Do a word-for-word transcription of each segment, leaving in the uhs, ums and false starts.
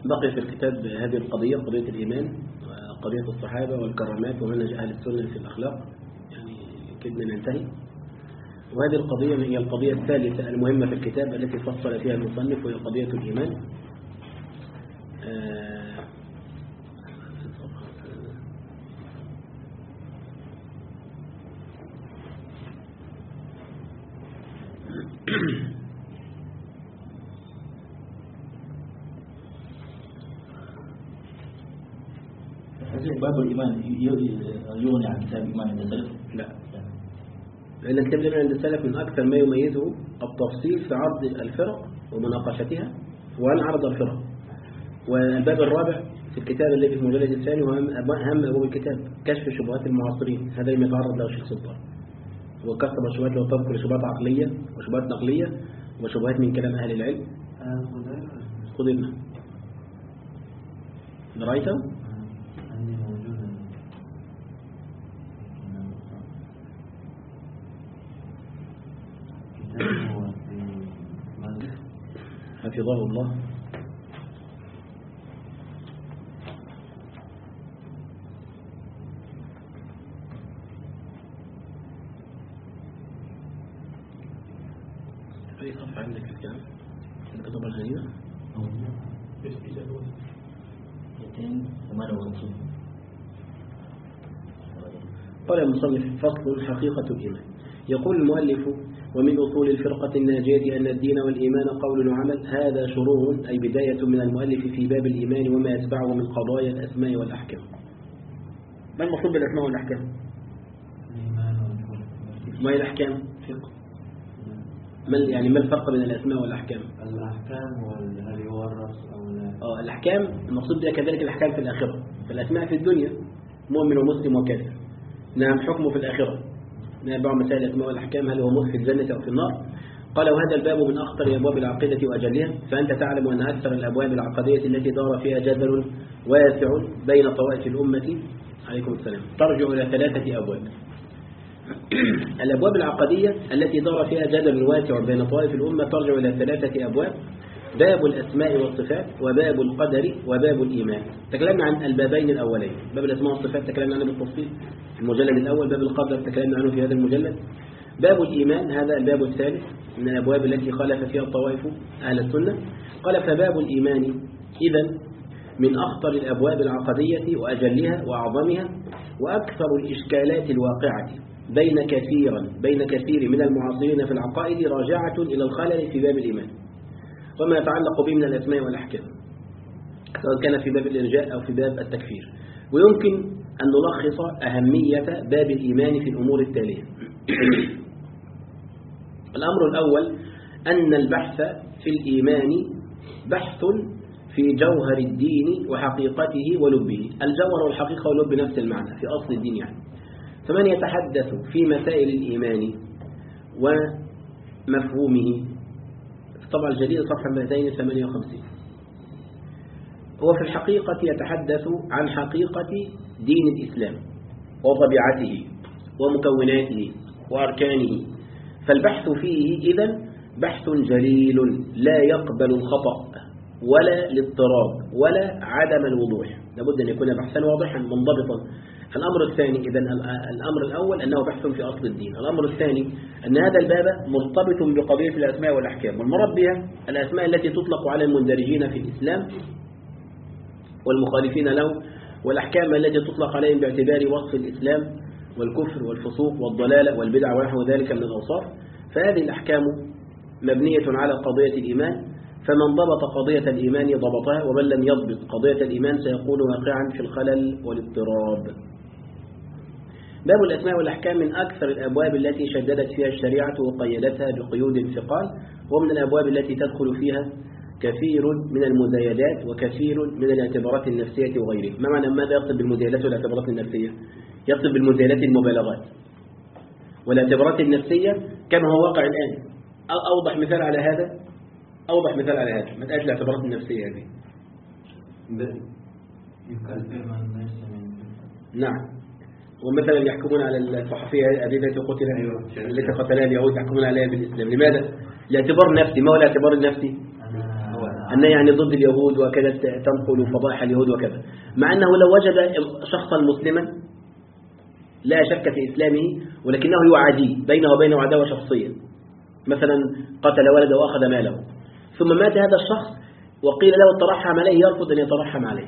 بقي في الكتاب هذه القضية، قضية الإيمان وقضية الصحابة والكرامات ومنهج أهل السنة في الأخلاق، يعني كدنا ننتهي. وهذه القضية هي القضية الثالثة المهمة في الكتاب التي فصل فيها المصنف، وهي قضية الإيمان. آه باب الإيمان يغني عن كتاب الإيمان عند السلف؟ لا، لأن كتاب الإيمان عند السلف من أكثر ما يميزه التفصيل في عرض الفرق ومناقشتها وعن عرض الفرق. والباب الرابع في الكتاب الذي في المجلد الثاني وأهم أهم أبواب الكتاب كشف شبهات المعاصرين، هذا لم يتعرض له الشيخ سلطان. وكشف الشبهات لو تذكر شبهات عقلية وشبهات نقلية وشبهات من كلام أهل العلم. خذنا رأيته؟ حفظه الله. أي صفحة عندك في الكلام؟ الكتب الغريبة؟ مئتين وثمانية وخمسين. قال المصنف: فصل حقيقة الإيمان. يقول المؤلف: ومن أصول الفرقة الناجية أن الدين والإيمان قول وعمل. هذا شروع أي بداية من المؤلف في باب الإيمان وما يتبعه من قضايا الأسماء والأحكام. ما المقصود بالأسماء والأحكام؟ ما هي الأحكام؟ ما يعني ما الفرق بين الأسماء والأحكام؟ الأحكام وهل يورث أو لا؟ آه الأحكام المقصود بها كذلك الأحكام في الآخرة. فالأسماء في الدنيا مؤمن ومسلم وكافر، نعم حكمه في الآخرة. نابع مسائل الأسماء والأحكام، هل هو موت في الجنة أو في النار؟ قال: وهذا الباب من أخطر أبواب العقيدة وأجلها، فأنت تعلم أن أكثر الأبواب العقدية التي دار فيها جدل واسع بين طوائف الأمة عليكم السلام ترجع إلى ثلاثة أبواب. الأبواب العقدية التي دار فيها جدل واسع بين طوائف الأمة ترجع إلى ثلاثة أبواب: باب الأسماء والصفات، وباب القدر، وباب الإيمان. تكلمنا عن البابين الأولين، باب الأسماء والصفات تكلمنا عنه بالتفصيل في المجلد الأول، باب القدر تكلمنا عنه في هذا المجلد. باب الإيمان هذا الباب الثالث من الأبواب التي خالف فيها الطوائف أهل السنة. قال: فباب الإيمان إذن من أخطر الأبواب العقدية وأجلها وأعظمها وأكثر الإشكالات الواقعة بين كثيرا بين كثير من المعاصرين في العقائد راجعة إلى الخلل في باب الإيمان وما يتعلق به من الأسماء والأحكام، سواء كان في باب الإرجاء أو في باب التكفير. ويمكن أن نلخص أهمية باب الإيمان في الأمور التالية. الأمر الأول أن البحث في الإيمان بحث في جوهر الدين وحقيقته ولبه. الجوهر والحقيقة واللب نفس المعنى في أصل الدين يعني. فمن يتحدث في مسائل الإيمان ومفهومه في الطبعة الجديدة صفحة مئتين وثمانية وخمسين هو في الحقيقة يتحدث عن حقيقة دين الإسلام وطبيعته ومكوناته وأركانه. فالبحث فيه إذن بحث جليل لا يقبل الخطأ ولا الاضطراب ولا عدم الوضوح، لابد أن يكون بحثا واضحا منضبطا. الأمر الثاني إذن الأمر الأول أنه بحث في أصل الدين. الأمر الثاني أن هذا الباب مرتبط بقضية الأسماء والأحكام، والمراد بها الأسماء التي تطلق على المندرجين في الإسلام والمخالفين له، والأحكام التي تطلق عليهم باعتبار وصف الإسلام والكفر والفسوق والضلالة والبدع ونحو ذلك من الأوصاف. فهذه الأحكام مبنية على قضية الإيمان، فمن ضبط قضية الإيمان ضبطها، ومن لم يضبط قضية الإيمان سيكون واقعا في الخلل والاضطراب. باب الأسماء والأحكام من أكثر الأبواب التي شددت فيها الشريعة وقيدتها بقيود ثقال، ومن الأبواب التي تدخل فيها كثير من المزايدات وكثير من الاعتبارات النفسية وغيرها. ما معنى ماذا يقصد بالمزايدات والاعتبارات النفسية؟ يقصد بالمزايدات المبالغات والاعتبارات النفسية كما هو واقع الآن. أوضح مثال على هذا أوضح مثال على هذا مسألة الاعتبارات النفسية هذه. نعم. ومثلا يحكمون على الصحفية التي قتلت التي قتلها اليهود يحكمون عليها بالإسلام. لماذا؟ الاعتبار نفسي. ما هو الاعتبار النفسي؟ أنها يعني ضد اليهود وكذا تنقل فضائح اليهود وكذا، مع أنه لو وجد شخصا مسلما لا شك في إسلامه ولكنه يعاديه بينه وبينه عداوة شخصية، مثلا قتل ولده وأخذ ماله، ثم مات هذا الشخص وقيل له ترحم عليه، يرفض أن يترحم عليه.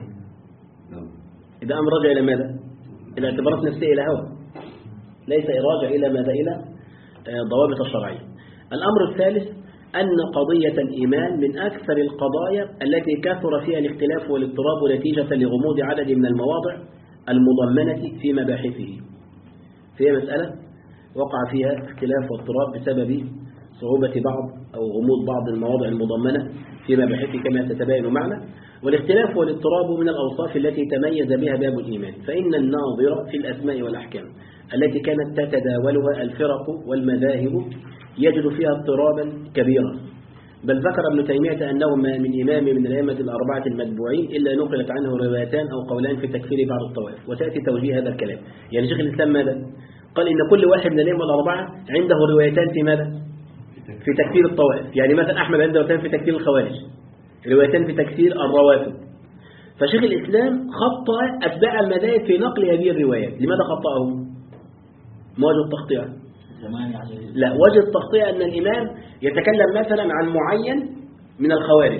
إذا أمر رجع إلى ماذا؟ إلى اعتبارات نفسية، إلى هوى، ليس إراجع إلى ماذا؟ إلى ضوابط الشرعية. الأمر الثالث أن قضية الإيمان من أكثر القضايا التي كثر فيها الاختلاف والاضطراب نتيجة لغموض عدد من المواضع المضمنة في مباحثه. فيها مسألة وقع فيها اختلاف واضطراب بسبب صعوبة بعض أو غموض بعض المواضع المضمنة في مباحثه كما تتبين معنا. والاختلاف والاضطراب من الأوصاف التي تميز بها باب الإيمان، فإن الناظر في الأسماء والأحكام التي كانت تتداولها الفرق والمذاهب يجد فيها اضطرابا كبيرا، بل ذكر ابن تيمية أنه ما من إمام من الأئمة الأربعة المتبوعين إلا نقلت عنه روايتان أو قولان في تكفير بعض الطوائف، وتأتي توجيه هذا الكلام. يعني شيخ الإسلام ماذا؟ قال إن كل واحد من الأئمة الأربعة عنده روايتان في ماذا؟ في تكفير الطوائف. يعني مثلا أحمد عنده روايتان في تكفير الخوارج، روايتان في تكفير الروافض. فشيخ الإسلام خطأ أتباع المذاهب في نقل هذه الروايات. لماذا خطأهم؟ ما وجد تخطئة؟ لا، وجد تخطئة أن الإمام يتكلم مثلا عن معين من الخوارج،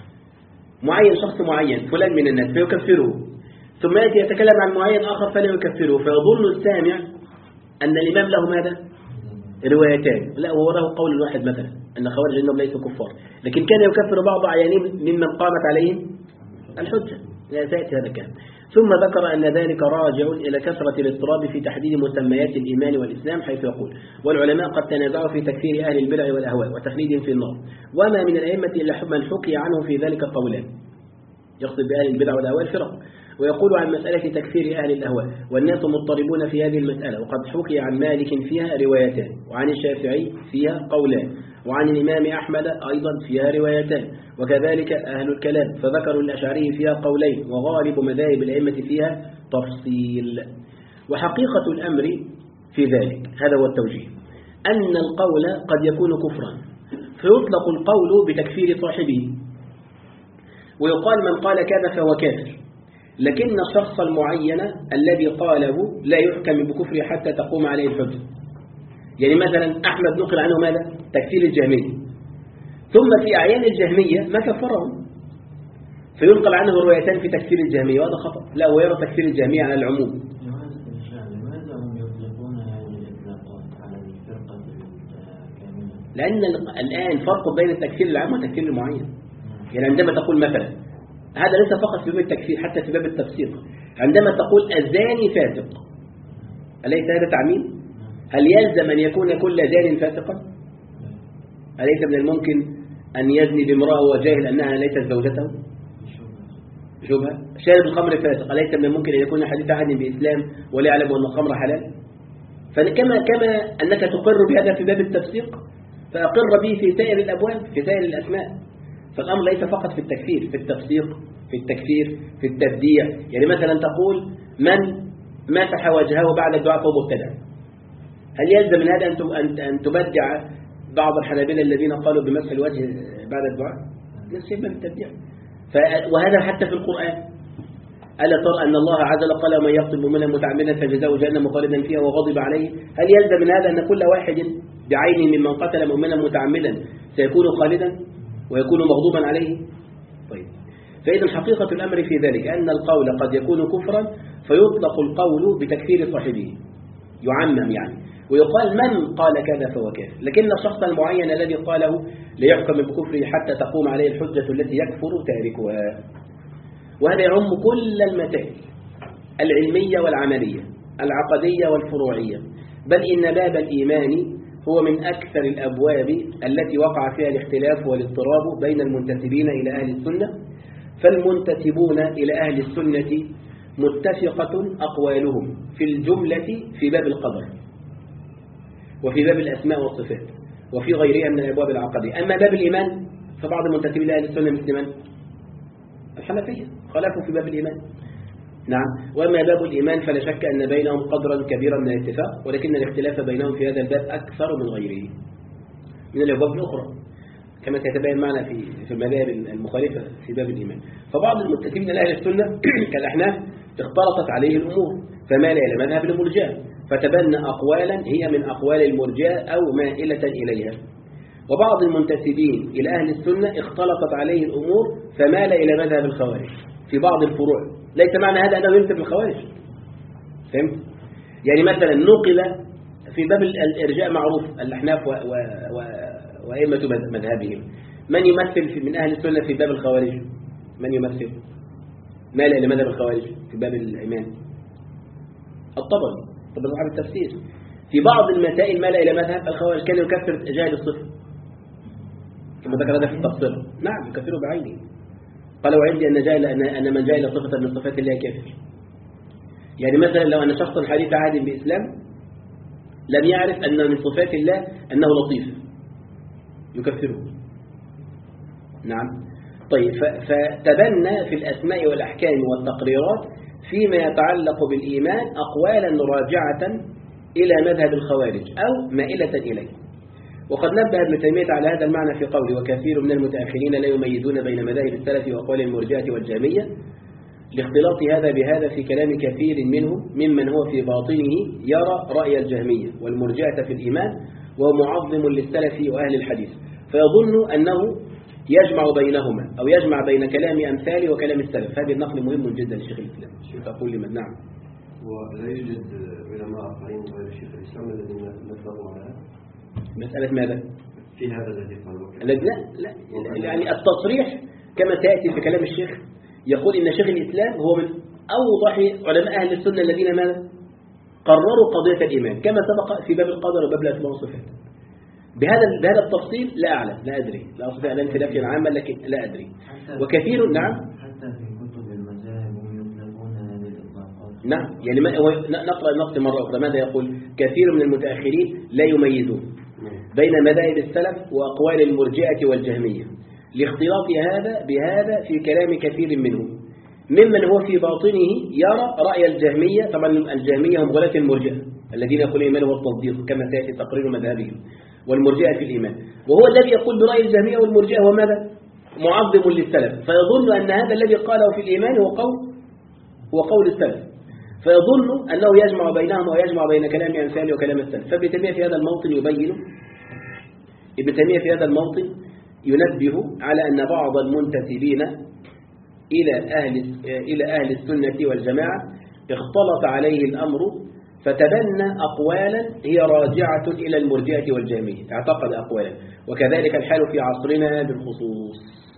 معين شخص معين فلان من الناس فيكفره، ثم يأتي يتكلم عن معين آخر فلا يكفره، فيظن السامع أن الإمام له ماذا؟ روايتان. لا، هو له قول واحد مثلا أن خوارج إنهم ليسوا كفار، لكن كان يكفر بعض أعيانهم ممن قامت عليهم الحجة. لا تأتي هذا الكلام. ثم ذكر أن ذلك راجع إلى كثرة الاضطراب في تحديد مسميات الإيمان والإسلام، حيث يقول والعلماء قد تنازعوا في تكفير أهل البدع والأهواء وتخليدهم في النار، وما من الأئمة إلا من حكي عنه في ذلك قولان، يقصد بأهل البدع والأهواء الفرق، ويقول عن مسألة تكفير أهل الأهواء والناس مضطربون في هذه المسألة، وقد حكي عن مالك فيها روايتان، وعن الشافعي فيها قولان، وعن الإمام أحمد أيضا فيها روايتان، وكذلك أهل الكلام فذكروا الأشعري فيها قولين، وغالب مذاهب الأئمة فيها تفصيل. وحقيقة الأمر في ذلك، هذا هو التوجيه، أن القول قد يكون كفرا فيطلق القول بتكفير صاحبه، ويقال من قال كذا فهو كافر، لكن الشخص المعين الذي قاله لا يحكم بكفره حتى تقوم عليه الحجة. يعني مثلا أحمد نقل عنه ماذا؟ تكفير الجهمية، ثم في أعيان الجهمية ما كفرهم، فينقل عنه روايتان في تكفير الجهمية، وهذا خطأ. لا، هو يرى تكفير الجهمية على العموم. لماذا هم يطلقون هذه الإطلاقات على الفرقة كاملة؟ لأن الآن فرق بين التكفير العام والتكفير المعين. يعني عندما تقول مثلا، هذا ليس فقط في باب التكفير، حتى في باب التفسيق، عندما تقول الزاني فاسق، أليس هذا تعميم؟ هل يلزم أن يكون كل زان فاسقا؟ أليس من الممكن أن يزني بامرأة وجاهل أنها ليست زوجته؟ شبهة. شارب الخمر فاسق، أليس من الممكن أن يكون حديث عهد بإسلام ولا يعلم أن الخمر حلال؟ فكما كما أنك تقر بهذا في باب التفسيق، فأقر به في سائر الأبواب، في سائر الأسماء. فالأمر ليس فقط في التكفير، في التفسيق، في التكفير، في التبديع. يعني مثلا تقول من مسح وجهه بعد الدعاء فهو مبتدع، هل يلزم من هذا أن تبدع بعض الحنابلة الذين قالوا بمسح الوجه بعد الدعاء؟ نفس الشيء بالتبديع. وهذا حتى في القرآن، ألا ترى أن الله عز وجل قال من يقتل مؤمنا متعمدا فجزاؤه جهنم خالدا فيها وغضب عليه؟ هل يلزم من هذا أن كل واحد بعينه ممن قتل مؤمنا متعمدا سيكون خالدا ويكون مغضوبا عليه؟ طيب، فإذا حقيقة الأمر في ذلك أن القول قد يكون كفرا فيطلق القول بتكفير صاحبه، يعمم يعني، ويقال من قال كذا فهو كافر، لكن الشخص المعين الذي قاله لا يحكم بكفره حتى تقوم عليه الحجة التي يكفر تاركها. وهذا يعم كل المسائل العلمية والعملية، العقدية والفروعية، بل إن باب الإيمان هو من أكثر الأبواب التي وقع فيها الاختلاف والاضطراب بين المنتسبين إلى أهل السنة. فالمنتسبون إلى أهل السنة متفقة أقوالهم في الجملة في باب القدر وفي باب الأسماء والصفات وفي غيرها من الأبواب العقدية. أما باب الإيمان فبعض المنتسبين إلى أهل السنة مثل من؟ الحنفية خلافوا في باب الإيمان. نعم. وأما باب الإيمان فلا شك أن بينهم قدرا كبيرا من الاتفاق، ولكن الاختلاف بينهم في هذا الباب أكثر من غيره من الأبواب الأخرى. كما سيتبين معنا في في المذاهب المخالفة في باب الإيمان. فبعض المتكلمين من أهل السنة كالأحناف اختلطت عليه الأمور فمال إلى مذهب المرجئة، فتبنى أقوالا هي من أقوال المرجئة أو مائلة إليها. وبعض المنتسبين إلى أهل السنة اختلطت عليه الأمور فمال إلى مذهب الخوارج في بعض الفروع. ليس معنى هذا أنه ينسب الخوارج، فهمت؟ يعني مثلا نقل في باب الإرجاء معروف الأحناف و... و... و... وأئمة مذهبهم. من يمثل من أهل السنة في باب الخوارج؟ من يمثل؟ مال إلى مذهب الخوارج في باب الإيمان؟ الطبري، طبعا صاحب التفسير. في بعض المسائل مال إلى مذهب الخوارج، كان يكفر جاهل الصفر كما ذكر هذا في التفسير. نعم يكفره بعينه. قال وعندي أن جاهل أن من جاهل صفة من صفات الله كافر. يعني مثلا لو أن شخصا حديث عهد بإسلام لم يعرف أن من صفات الله أنه لطيف يكفره. نعم. طيب فتبنى في الأسماء والأحكام والتقريرات فيما يتعلق بالإيمان أقوالا راجعة إلى مذهب الخوارج أو مائلة إليه. وقد نبه ابن تيمية على هذا المعنى في قوله وكثير من المتأخرين لا يميزون بين مذاهب السلف وأقوال المرجئة والجهمية لاختلاط هذا بهذا في كلام كثير منهم ممن هو في باطنه يرى رأي الجهمية والمرجئة في الإيمان وهو معظم للسلف وأهل الحديث، فيظن أنه يجمع بينهما أو يجمع بين كلام أمثاله وكلام السلف. هذا النقل مهم جدا للشيخ الإسلام. فأقول لمن نعم. ولا يوجد علماء آخرين غير الشيخ الإسلام الذين نفذوا على مسألة ماذا؟ في هذا الذي قال لا لا يعني التصريح كما سيأتي في كلام الشيخ يقول إن شيخ الإسلام هو من أوضح علماء أهل السنة الذين ماذا؟ قرروا قضية الإيمان كما سبق في باب القدر وباب الأسماء والصفات. بهذا بهذا التفصيل لا أعلم، لا أدري، لا أستطيع أن أنفي نفيا عاما لكن لا أدري. وكثير نعم حتى في كتب المذاهب هم يطلقون هذه الإطلاقات. نعم يعني ما نقرأ النص مرة أخرى ماذا يقول؟ كثير من المتأخرين لا يميزون بين مذاهب السلف وأقوال المرجئة والجهمية لاختلاط هذا بهذا في كلام كثير منهم ممن هو في باطنه يرى رأي الجهمية. طبعا الجهمية هم غلاة المرجئة الذين يقولون الإيمان هو التصديق كما سيأتي تقرير مذهبهم، والمرجئة في الإيمان. وهو الذي يقول برأي الجهمية والمرجئة هو ماذا؟ معظم للسلف، فيظن أن هذا الذي قاله في الإيمان هو قول هو قول السلف، فيظن أنه يجمع بينهم ويجمع بين كلام أمثاله وكلام السلف. فابن تيمية في هذا الموطن يبين ابن تيمية في هذا الموطن ينبه على أن بعض المنتسبين إلى أهل إلى أهل السنة والجماعة اختلط عليه الأمر فتبنى أقوالا هي راجعة إلى المرجئة والجهمية، اعتقد أقوالا، وكذلك الحال في عصرنا بالخصوص.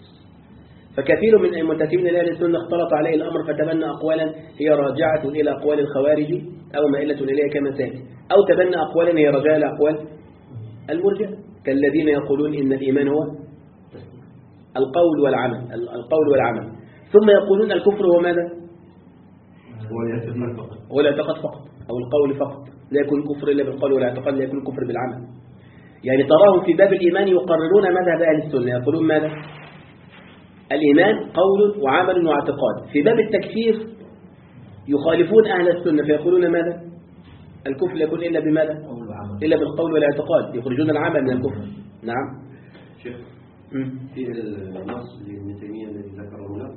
فكثير من المنتسبين إلى أهل السنة اختلط عليه الأمر فتبنى أقوالا هي راجعة إلى أقوال الخوارج أو مائلة إليها كما سيأتي، أو تبنى أقوالا هي راجعة إلى أقوال المرجئة كالذين يقولون إن الإيمان هو القول والعمل القول والعمل ثم يقولون الكفر هو ماذا؟ هو الاعتقاد فقط أو القول فقط، لا يكون كفر إلا بالقول والاعتقاد، لا يكون كفر بالعمل. يعني تراهم في باب الإيمان يقررون مذهب أهل السنة يقولون ماذا؟ الإيمان قول وعمل واعتقاد. في باب التكفير يخالفون أهل السنة فيقولون ماذا؟ الكفر لا يكون إلا بماذا؟ إلا بالقول والاعتقاد، يخرجون العمل من الكفر. نعم شيخ في النص لابن تيمية الذي ذكره هنا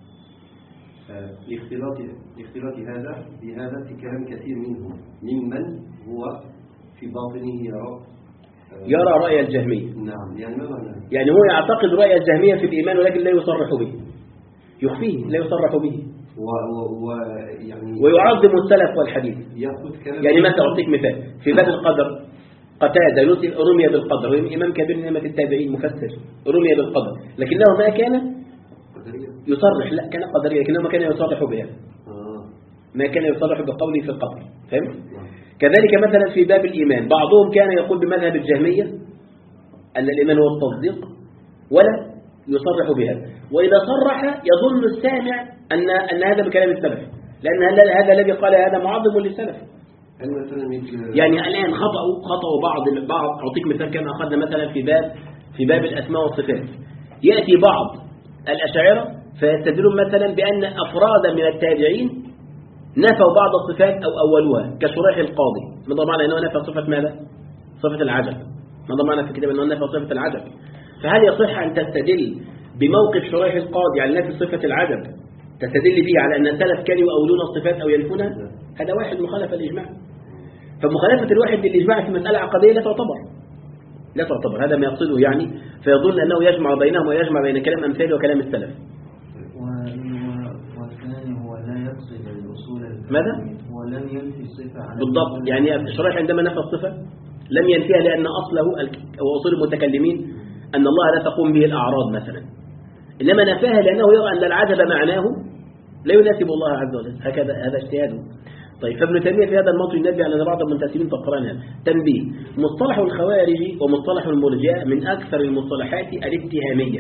لاختلاط لاختلاط هذا بهذا في كلام كثير منهم ممن هو في باطنه يرى يرى رأي الجهمية. نعم يعني ما معنى؟ يعني هو يعتقد رأي الجهمية في الإيمان ولكن لا يصرح به، يخفيه لا يصرح به و... و... يعني ويعظم السلف والحديث. يأخذ كلام يعني مثلا أعطيك مثال في باب القدر، قتادة رمي بالقدر، إمام كبير من أئمة التابعين مفسر، رمي بالقدر لكنه ما كان يصرح، لا كان قدريا لكنه ما كان يصرح بها، ما كان يصرح بقوله في القدر، فهمت؟ كذلك مثلا في باب الإيمان بعضهم كان يقول بمذهب الجهمية أن الإيمان هو التصديق ولا يصرح بها، وإذا صرح يظن السامع أن أن هذا بكلام السلف، لأن هذا الذي قال هذا معظم للسلف. يعني الآن خطأوا خطأوا بعض بعض أعطيك مثال كما أخذنا مثلا في باب في باب الأسماء والصفات، يأتي بعض الأشاعرة فيستدلون مثلا بأن أفرادا من التابعين نفوا بعض الصفات أو أولوها كشريح القاضي، ما ضمعنا أنه نفى صفة ماذا؟ صفة العجب، ما ضمعنا في كتاب أنه نفى صفة العجب، فهل يصح أن تستدل بموقف شريح القاضي على نفي صفة العدم تستدل به على أن السلف كانوا يؤولون الصفات أو ينفونها؟ هذا واحد مخالفة الإجماع. فمخالفة الواحد للإجماع في مسألة عقدية لا تعتبر لا تعتبر هذا ما يقصده يعني، فيظن أنه يجمع بينهم ويجمع بين كلام أمثاله وكلام السلف. والثاني هو لا يقصد الأصول. ماذا؟ هو لم ينفي الصفة على بالضبط. يعني الشريح عندما نفى الصفة لم ينفيها لأن أصله وأصول المتكلمين أن الله لا تقوم به الأعراض مثلا، إنما نفاها لأنه يرى أن العجب معناه لا يناسب الله عز وجل. هكذا هذا اجتهاده. طيب فابن تيمية في هذا الموضوع ينبه على بعض المنتسبين تقرانها تنبيه: مصطلح الخوارج ومصطلح المرجئة من أكثر المصطلحات الاتهامية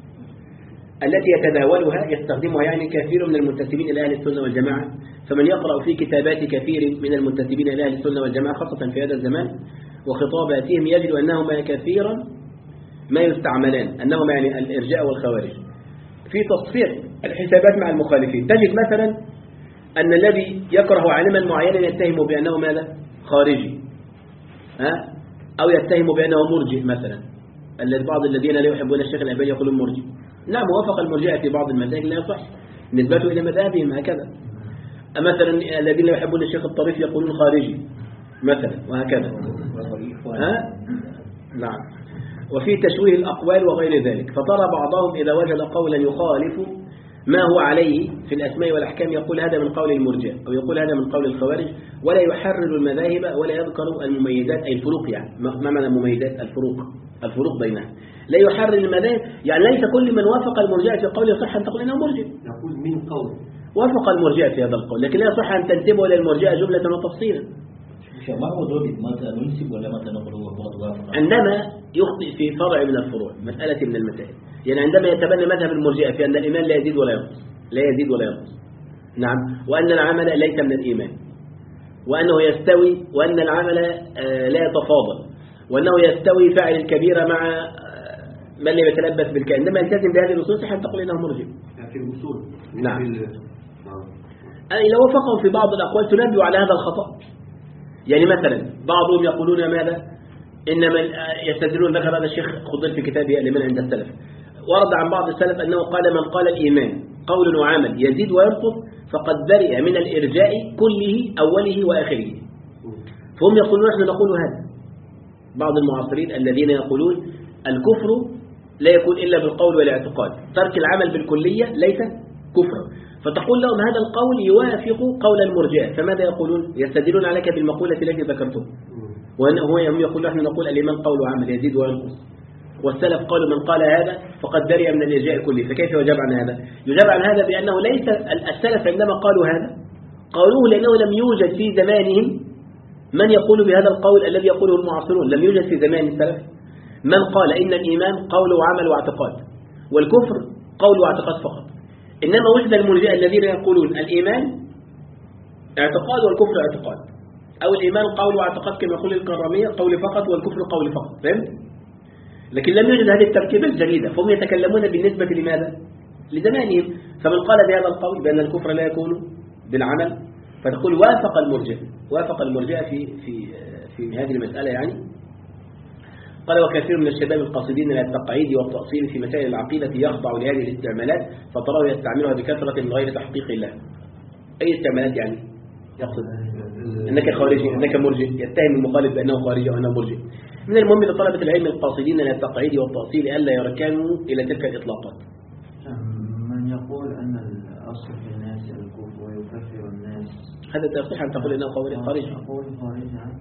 التي يتداولها يستخدمها يعني كثير من المنتسبين إلى أهل السنة والجماعة. فمن يقرأ في كتابات كثير من المنتسبين إلى أهل السنة والجماعة خاصة في هذا الزمان وخطاباتهم يجد أنهما كثيرا ما يستعملان، أنهما يعني الإرجاء والخوارج في تصفية الحسابات مع المخالفين. تجد مثلا أن الذي يكره عالما معينا يتهم بأنه ماذا؟ خارجي، ها؟ أو يتهم بأنه مرجئ مثلا. بعض الذين لا يحبون الشيخ الألباني يقولون مرجئ. نعم وافق المرجئة في بعض المسائل لا يصح نسبته إلى مذهبهم هكذا. مثلا الذين لا يحبون الشيخ الطريف يقولون خارجي مثلا وهكذا، ها؟ نعم. وفي تشويه الأقوال وغير ذلك. فترى بعضهم إذا وجد قولا يخالف ما هو عليه في الأسماء والأحكام يقول هذا من قول المرجئة أو يقول هذا من قول الخوارج، ولا يحرر المذاهب ولا يذكر المميزات أي الفروق. يعني ما معنى المميزات؟ الفروق الفروق بينها. لا يحرر المذاهب يعني ليس كل من وافق المرجئة في قول يصح أن تقول إنه مرجئ. يقول من قول وافق المرجئة في هذا القول، لكن لا يصح أن تنتبه إلى المرجئة جملة وتفصيلا. ما هو ضابط متى ننسب ولا متى نقول هو وافق؟ عندما يخطئ في فرع من الفروع مسألة من المسائل، يعني عندما يتبنى مذهب المرجئة في أن الإيمان لا يزيد ولا ينقص لا يزيد ولا ينقص نعم، وأن العمل ليس من الإيمان، وأنه يستوي، وأن العمل لا يتفاضل، وأنه يستوي فاعل الكبيرة مع من لا يتلبس بالكائن. عندما يلتزم بهذه النصوص حتى تقول إنه مرجئ في الأصول. نعم. أي لو وافقوا في بعض الأقوال تنبه على هذا الخطأ. يعني مثلا بعضهم يقولون ماذا؟ إنما يستدلون، ذكر هذا الشيخ خضر في كتابه الإيمان عند السلف، ورد عن بعض السلف أنه قال من قال الإيمان قول وعمل يزيد وينقص فقد برئ من الإرجاء كله أوله وآخره. فهم يقولون نحن نقول هذا. بعض المعاصرين الذين يقولون الكفر لا يكون إلا بالقول والاعتقاد، ترك العمل بالكلية ليس كفرا، فتقول لهم هذا القول يوافق قول المرجئة. فماذا يقولون؟ يستدلون عليك بالمقولة التي ذكرتم، وهم يقولون نحن نقول الإيمان قول وعمل يزيد وينقص، والسلف قالوا من قال هذا فقد برئ من الإرجاء الكلي. فكيف يجاب عن هذا؟ يجاب عن هذا بأنه ليس السلف عندما قالوا هذا قالوه لأنه لم يوجد في زمانهم من يقول بهذا القول الذي يقوله المعاصرون. لم يوجد في زمان السلف من قال إن الإيمان قول وعمل واعتقاد والكفر قول واعتقاد فقط، إنما وجد المرجئة الذين يقولون الإيمان اعتقاد والكفر اعتقاد، أو الإيمان قول واعتقاد كما يقول الكرامية قول فقط والكفر قول فقط. فهمت؟ لكن لم يوجد هذه التركيبة الجديدة، فهم يتكلمون بالنسبة لماذا؟ لزمانهم. فمن قال بهذا القول بأن الكفر لا يكون بالعمل فتقول وافق المرجئة وافق المرجئة في في في هذه المسألة. يعني قال وكثير من الشباب القاصدين إلى التقعيد والتأصيل في مسائل العقيدة يخضع لهذه الاستعمالات فتراه يستعملها بكثرة من غير تحقيق الله. أي استعمالات يعني؟ يقصد أنك خارجي، أنك مرجئ، يتهم المخالف بأنه خارجي وأنه مرجئ. من المهم لطلبة العلم القاصدين إلى التقعيد والتأصيل ألا يركنوا إلى تلك الإطلاقات. من يقول أن الأصل في الناس الكفر ويكفر الناس، هذا تصح أن تقول إنه خارجي. أقول خارجي.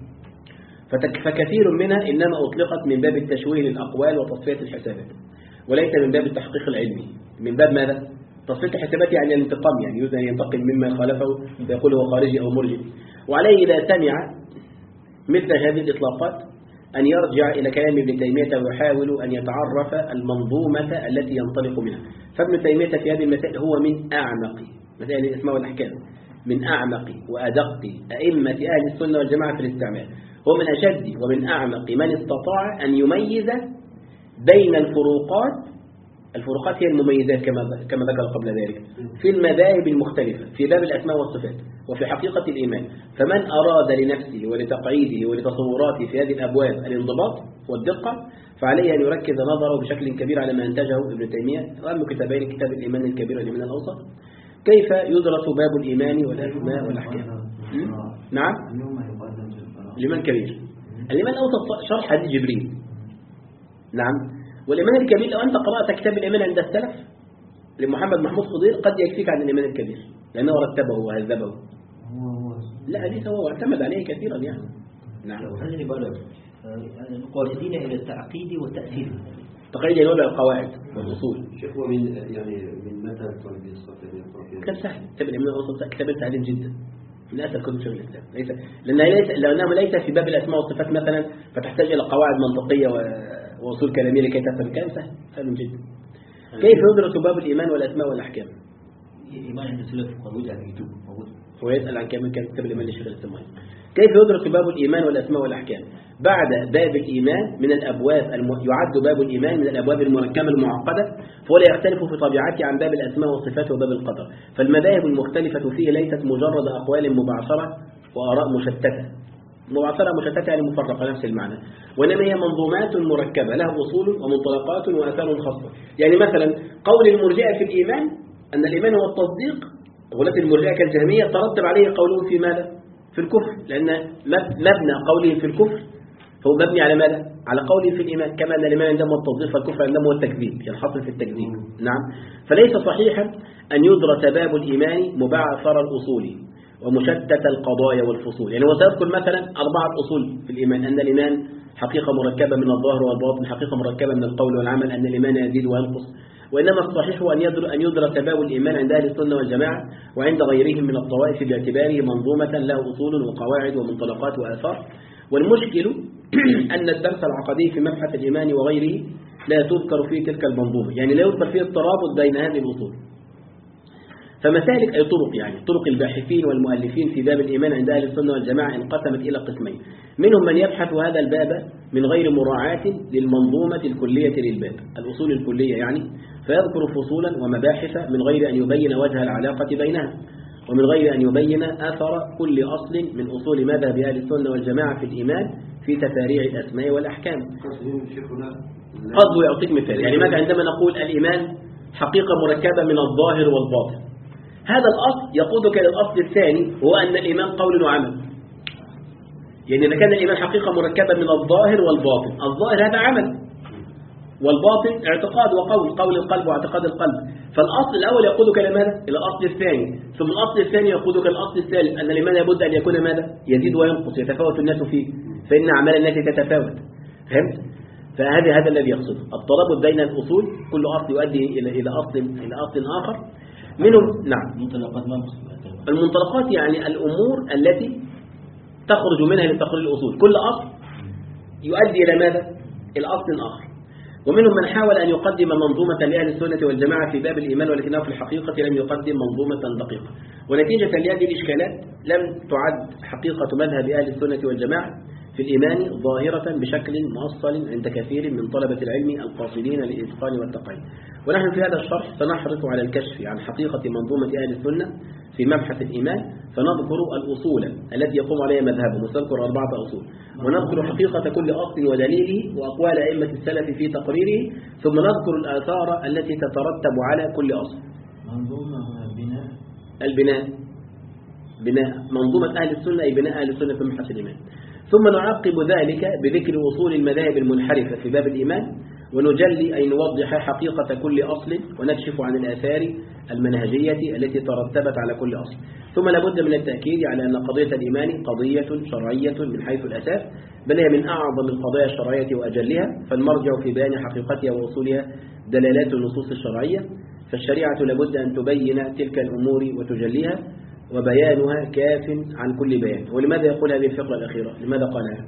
فكثير منها إنما أطلقت من باب التشويه للأقوال وتصفية الحسابات، وليس من باب التحقيق العلمي. من باب ماذا؟ تصفية الحسابات يعني الانتقام، يعني يريد أن ينتقم مما خالفه فيقول هو خارجي أو مرجئ. وعليه إذا سمع مثل هذه الإطلاقات أن يرجع إلى كلام ابن تيمية ويحاول أن يتعرف المنظومة التي ينطلق منها. فابن تيمية في هذه المسائل هو من أعمق مسائل الأسماء والأحكام، من أعمق وأدق أئمة أهل السنة والجماعة في الاستعمال. هو من أشد ومن أعمق من استطاع أن يميز بين الفروقات. الفروقات هي المميزات كما كما ذكر قبل ذلك في المذاهب المختلفة في باب الأسماء والصفات وفي حقيقة الإيمان. فمن أراد لنفسه ولتقعيده ولتصوراته في هذه الأبواب الانضباط والدقة فعليه أن يركز نظره بشكل كبير على ما أنتجه ابن تيمية، وأهم كتابين كتاب الإيمان الكبير والإيمان الأوسط. كيف يدرس باب الإيمان والأسماء والأحكام؟ نعم، الإيمان الكبير. الإيمان الأوسط شرح حديث جبريل. نعم. والإيمان الكبير لو أنت قرأت كتاب الإيمان عند السلف لمحمد محمود خضير قد يكفيك عن الإيمان الكبير، لأنه رتبه وهذبه. لا ليس هو اعتمد عليه كثيرا يعني. نعم. هذه بلد قاصدين إلى التعقيد والتأثير. تقريبا يقول القواعد والأصول. شيخ ومن يعني من متى الطالب يستطيع؟ كتاب سهل، كتاب الإيمان الأوسط كتاب سهل جدا. من أسهل كتب شغل الإسلام، ليس لأنه ليس لأنه ليس في باب الأسماء والصفات مثلا فتحتاج إلى قواعد منطقية وأصول كلامية لكي تفهم الكلام. سهل سهل جدا. كيف يدرس باب الإيمان والأسماء والأحكام؟ الإيمان عند السلف موجود على اليوتيوب موجود. هو يسأل عن كم كتاب الإيمان لشيخ الإسلام. كيف يدرس باب الإيمان والأسماء والأحكام؟ بعد باب الإيمان من الأبواب الم... يعد باب الإيمان من الأبواب المركبة المعقدة، فهو لا يختلف في طبيعته عن باب الأسماء والصفات وباب القدر. فالمذاهب المختلفة فيه ليست مجرد أقوال مبعثرة وآراء مشتتة. مبعثرة مشتتة يعني مفرقة نفس المعنى، وإنما هي منظومات مركبة لها أصول ومنطلقات وآثار خاصة. يعني مثلا قول المرجئة في الإيمان أن الإيمان هو التصديق، غلاة المرجئة كالجهمية ترتب عليه قولهم في ماذا؟ في الكفر، لأن مبنى قوله في الكفر فهو مبني على ماذا؟ على قوله في الإيمان، كما أن الإيمان عندما هو التصديق فالكفر عندما هو التكذيب، ينحصر في التكذيب. نعم. فليس صحيحا أن يدرس باب الإيمان مبعثر الأصول ومشتت القضايا والفصول. يعني هو سيذكر مثلا أربعة أصول في الإيمان: أن الإيمان حقيقة مركبة من الظاهر والباطن، حقيقة مركبة من القول والعمل، أن الإيمان يزيد وينقص. وإنما الصحيح أن يدرس باب الإيمان عند أهل السنة والجماعة وعند غيرهم من الطوائف باعتباره منظومة له أصول وقواعد ومنطلقات وآثار. والمشكل أن الدرس العقدي في مبحث الإيمان وغيره لا تذكر فيه تلك المنظومة، يعني لا يذكر فيه الترابط بين هذه الأصول. فمسالك أي طرق، يعني طرق الباحثين والمؤلفين في باب الإيمان عند أهل السنة والجماعة انقسمت إلى قسمين: منهم من يبحث هذا الباب من غير مراعاة للمنظومة الكلية للباب، الأصول الكلية يعني، فيذكر فصولا ومباحث من غير أن يبين وجه العلاقة بينها، ومن غير أن يبين أثر كل أصل من أصول مذهب أهل السنة والجماعة في الإيمان في تفاريع الأسماء والأحكام. قصده يعطيك مثال، يعني ماذا عندما نقول الإيمان حقيقة مركبة من الظاهر والباطن، هذا الأصل يقودك إلى الأصل الثاني هو أن الإيمان قول وعمل. يعني إذا كان الإيمان حقيقة مركبة من الظاهر والباطن، الظاهر هذا عمل، والباطن اعتقاد وقول، قول القلب واعتقاد القلب. فالأصل الأول يقودك إلى ماذا؟ إلى الأصل الثاني، ثم الأصل الثاني يقودك إلى الأصل الثالث، أن الإيمان لابد أن يكون ماذا؟ يزيد وينقص، يتفاوت الناس فيه، فإن أعمال الناس تتفاوت. فهمت؟ فهذا هذا الذي يقصده الترابط بين الأصول، كل أصل يؤدي إلى إلى أصل إلى أصل آخر. منهم نعم المنطلقات ما المنطلقات يعني الأمور التي تخرج منها لتقرير الأصول، كل أصل يؤدي إلى ماذا؟ إلى أصل آخر. ومنهم من حاول أن يقدم منظومة لأهل السنة والجماعة في باب الإيمان، ولكنه في الحقيقة لم يقدم منظومة دقيقة. ونتيجة لهذه الإشكالات لم تعد حقيقة مذهب أهل السنة والجماعة في الإيمان ظاهرة بشكل مؤصل عند كثير من طلبة العلم القاصدين للإتقان والتقييد. ونحن في هذا الشرح سنحرص على الكشف عن حقيقة منظومة أهل السنة في مبحث الإيمان، فنذكر الأصول التي يقوم عليها مذهبهم، ونذكر أربعة أصول، ونذكر حقيقة كل أصل ودليله وأقوال أئمة السلف في تقريره، ثم نذكر الآثار التي تترتب على كل أصل. منظومة بناء البناء بناء منظومة أهل السنة أي بناء أهل السنة في مبحث الإيمان. ثم نعقب ذلك بذكر أصول المذاهب المنحرفة في باب الإيمان، ونجلي أي نوضح حقيقة كل أصل، ونكشف عن الآثار المنهجية التي ترتبت على كل أصل. ثم لابد من التأكيد على أن قضية الإيمان قضية شرعية من حيث الأساس، بل هي من أعظم القضايا الشرعية وأجلها، فالمرجع في بيان حقيقتها وأصولها دلالات النصوص الشرعية. فالشريعة لابد أن تبين تلك الأمور وتجليها، وبيانها كاف عن كل بيان. ولماذا يقول هذه الفقرة الأخيرة؟ لماذا قالها؟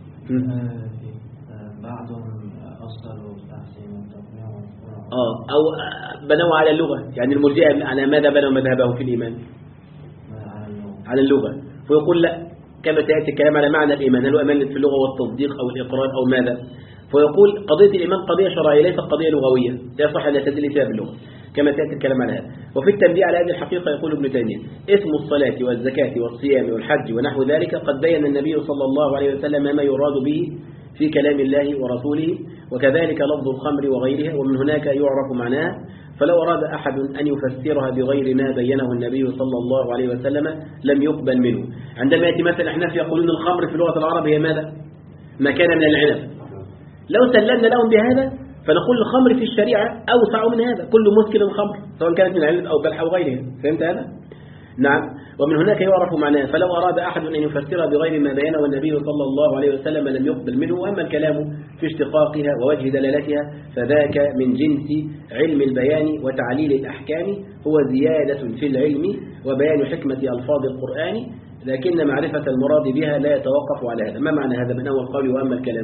بعضهم أصلوا التحسين والتقنيع آه أو بنوا على اللغة، يعني المرجئة على ماذا بنوا مذهبه في الإيمان؟ على اللغة. فيقول لا، كما سيأتي الكلام على معنى الإيمان، هل هو أمان في اللغة والتصديق أو الإقرار أو ماذا؟ فيقول قضية الإيمان قضية شرعية ليست قضية لغوية، لا يصح أن يستدل فيها باللغة، كما سيأتي الكلام على هذا. وفي التنبيه على هذه الحقيقة يقول ابن تيمية: اسم الصلاة والزكاة والصيام والحج ونحو ذلك قد بين النبي صلى الله عليه وسلم ما يراد به في كلام الله ورسوله، وكذلك لفظ الخمر وغيرها، ومن هناك يعرف معناها. فلو أراد أحد أن يفسرها بغير ما بينه النبي صلى الله عليه وسلم لم يقبل منه. عندما يأتي مثلا الأحناف يقولون الخمر في لغة العرب هي ماذا؟ ما كان من العنب. لو سلمنا لهم بهذا فنقول الخمر في الشريعة أوسع من هذا، كل مسكر خمر سواء كانت من العنب أو بلح أو غيرها. فهمت هذا؟ نعم. ومن هناك يعرف معناه. فلو أراد أحد أن يفسرها بغير ما بينه النبي صلى الله عليه وسلم لم يقبل منه. وأما الكلام في اشتقاقها ووجه دلالتها فذاك من جنس علم البيان وتعليل الأحكام، هو زيادة في العلم وبيان حكمة ألفاظ القرآن، لكن معرفة المراد بها لا يتوقف على هذا. ما معنى هذا من أول قول وأما الكلام؟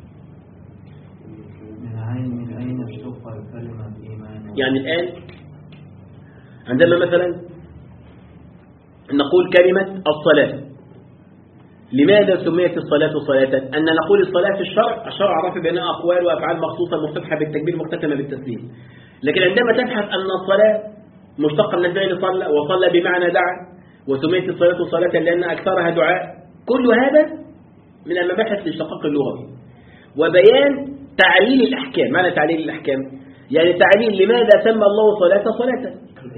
من عين من أين اشتق كلمة إيمان؟ يعني الآن عندما مثلا نقول كلمة الصلاة، لماذا سميت الصلاة صلاة؟ أن نقول الصلاة في الشرع، الشرع عرف بأنها أقوال وأفعال مخصوصة مفتتحة بالتكبير مختتمة بالتسليم. لكن عندما تبحث أن الصلاة مشتقة من الفعل صلى، وصلى بمعنى دعا، وسميت الصلاة صلاة لأن أكثرها دعاء، كل هذا من المباحث الاشتقاق اللغوي وبيان تعليل الأحكام. معنى تعليل الأحكام يعني تعليل لماذا سمى الله صلاة صلاة،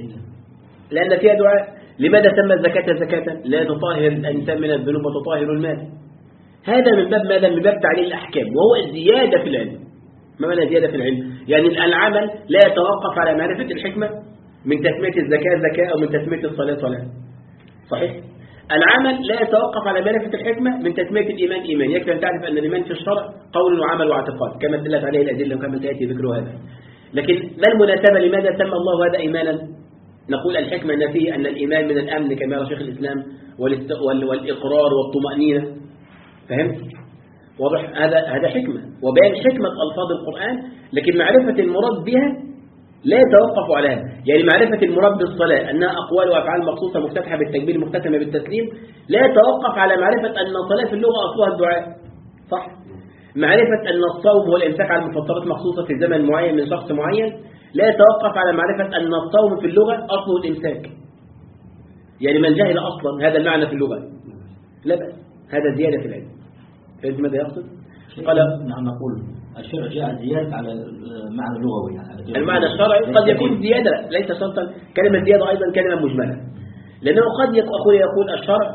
لأن فيها دعاء. لماذا سمى الزكاة زكاة؟ لا تطهر الإنسان من الذنوب وتطهر المال. هذا من باب ماذا؟ من باب تعليل الأحكام، وهو الزيادة في العلم. ما معنى زيادة في العلم؟ يعني العمل لا يتوقف على معرفة الحكمة من تسمية الزكاة زكاة أو من تسمية الصلاة صلاة. صحيح؟ العمل لا يتوقف على معرفة الحكمة من تسمية الإيمان إيمان. يكفي أن تعرف أن الإيمان في الشرع قول وعمل واعتقاد كما دلت عليه الأدلة وكما سيأتي ذكر هذا. لكن ما المناسبة؟ لماذا سمى الله هذا إيمانا؟ نقول الحكمة أن فيه أن الإيمان من الأمن كما يرى شيخ الإسلام والإقرار والطمأنينة. فهمت؟ واضح؟ هذا هذا حكمة وبيان حكمة ألفاظ القرآن، لكن معرفة المراد بها لا يتوقف على هذا. يعني معرفة المراد بالصلاة أنها أقوال وأفعال مخصوصة مفتتحة بالتكبير مختتمة بالتسليم لا يتوقف على معرفة أن الصلاة في اللغة أصلها الدعاء. صح؟ معرفة أن الصوم هو الإمساك عن المفطرات مخصوصة في زمن معين من شخص معين لا يتوقف على معرفة أن الصوم في اللغة أصله الإمساك. يعني من جهل أصلا هذا المعنى في اللغة لا بأس، هذا زيادة في العلم. فهمت ماذا يقصد؟ قال نعم نقول الشرع جاء زيادة على المعنى اللغوي. يعني المعنى الشرعي قد يكون زيادة، ليس شرطا. كلمة زيادة أيضا كلمة مجملة، لأنه قد يقول يقول الشرع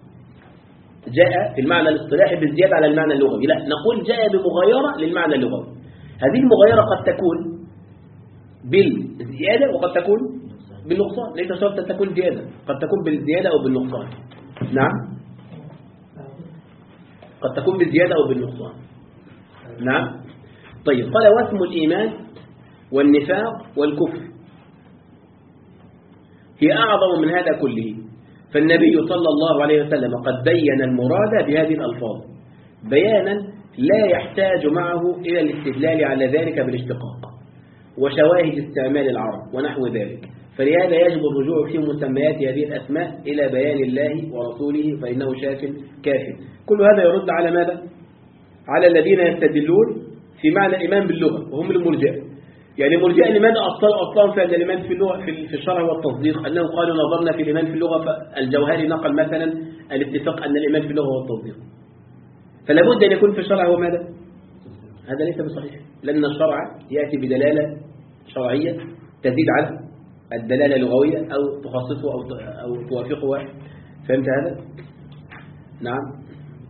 جاء في المعنى الاصطلاحي بالزيادة على المعنى اللغوي. لا، نقول جاء بمغايرة للمعنى اللغوي. هذه المغايرة قد تكون بالزيادة وقد تكون بالنقصان، ليس شرط أن تكون زيادة، قد تكون بالزيادة أو بالنقصان. نعم، قد تكون بالزيادة أو بالنقصان. نعم. طيب، قال واسم الإيمان والنفاق والكفر هي أعظم من هذا كله، فالنبي صلى الله عليه وسلم قد بين المراد بهذه الألفاظ بيانا لا يحتاج معه إلى الاستدلال على ذلك بالاشتقاق وشواهد استعمال العرب ونحو ذلك، فلهذا يجب الرجوع في مسميات هذه الأسماء إلى بيان الله ورسوله فإنه شاف كاف. كل هذا يرد على ماذا؟ على الذين يستدلون في معنى الإيمان باللغة وهم المرجئة. يعني المرجئة لماذا أصلوا أصلا في الإيمان في اللغة في الشرع والتصديق؟ أنهم قالوا نظرنا في الإيمان في اللغة، فالجوهري نقل مثلا الاتفاق أن الإيمان في اللغة هو التصديق، فلا بد أن يكون في الشرع هو ماذا؟ هذا ليس بصحيح، لأن الشرع يأتي بدلالة شرعية تزيد على الدلالة اللغوية أو تخصصه أو أو توافقه. فهمت هذا؟ نعم.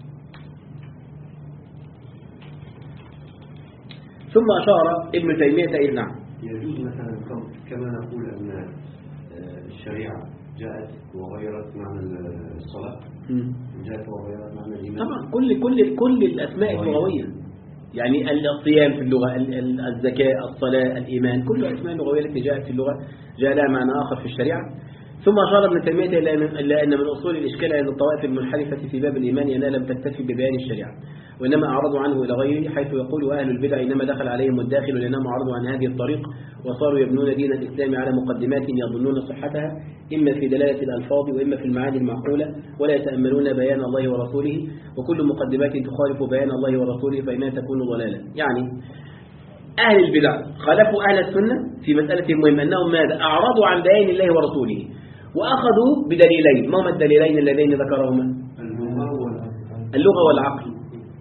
ثم أشار ابن تيمية إلى نعم. يجوز مثلا كما نقول أن الشريعة جاءت وغيرت معنى الصلاة، جاءت وغيرت معنى الإيمان. طبعا كل كل كل الأسماء اللغوية، يعني الصيام في اللغة، الزكاة، الصلاة، الإيمان، كل الأسماء اللغوية التي جاءت في اللغة جاء لها معنى آخر في الشريعة. ثم أشار ابن تيمية إلى أن من أصول الإشكال أن الطوائف المنحرفة في باب الإيمان أنها لم تكتفي ببيان الشريعة، وإنما أعرضوا عنه إلى غيره، حيث يقول أهل البدع إنما دخل عليهم الداخل لأنهم أعرضوا عن هذه الطريق وصاروا يبنون دين الإسلام على مقدمات يظنون صحتها إما في دلالة الألفاظ وإما في المعاني المعقولة، ولا يتأملون بيان الله ورسوله، وكل مقدمات تخالف بيان الله ورسوله فإنها تكون ضلالا. يعني أهل البدع خالفوا أهل السنة في مسألة مهمة، أنهم ماذا؟ أعرضوا عن بيان الله ورسوله وأخذوا بدليلين. ما هما الدليلين اللذين ذكرهما؟ اللغة والعقل.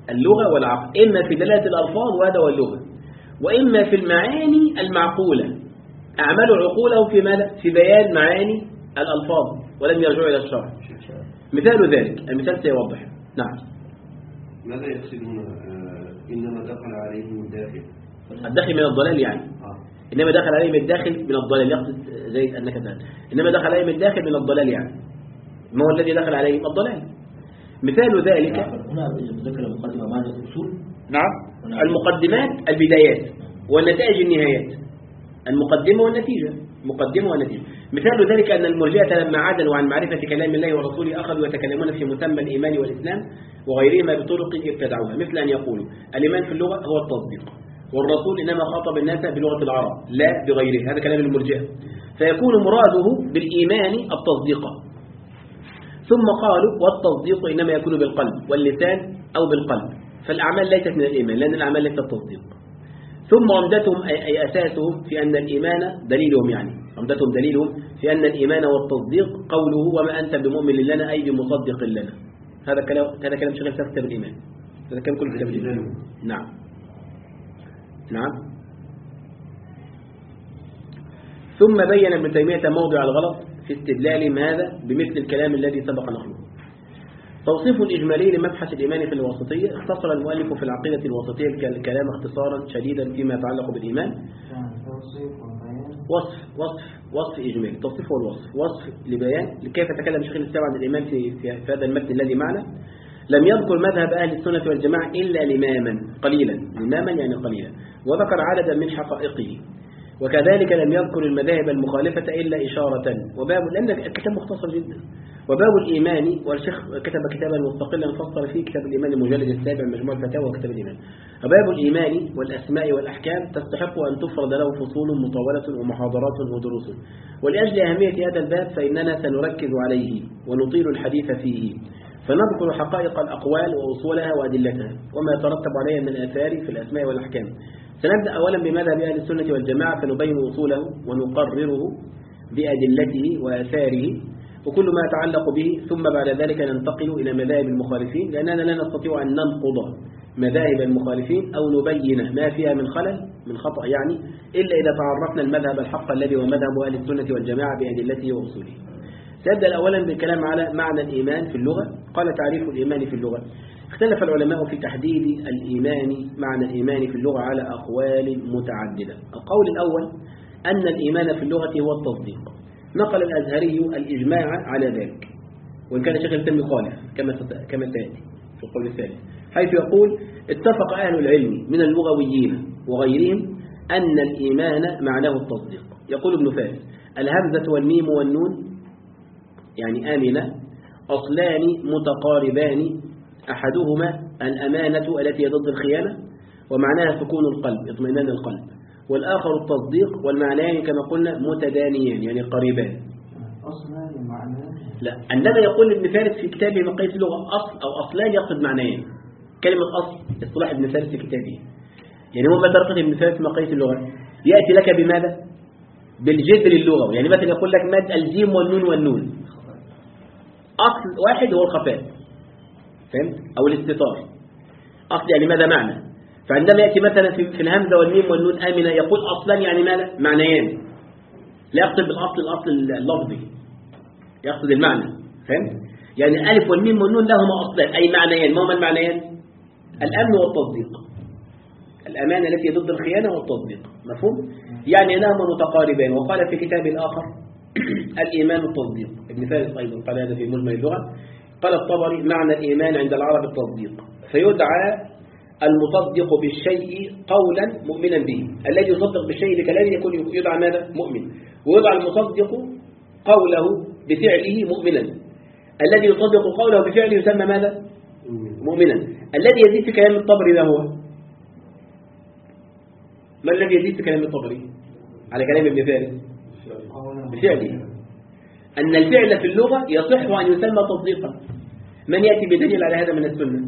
اللغة والعقل، إما في دلالة الألفاظ وهذا هو اللغة، وإما في المعاني المعقولة. أعملوا عقولهم في ماذا؟ في بيان معاني الألفاظ ولم يرجعوا إلى الشرع. مثال ذلك، المثال سيوضح. نعم. ماذا يقصدون آه إنما دخل عليهم الداخل؟ الداخل من الضلال يعني آه. إنما دخل عليهم الداخل من الضلال، يقصد زي أنك تقول إنما دخل عليهم الداخل من الضلال، يعني ما هو الذي دخل عليهم؟ الضلال. مثال ذلك هنا ذكر المقدمة معنى الأصول. نعم. المقدمات البدايات والنتائج النهايات، المقدمة والنتيجة، مقدمة والنتيجة. مثال ذلك أن المرجئة لما عدلوا عن معرفة كلام الله ورسوله أخذوا يتكلمون في مسمى الإيمان والإسلام وغيرهما بطرق ابتدعوها، مثل أن يقولوا الإيمان في اللغة هو التصديق، والرسول إنما خاطب الناس بلغة العرب لا بغيره، هذا كلام المرجئة، فيكون مراده بالإيمان التصديق. ثم قالوا والتصديق إنما يكون بالقلب واللسان أو بالقلب، فالأعمال ليست من الإيمان لأن الأعمال ليست تصديق. ثم عمدتهم أي أساسهم في أن الإيمان دليلهم، يعني عمدتهم دليلهم في أن الإيمان والتصديق قوله وما أنت بمؤمن لنا أي بمصدق لنا. هذا كلام هذا كلام شغل في كتاب الإيمان، هذا كلام كل كتاب الإيمان. نعم نعم. ثم بين ابن تيمية موضع الغلط في استدلال ماذا بمثل الكلام الذي سبق نقله. توصيف إجمالي لمبحث الإيمان في الواسطية. اختصر المؤلف في العقيدة الواسطية الكلام اختصارا شديدا فيما يتعلق بالإيمان. وصف وصف وصف إجمالي، توصيف والوصف، وصف لبيان كيف تكلم شيخ الإسلام عن الإيمان في, في هذا المتن الذي معنا. لم يذكر مذهب أهل السنة والجماعة إلا لماما قليلا، لماما يعني قليلا، وذكر عددا من حقائقه، وكذلك لم يذكر المذاهب المخالفة إلا إشارة. وباب، لأن الكتاب مختصر جدا. وباب الإيمان، والشيخ كتب كتابا مستقلا فصل فيه كتاب الإيمان المجلد السابع مجموع الفتاوى وكتاب الإيمان. وباب الإيمان والأسماء والأحكام تستحق أن تفرد له فصول مطولة ومحاضرات ودروس، ولأجل أهمية هذا الباب فإننا سنركز عليه ونطيل الحديث فيه، فنذكر حقائق الأقوال وأصولها وأدلتها وما يترتب عليها من الآثار في الأسماء والأحكام. سنبدأ أولا بمذهب أهل السنة والجماعة فنبين أصوله ونقرره بأدلته وآثاره وكل ما يتعلق به، ثم بعد ذلك ننتقل إلى مذاهب المخالفين، لأننا لا نستطيع أن ننقض مذاهب المخالفين أو نبين ما فيها من خلل من خطأ يعني إلا إذا تعرفنا المذهب الحق الذي هو مذهب أهل السنة والجماعة بأدلته وأصوله. سأبدأ أولا بالكلام على معنى الإيمان في اللغة. قال تعريف الإيمان في اللغة. اختلف العلماء في تحديد الإيمان، معنى الإيمان في اللغة، على أقوال متعددة. القول الأول أن الإيمان في اللغة هو التصديق. نقل الأزهري الإجماع على ذلك، وإن كان شيخ الإسلام يخالف كما كما سيأتي في القول الثاني، حيث يقول اتفق أهل العلم من اللغويين وغيرهم أن الإيمان معناه التصديق. يقول ابن فارس الهمزة والميم والنون يعني آمنة أصلان متقاربان، أحدهما الأمانة التي ضد الخيانة ومعناها سكون القلب اطمئنان القلب، والآخر التصديق، والمعنيان كما قلنا متدانيان يعني قريبان. أصلان معناه لا، عندما يقول ابن فارس في كتابه مقاييس اللغة أصل أو أصلان يقصد معنيين. كلمة أصل اصطلاح ابن فارس في كتابه، يعني هو ما طريقة ابن فارس مقاييس اللغة يأتي لك بماذا؟ بالجذر اللغوي، يعني مثلا يقول لك مد الجيم والنون والنون، أصل واحد هو الخفاء، فهمت؟ أو الاستطار. أصل يعني ماذا معنى؟ فعندما يأتي مثلا في الهمزة والميم والنون آمنة يقول أصلا يعني ماذا؟ معنيان، لا يقصد بالأصل الأصل اللفظي، يقصد المعنى، فهمت؟ يعني الألف والميم والنون لهما أصلان أي معنيان. ما هما المعنيان؟ الأمن والتصديق، الأمانة التي ضد الخيانة والتصديق، مفهوم؟ يعني لهما متقاربان. وقال في كتاب الآخر الإيمان التصديق، ابن فارس أيضا قال هذا في مجمل اللغة. قال الطبري معنى الإيمان عند العرب التصديق، فيدعى المصدق بالشيء قولا مؤمنا به، الذي يصدق بالشيء بكلامه يكون يدعى ماذا؟ مؤمن. ويدعى المصدق قوله بفعله مؤمنا، الذي يصدق قوله بفعله يسمى ماذا؟ مؤمنا. الذي يزيد في كلام الطبري ده هو ما الذي يزيد في كلام الطبري على كلام ابن فارس؟ بفعله. أن الفعل في اللغة يصح أن يسمى تصديقا. من يأتي بدليل على هذا من السنة؟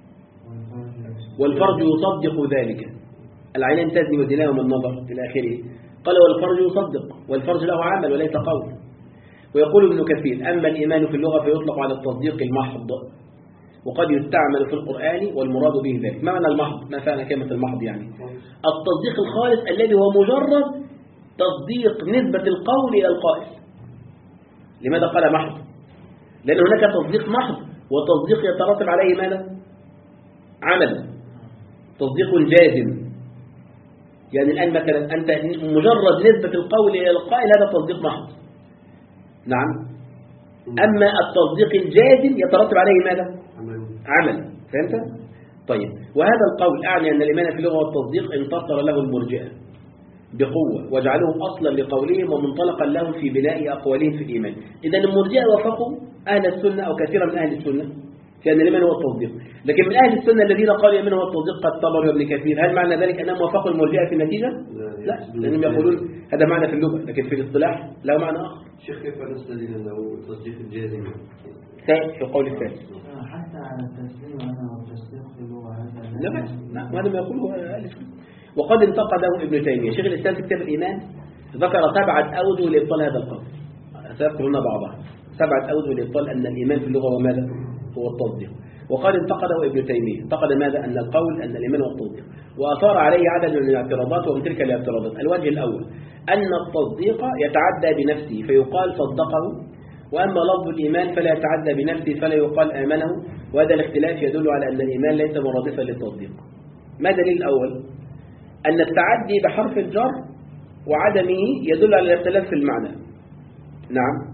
والفرج يصدق ذلك، العينين تزني وزناهما النظر إلى آخره. قال والفرج يصدق، والفرج له عمل وليس قول. ويقول ابن كثير أما الإيمان في اللغة فيطلق على التصديق المحض، وقد يستعمل في القرآن والمراد به ذلك. ما معنى المحض؟ ما فعل كلمة المحض؟ يعني التصديق الخالص الذي هو مجرد تصديق نسبة القول إلى القائل. لماذا قال محض؟ لأن هناك تصديق محض وتصديق يترتب عليه ماذا؟ عمل. تصديق جازم. يعني الآن مثلا أنت مجرد نسبة القول إلى القائل هذا تصديق محض. نعم. أما التصديق الجازم يترتب عليه ماذا؟ عمل. فهمت؟ طيب، وهذا القول أعني أن الإيمان في اللغة والتصديق انتصر له المرجئة بقوة وجعلوه أصلا لقولهم ومنطلقا لهم في بناء أقوالهم في الإيمان. إذن المرجئة وافقوا أهل السنة أو كثيرا من أهل السنة في أن الإيمان هو التصديق، لكن من أهل السنة الذين قالوا الإيمان هو التصديق كالطبري وابن كثير، هل معنى ذلك أنهم وافقوا المرجئة في النتيجة؟ لا، لأنهم يقولون هذا معنى في اللغة، لكن في الاصطلاح له معنى آخر. شيخ كيف نستدل أنه التصديق الجازم؟ في القول الثاني حتى على التسليم أنا والتصديق في اللغة هذا لا بأس، نعم، وهذا ما يقوله أهل السنة. وقد انتقده ابن تيمية شيخ الإسلام في كتاب الإيمان، ذكر سبعة أوجه لإبطال هذا القول، سيذكرون بعضها. سبعة أوجه لإبطال أن الإيمان في اللغة هو ماذا؟ هو التصديق. وقد انتقده ابن تيمية، انتقد ماذا؟ أن القول أن الإيمان هو التصديق، وأثار عليه عدد من الاعتراضات. ومن تلك الاعتراضات الوجه الأول أن التصديق يتعدى بنفسه فيقال صدقه، وأما لفظ الإيمان فلا يتعدى بنفسه فلا يقال آمنه، وهذا الاختلاف يدل على أن الإيمان ليس مرادفا للتصديق. ما دليل الأول؟ أن التعدي بحرف الجر وعدمه يدل على الاختلاف في المعنى. نعم.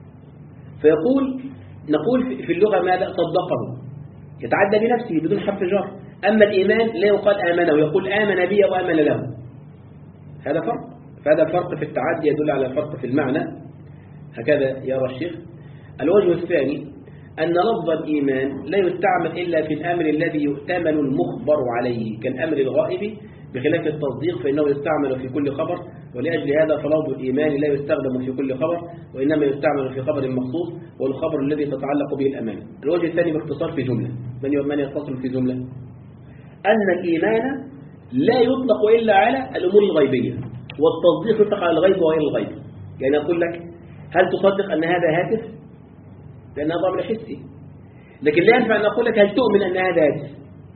فيقول نقول في اللغة ماذا؟ صدقه، يتعدى بنفسه بدون حرف جر. أما الإيمان لا يقال آمنه، يقول آمن بي وآمن له. هذا فرق، فهذا فرق في التعدي يدل على فرق في المعنى. هكذا يرى الشيخ. الوجه الثاني أن لفظ الإيمان لا يستعمل إلا في الأمر الذي يؤتمن المخبر عليه كالأمر الغائب، بخلاف التصديق فإنه يستعمل في كل خبر، ولأجل هذا فلفظ الإيمان لا يستخدم في كل خبر، وإنما يستعمل في خبر مخصوص والخبر الذي تتعلق به الأمانة. الوجه الثاني باختصار في جملة، من من يختصر في جملة؟ أن الإيمان لا يطلق إلا على الأمور الغيبية، والتصديق يطلق على الغيب وغير الغيب. يعني أقول لك هل تصدق أن هذا هاتف؟ لأنها ضمير حسي. لكن لا ينفع أن أقول لك هل تؤمن أن هذا هاتف؟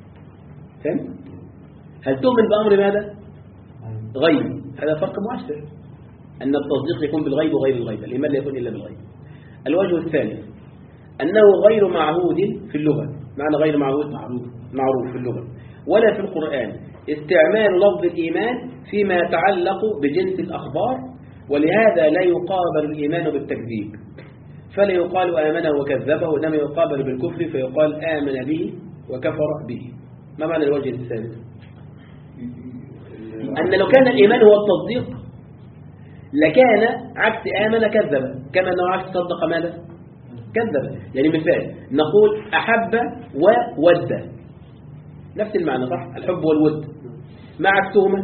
فهم؟ هل تؤمن بأمر ماذا؟ غيب. هذا فرق مؤثر، أن التصديق يكون بالغيب وغير الغيب، الإيمان لا يكون إلا بالغيب. الوجه الثالث أنه غير معهود في اللغة. معنى غير معهود؟ معروف في اللغة ولا في القرآن استعمال لفظ الإيمان فيما يتعلق بجنس الأخبار، ولهذا لا يقابل الإيمان بالتكذيب، فلا يقال آمنه وكذبه، وإنما يقابل بالكفر فيقال آمن به وكفر به. ما معنى الوجه الثالث؟ أن لو كان الإيمان هو التصديق لكان عكس آمن كذب، كما أنه عكس صدق ماذا؟ كذب. يعني مثال نقول أحب وود، نفس المعنى صح؟ الحب والود، ما عكسهما؟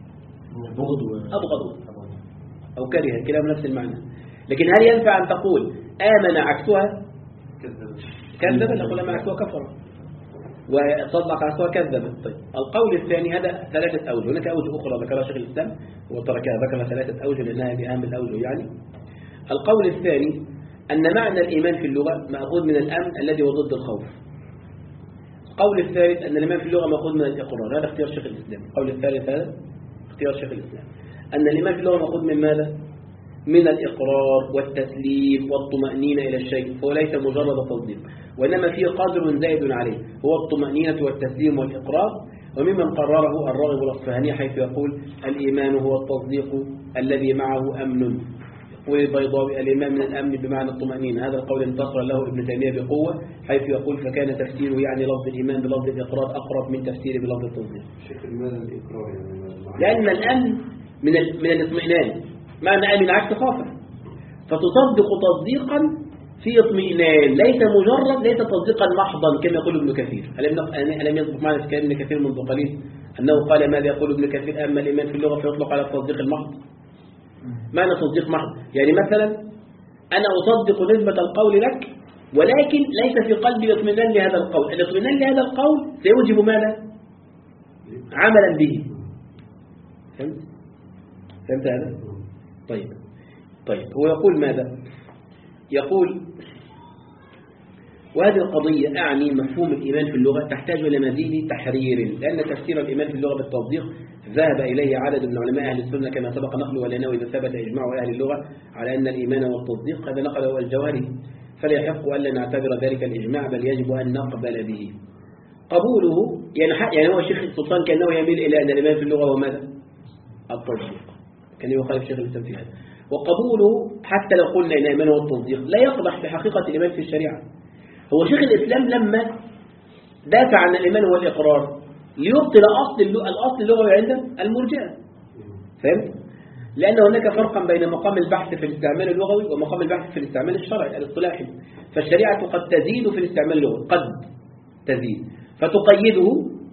أبغض أو كره، كلاهما نفس المعنى. لكن هل ينفع أن تقول آمن عكسها كذب؟ نقول ما عكسها كفر، وصدق عكسها كذب. طيب القول الثاني هذا ثلاثة أوجه، هناك أوجه أخرى ذكرها شيخ الإسلام وتركها، ذكر ثلاثة أوجه لأنها بأهم الأوجه. يعني القول الثاني أن معنى الإيمان في اللغة مأخوذ من الأمن الذي هو ضد الخوف. القول الثالث أن الإيمان في اللغة مأخوذ من الإقرار، هذا اختيار شيخ الإسلام. القول الثالث هذا اختيار شيخ الإسلام، أن الإيمان في اللغة مأخوذ من ماذا؟ من الإقرار والتسليم والطمأنينة إلى الشيء، فهو ليس مجرد تصديق، وإنما فيه قدر زائد عليه هو الطمأنينة والتسليم والإقرار. وممن قرره الراغب الأصفهاني حيث يقول الإيمان هو التصديق الذي معه أمن. يقول البيضاوي الإيمان من الأمن بمعنى الطمأنينة. هذا القول انتصر له ابن تيمية بقوة حيث يقول فكان تفسيره يعني لفظ الإيمان بلفظ الإقرار أقرب من تفسيره بلفظ التصديق. شيخ لماذا الإقرار يعني؟ لأن الأمن من من الاطمئنان، معنى أمن عكس خافر، فتصدق تصديقا في اطمئنان، ليس مجرد ليس تصديقا محضا كما يقول ابن كثير. ألم يسبق معنا في كلام ابن كثير منذ قليل أنه قال ماذا يقول ابن كثير؟ أما الإيمان في اللغة فيطلق على التصديق المحض. معنى تصديق محض يعني مثلا أنا أصدق نسبة القول لك، ولكن ليس في قلبي اطمئنان لهذا القول. الاطمئنان لهذا القول سيوجب ماذا؟ عملا به. فهمت؟ فهمت هذا؟ طيب طيب هو يقول ماذا؟ يقول وهذه القضية أعني مفهوم الإيمان في اللغة تحتاج إلى مزيد تحرير، لأن تفسير الإيمان في اللغة بالتصديق ذهب إليه عدد من علماء أهل السنة كما سبق نقله، ولأنه إذا ثبت إجماع أهل اللغة على أن الإيمان والتصديق هذا نقله الجوهري، فلا يحق ألا نعتبر ذلك الإجماع، بل يجب أن نقبل به. قبوله يعني يعني هو الشيخ السلطان كأنه يميل إلى أن الإيمان في اللغة هو ماذا؟ التصديق، كان يخالف شيخ الإسلام في هذا. وقبوله حتى لو قلنا إن الإيمان هو التصديق لا يقضح بحقيقة الإيمان في الشريعة. هو شيخ الإسلام لما دافع عن الإيمان هو الإقرار ليبطل أصل الأصل اللغوي عنده المرجئة، فهمت؟ لأن هناك فرقا بين مقام البحث في الاستعمال اللغوي ومقام البحث في الاستعمال الشرعي الاصطلاحي. فالشريعة قد تزيد في الاستعمال اللغوي، قد تزيد فتقيده،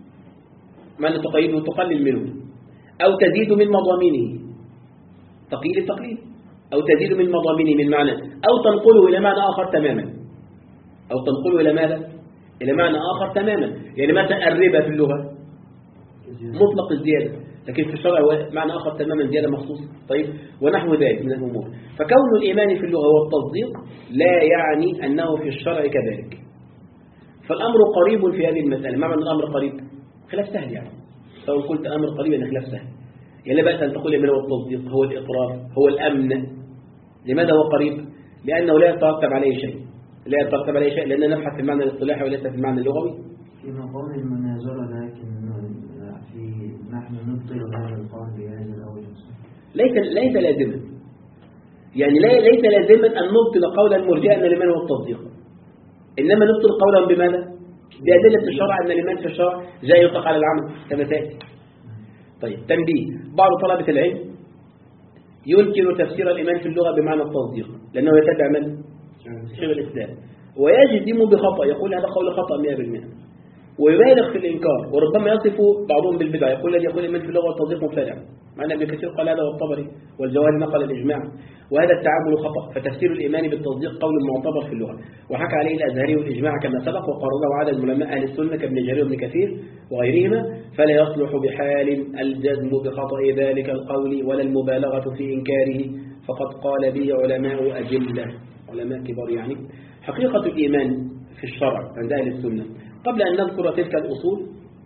معنى تقيده تقلل منه، أو تزيد من مضامينه تقييد التقليد، أو تزيد من مضامينه من معنى، أو تنقله إلى معنى آخر تماما، أو تنقله إلى ماذا؟ إلى معنى آخر تماما. يعني مثلا الربا في اللغة مطلق الزيادة، لكن في الشرع هو معنى آخر تماما، زيادة مخصوص. طيب ونحو ذلك من الأمور. فكون الإيمان في اللغة هو التصديق لا يعني أنه في الشرع كذلك. فالأمر قريب في هذه المسألة. ما معنى الأمر قريب؟ خلاف سهل يعني. لو قلت أمر قريب يعني خلاف سهل. يعني لا بأس أن تقول الإيمان هو التصديق، هو الإقرار، هو الأمن. لماذا هو قريب؟ لأنه لا يترتب عليه شيء، لا يترتب عليه شيء لأننا نبحث في المعنى الاصطلاحي وليس في المعنى اللغوي. في مقام المناظرة، لكن في نحن نبطل هذا القول بهذا الأوجه. ليس ليس لازما، يعني لا ليس لازما أن نبطل قول المرجئة أن الإيمان هو التصديق، إنما نبطل قولهم بماذا؟ بأدلة الشرع أن الإيمان في الشرع جاء يطلق على العمل كما تأتي. طيب تنبيه، بعض طلبة العلم ينكر تفسير الإيمان في اللغة بمعنى التصديق لأنه يتبع من؟ شيخ الإسلام، ويجزم بخطأ، يقول هذا قول خطأ مئة بالمئة، ويبالغ في الإنكار، وربما يصف بعضهم بالبدع، يقول الذي يقول الإيمان في اللغة والتصديق مبتدع، مع أن ابن كثير قال هذا والطبري والجوهري نقل الإجماع، وهذا التعامل خطأ. فتفسير الإيمان بالتصديق قول معتبر في اللغة، وحكى عليه الأزهري والإجماع كما سبق، وقرره عدد من علماء أهل السنة كابن جرير وابن كثير وغيرهما، فلا يصلح بحال الجزم بخطأ ذلك القول ولا المبالغة في إنكاره، فقد قال به علماء أجلة، علماء كبار يعني. حقيقة الإيمان في الشرع عند أهل السنة، قبل أن نذكر تلك الأصول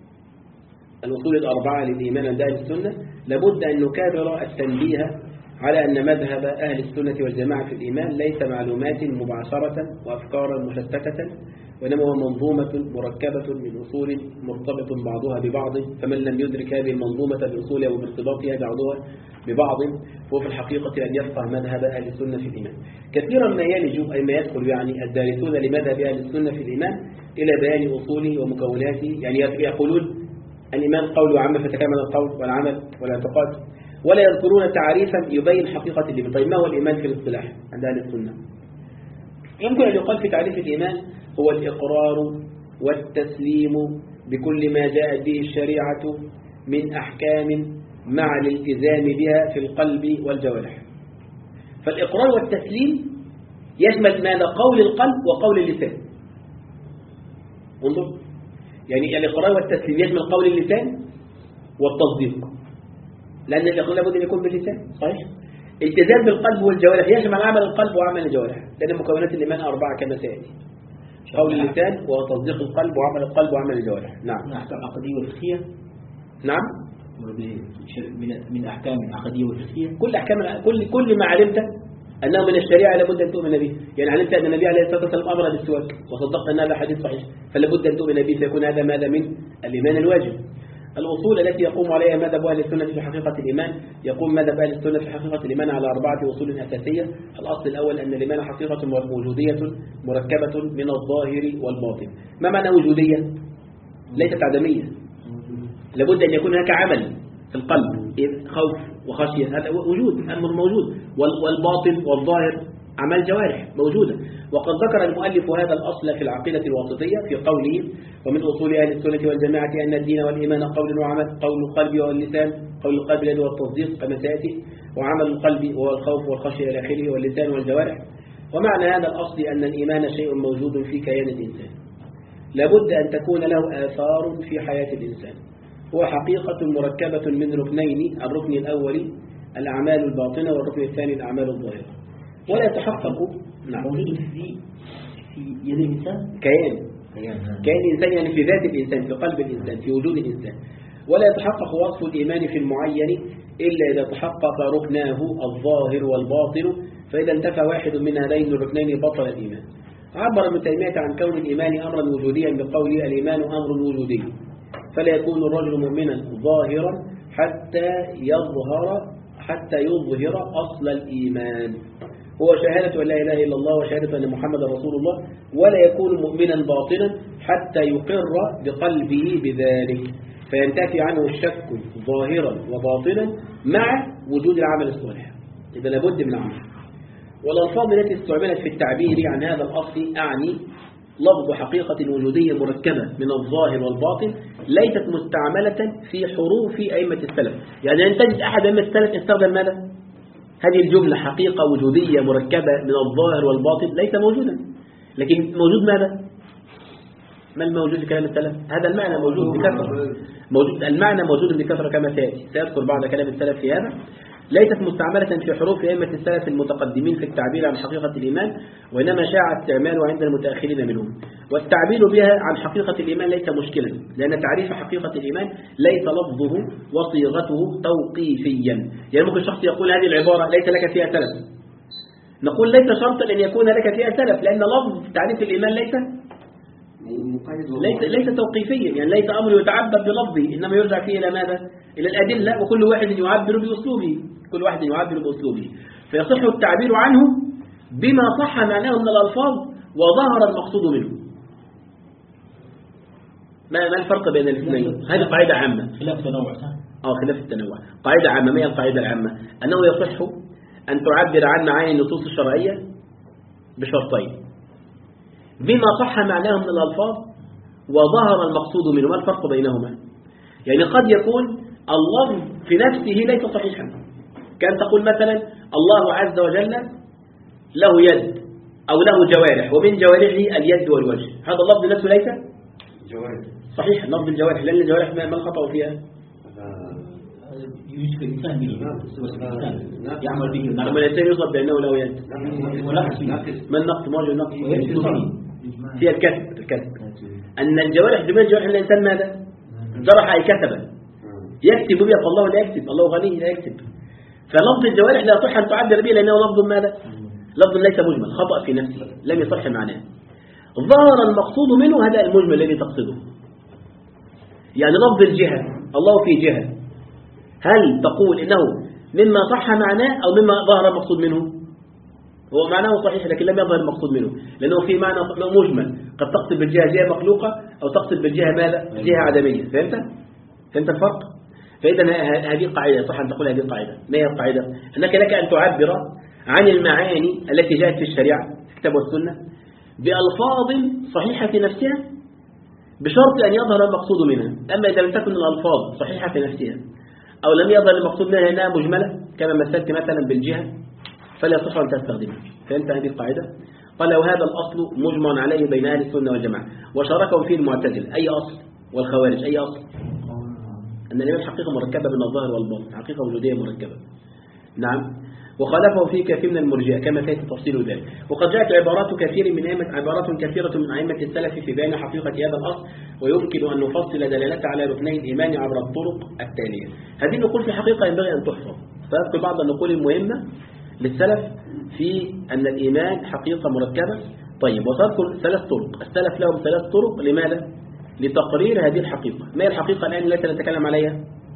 الأصول الأربعة للإيمان عند أهل السنة، لابد أن نكرر التنبيه على أن مذهب أهل السنة والجماعة في الإيمان ليس معلومات مبعثرة وأفكارا مشتتة، وإنما هو منظومة مركبة من أصول مرتبط بعضها ببعض، فمن لم يدرك هذه المنظومة بأصولها وبارتباطها بعضها ببعض فهو في الحقيقة أن يفقه مذهب أهل السنة في الإيمان. كثيرا ما يلج أي ما يدخل يعني الدارسون لمذهب أهل السنة في الإيمان إلى بيان أصوله ومكوناته، يعني يقولون الإيمان قول وعمل فتكمل القول والعمل والاعتقاد، ولا يذكرون تعريفا يبين حقيقة الإيمان. طيب ما هو الإيمان في الاصطلاح عند أهل السنة؟ يمكن أن يقال في تعريف الإيمان هو الإقرار والتسليم بكل ما جاءت به الشريعة من أحكام مع الالتزام بها في القلب والجوارح. فالإقرار والتسليم يشمل ماذا؟ قول القلب وقول اللسان. انظر، يعني الإقرار والتسليم يشمل قول اللسان والتصديق، لأن الإقرار لابد أن يكون باللسان، صحيح؟ التزام بالقلب والجوارح يشمل عمل القلب وعمل الجوارح، لأن مكونات الإيمان أربعة كما سيأتي: قول اللسان وتصديق القلب وعمل القلب وعمل الجوارح. نعم. أحكام عقدية وفقهية. نعم. من من أحكام عقدية وفقهية. كل أحكام كل كل ما علمت أنه من الشريعة لابد أن تؤمن به. يعني علمت أن النبي عليه الصلاة والسلام أمر بالسواك وصدقت أن هذا حديث صحيح، فلابد أن تؤمن به، فيكون هذا ماذا من الإيمان الواجب. الأصول التي يقوم عليها مذهب أهل السنة في حقيقة الإيمان، يقوم مذهب أهل السنة في حقيقة الإيمان على أربعة أصول أساسية. الأصل الأول أن الإيمان حقيقة وجودية مركبة من الظاهر والباطن. ما معنى وجودية؟ ليست عدمية، لابد أن يكون هناك عمل في القلب، خوف وخشية، هذا وجود، أمر موجود، والباطن والظاهر أعمال جوارح موجودة. وقد ذكر المؤلف هذا الأصل في العقيدة الواسطية في قوله: ومن أصول أهل السنة والجماعة أن الدين والإيمان قول وعمل، قول القلب واللسان، قول القلب الذي هو التصديق كما سيأتي، وعمل القلب وهو الخوف والخشية إلى آخره، واللسان والجوارح. ومعنى هذا الأصل أن الإيمان شيء موجود في كيان الإنسان، لابد أن تكون له آثار في حياة الإنسان. هو حقيقة مركبة من ركنين: الركن الأول الأعمال الباطنة، والركن الثاني الأعمال الظاهرة. ولا يتحقق. نعم. موجود في في يد الإنسان كيان كيان كيان الإنسان يعني في ذات الإنسان، في قلب الإنسان، في وجود الإنسان. ولا يتحقق وصف الإيمان في المعين إلا إذا تحقق ركناه الظاهر والباطن، فإذا انتفى واحد من هذين الركنين بطل الإيمان. عبر ابن تيمية عن كون الإيمان أمرا وجوديا بقوله الإيمان أمر وجودي، فلا يكون الرجل مؤمنا ظاهرا حتى يظهر حتى يظهر أصل الإيمان، هو شهادة أن لا إله إلا الله وشهادة أن محمد رسول الله، ولا يكون مؤمنا باطنا حتى يقر بقلبه بذلك، فينتفي عنه الشك ظاهرا وباطنا مع وجود العمل الصالح. إذا لابد من عمل. والألفاظ التي استعملت في التعبير عن هذا الأصل أعني لفظ حقيقة وجودية مركبة من الظاهر والباطن ليست مستعملة في حروف أئمة السلف. يعني أن تجد أحد أئمة السلف استخدم ماذا؟ هذه الجملة حقيقة وجودية مركبة من الظاهر والباطن ليس موجودا، لكن موجود ماذا؟ ما الموجود في كلام السلف؟ هذا المعنى موجود بكثرة، موجود المعنى موجود بكثرة كما سيأتي، سيذكر بعض كلام السلف في هذا. ليست مستعملة في حروف أئمة السلف المتقدمين في التعبير عن حقيقة الإيمان، وإنما شاع استعماله عند المتأخرين منهم. والتعبير بها عن حقيقة الإيمان ليس مشكلا، لأن تعريف حقيقة الإيمان ليس لفظه وصيغته توقيفيا. يعني ممكن شخص يقول هذه العبارة ليس لك فيها سلف، نقول ليس شرطا أن يكون لك فيها سلف، لأن لفظ تعريف الإيمان ليس ليس ليس توقيفيا، يعني ليس أمر يتعبد بلفظه، إنما يرجع فيه إلى ماذا؟ إلى الأدلة، وكل واحد يعبر بأسلوبه، كل واحد يعبر بأسلوبه، فيصح التعبير عنه بما صح معناه من الألفاظ وظهر المقصود منه. ما ما الفرق بين الاثنين؟ هذه قاعدة عامة. خلاف التنوع صح؟ اه خلاف التنوع. قاعدة عامة. ما هي القاعدة العامة؟ أنه يصح أن تعبر عن معاني النصوص الشرعية بشرطين: بما صح معناه من الألفاظ وظهر المقصود منه. ما الفرق بينهما؟ يعني قد يكون اللفظ في نفسه ليس صحيحا، كان تقول مثلا الله عز وجل له يد أو له جوارح، ومن جوارحه اليد والوجه، هذا اللفظ نفسه ليس جوارح صحيح. لفظ الجوارح، لأن الجوارح ما الخطأ فيها؟ يشبه الإنسان به، يعمل به. لما الإنسان يصب بأنه له يد، ما النقص؟ ما وجه النقص؟ فيها الكسب. الكسب أن الجوارح جميع جوارح الإنسان ماذا؟ جرح أي كسبا، يكتب بها، فالله لا يكتب، الله غني لا يكتب. فلفظ الجوارح لا يصح أن تعبر به لأنه لفظ ماذا؟ لفظ ليس مجمل، خطأ في نفسه، لم يصح معناه. ظهر المقصود منه، هذا المجمل الذي تقصده. يعني لفظ الجهة، الله في جهة، هل تقول إنه مما صح معناه أو مما ظهر المقصود منه؟ هو معناه صحيح لكن لم يظهر المقصود منه، لأنه في معنى مجمل، قد تقصد بالجهة جهة مخلوقة أو تقصد بالجهة ماذا؟ جهة عدمية. فهمت؟ فهمت الفرق؟ فإذا هذه قاعدة، صح أن تقول هذه القاعدة. ما هي القاعدة؟ أنك لك أن تعبر عن المعاني التي جاءت في الشريعة في الكتاب والسنة بألفاظ صحيحة في نفسها بشرط أن يظهر المقصود منها. أما إذا لم تكن الألفاظ صحيحة في نفسها أو لم يظهر المقصود منها أنها مجملة كما مثلت مثلا بالجهة، فلا يصح أن تستخدمها. فهمت هذه القاعدة؟ قال وهذا الأصل مجمع عليه بين أهل السنة والجماعة، وشاركهم فيه المعتزلة. أي أصل؟ والخوارج. أي أصل؟ أن الإيمان حقيقة مركبة من الظاهر والباطن، حقيقة وجودية مركبة. نعم. وخالفه فيه كثير من المرجئة كما سيأتي تفصيل ذلك. وقد جاءت عبارات كثير من أئمة عبارات كثيرة من أئمة السلف في بيان حقيقة هذا الأصل، ويمكن أن نفصل دلالتها على ركني الإيمان عبر الطرق التالية. هذه النقول في حقيقة ينبغي أن تحفظ، فأذكر بعض النقول المهمة للسلف في أن الإيمان حقيقة مركبة. طيب، وسأذكر ثلاث طرق. السلف لهم ثلاث طرق. لماذا؟ لتقرير هذه الحقيقة. ما هي الحقيقة الآن التي نتكلم عليها؟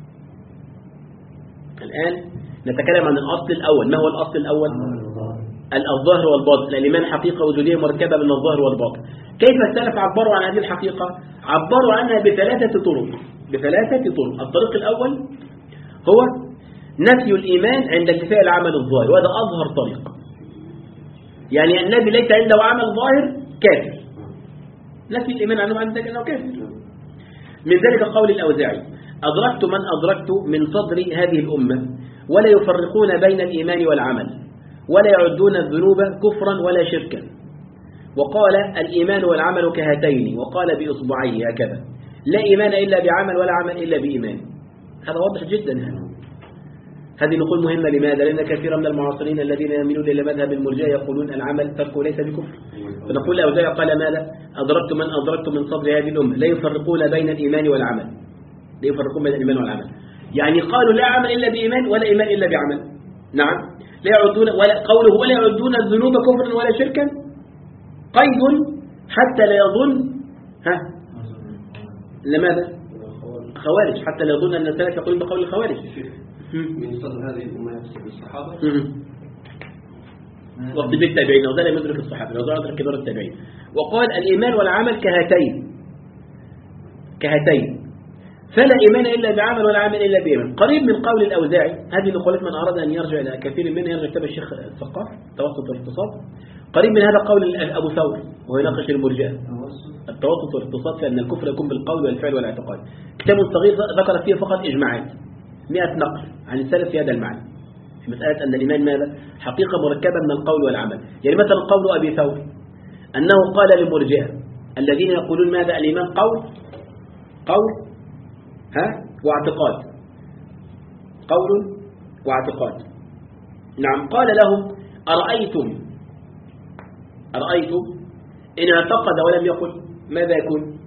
الآن نتكلم عن الأصل الأول. ما هو الأصل الأول؟ الظاهر والباطن. الإيمان حقيقة وجودية مركبة من الظاهر والباطن. كيف السلف عبروا عن هذه الحقيقة؟ عبروا عنها بثلاثة طرق. بثلاثة طرق. الطريق الأول هو نفي الإيمان عند انتفاء العمل الظاهر، وهذا أظهر طريق. يعني النبي ليس عنده عمل ظاهر كافر، نفي الإيمان عنه عند أنه كافر. من ذلك قول الأوزاعي: أدركت من أدركت من صدر هذه الأمة ولا يفرقون بين الإيمان والعمل ولا يعدون الذنوب كفرا ولا شركا. وقال: الإيمان والعمل كهاتين، وقال بإصبعيه هكذا: لا إيمان إلا بعمل ولا عمل إلا بإيمان. هذا واضح جدا. هذا هذه نقول مهمة. لماذا؟ لأن كثيرا من المعاصرين الذين يميلون إلى مذهب المرجئة يقولون العمل تركه ليس بكفر. فنقول الأوزاعي قال ماذا؟ أدركت من أدركت من صدر هذه الأمة لا يفرقون بين الإيمان والعمل، لا يفرقون بين الإيمان والعمل. يعني قالوا لا عمل إلا بإيمان ولا إيمان إلا بعمل. نعم، لا يعدون ولا قوله ولا يعدون الذنوب كفرا ولا شركا قيد حتى لا يظن ها لماذا؟ خوارج، حتى لا يظن أن السلف يقولون بقول الخوارج. من صدر هذه الأمة يقصد الصحابة وقت بالتابعين، وذلك لم يدرك الصحابة وذلك يدرك كبار التابعين. وقال الإيمان والعمل كهاتين كهاتين فلا إيمان إلا بعمل ولا عمل إلا بإيمان. قريب من قول الأوزاعي. هذه نقولت من أراد أن يرجع إلى كثير منها يرجع كتاب الشيخ الثقاف توسط والاقتصاد. قريب من هذا قول أبو ثور وهو يناقش المرجئة التوسط والاقتصاد في أن الكفر يكون بالقول والفعل والاعتقاد. كتاب صغير ذكر فيه فقط إجماعات مئة نقل عن السلف في هذا المعنى، في مسألة أن الإيمان ماذا؟ حقيقة مركبة من القول والعمل. يعني مثلا قول أبي ثور أنه قال للمرجئة الذين يقولون ماذا؟ الإيمان قول قول ها واعتقاد، قول واعتقاد. نعم، قال لهم أرأيتم أرأيتم إن اعتقد ولم يقل ماذا يكون؟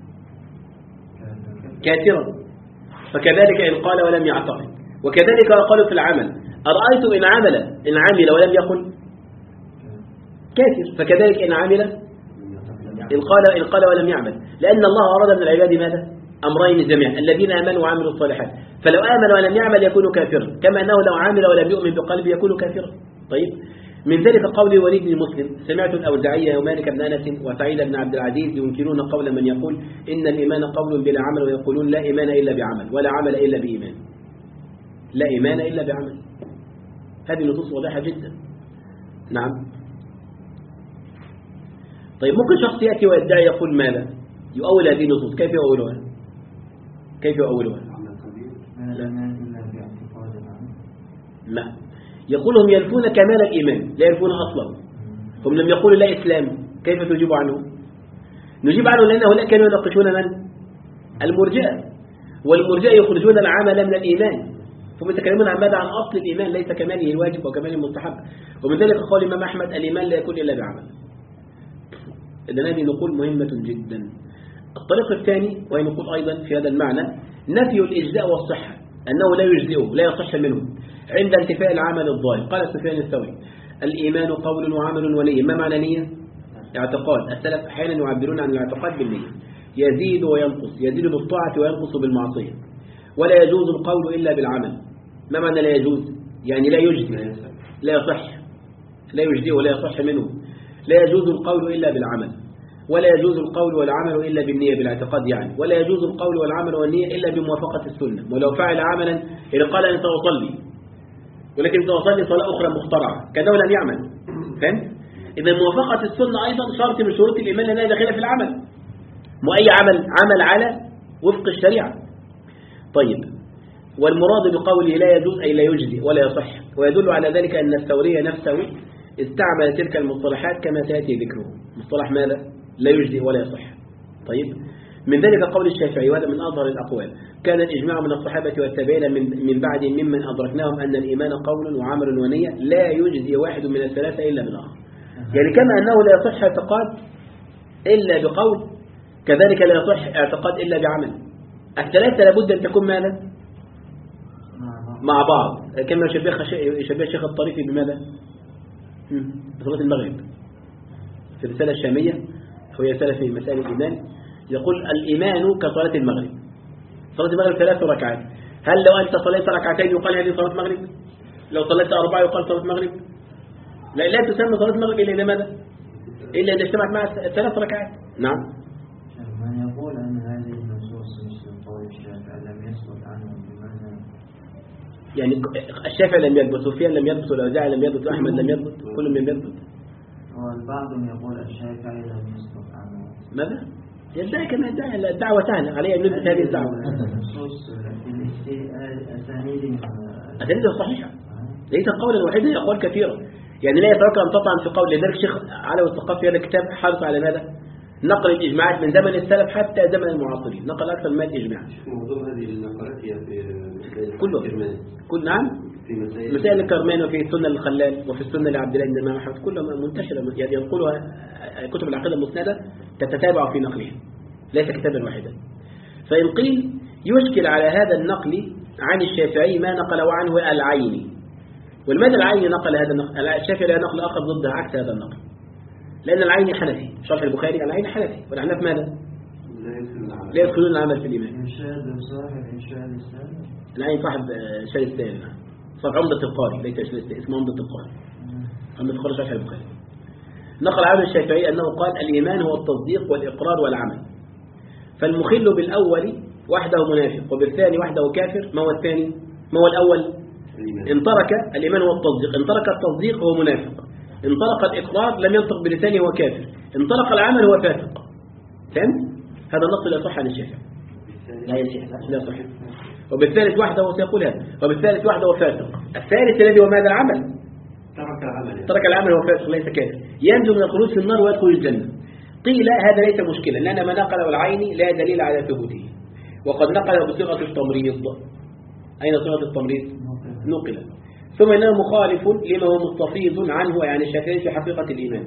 كافرا. فكذلك إن قال ولم يعتقد، وكذلك قالوا في العمل أرأيتم إن عمل إن عمل ولم يقل كافر، فكذلك إن عمل إن قال إن قال ولم يعمل، لأن الله أراد من العباد ماذا؟ أمرين جميعا، الذين آمنوا وعملوا الصالحات. فلو آمن ولم يعمل يكون كافرا، كما أنه لو عمل ولم يؤمن بقلبه يكون كافرا. طيب، من ذلك قول وليد بن مسلم سمعت الأوزاعية ومالك بن أنس وسعيد بن عبد العزيز ينكرون قول من يقول إن الإيمان قول بلا عمل، ويقولون لا إيمان إلا بعمل ولا عمل إلا بإيمان، لا إيمان إلا بعمل. هذه نصوص واضحة جدا. نعم. طيب، ممكن شخص يأتي ويدعي يقول ماذا؟ يؤول هذه النصوص، كيف يؤولها؟ كيف يؤولها؟ لا، يقول هم ينفون كمال الإيمان لا ينفون أصلا. هم لم يقولوا لا إسلام، كيف تجيب عنه؟ نجيب عنه لأن هؤلاء كانوا يناقشون من؟ المرجئة، والمرجئة يخرجون العمل من الإيمان، ثم يتكلمون عن ماذا؟ عن أصل الإيمان ليس كماله الواجب وكماله المستحب. ومن ذلك قال الإمام أحمد الإيمان لا يكون إلا بعمل. إذن هذه نقول مهمة جدا. الطريق الثاني وهي نقول أيضا في هذا المعنى نفي الإجزاء والصحة، أنه لا يجزئه لا يصح منه عند انتفاء العمل الظاهر. قال سفيان الثوري الإيمان قول وعمل ونية. ما معنى نية؟ اعتقاد. السلف أحيانا يعبرون عن الاعتقاد بالنية، يزيد وينقص، يزيد بالطاعة وينقص بالمعصية. ولا يجوز القول إلا بالعمل. ما معنى لا يجوز؟ يعني لا يجزي، لا يصح، لا يجزي ولا يصح منه. لا يجوز القول إلا بالعمل، ولا يجوز القول والعمل إلا بالنية بالاعتقاد يعني، ولا يجوز القول والعمل والنية إلا بموافقة السنة. ولو فعل عملا إذا قال أن سأصلي ولكن سأصلي صلاة أخرى مخترعة كأنه لم يعمل، فهمت؟ إذا موافقة السنة أيضا شرط من شروط الإيمان لأنها داخلة في العمل، وأي عمل عمل على وفق الشريعة. طيب، والمراد بقوله لا يجوز أي لا يجزي ولا يصح، ويدل على ذلك أن الثوري نفسه استعمل تلك المصطلحات كما سيأتي ذكره. مصطلح ماذا؟ لا يجزي ولا يصح. طيب، من ذلك قول الشافعي وهذا من أظهر الأقوال كان الإجماع من الصحابة والتابعين من من بعد ممن أدركناهم أن الإيمان قول وعمل ونية لا يجزي واحد من الثلاثة إلا بالآخر. يعني كما أنه لا يصح اعتقاد إلا بقول، كذلك لا يصح اعتقاد إلا بعمل. الثلاثة لابد أن تكون ماذا؟ مع بعض. كما يشبه الشيخ الطريفي بماذا؟ بصلاة المغرب في الرسالة الشامية، وهي رسالة في مسائل الإيمان، يقول الإيمان كصلاة المغرب. صلاة المغرب ثلاث ركعات، هل لو أنت صليت ركعتين يقال هذه صلاة مغرب؟ لو صليت أربعة يقال صلاة مغرب؟ لا, لا تسمى صلاة مغرب إلا ماذا؟ إلا إذا اجتمعت معها ثلاث ركعات. نعم. من يقول أن هذه النصوص مثل قول الشافعي لم يثبت عنه بمعنى، يعني الشافعي لم يثبت، سفيان لم يثبت، والأوزاعي لم يثبت، وأحمد لم يثبت، كلهم لم يثبت. والبعض يقول الشافعي لم يثبت عنه. ماذا؟ يدعي كما يدعي، الدعوة سهلة عليه أن نثبت هذه الدعوة. النصوص في أسانيد أسانيد صحيحة، ليس قولا واحدا، أقوال كثيرة. يعني لا يترك أن تطعن في قول. لذلك الشيخ علوي الثقافي هذا الكتاب حرص على ماذا؟ نقل الإجماعات من زمن السلف حتى زمن المعاصرين، نقل أكثر من الإجماع. موضوع هذه النقلات هي في كله كل نعم في مسائل مسائل الكرمان وفي السنة للخلال وفي السنة لعبد الله بن الإمام أحمد كلها منتشرة يعني ينقلها كتب العقيدة المسندة تتتابع في نقلها ليس كتابا واحدا. فإن قيل يشكل على هذا النقل عن الشافعي ما نقله عنه العيني. والماذا العيني نقل هذا النقل؟ الشافعي له نقل آخر ضد عكس هذا النقل، لأن العيني حنفي. شرح البخاري العيني حنفي والأحناف ماذا؟ لا يدخلون العمل في الإيمان. إنشاء صاحب إنشاء الإسلام العين صاحب شارع السائل صاحب عمدة القاري ليس شارع السائل اسمه عمدة القاري. عمدة القاري شرح البخاري. نقل عنه الشافعي أنه قال الإيمان هو التصديق والإقرار والعمل. فالمخل بالأول وحده منافق وبالثاني وحده كافر. ما هو الثاني؟ ما هو الأول؟ إن ترك الإيمان هو التصديق، إن ترك التصديق هو منافق، إن ترك الإقرار لم ينطق بلسانه هو كافر، إن ترك العمل هو فاسق. فهمت؟ هذا النص لا يصح عن الشافعي. لا يصح لا يصح. وبالثالث وحده سيقول هذا، وبالثالث وحده فاسق. الثالث الذي هو ماذا؟ العمل. ترك العمل ترك العمل هو فاسق ليس كافر، ينجو من الخلود في النار ويدخل الجنة. قيل هذا ليس مشكلا لأن ما نقله العيني لا دليل على ثبوته، وقد نقله بصيغة التمريض. أين صيغة التمريض؟ نقل. ثم إنه مخالف لما هو مستفيض عنه يعني الشافعي في حقيقة الإيمان.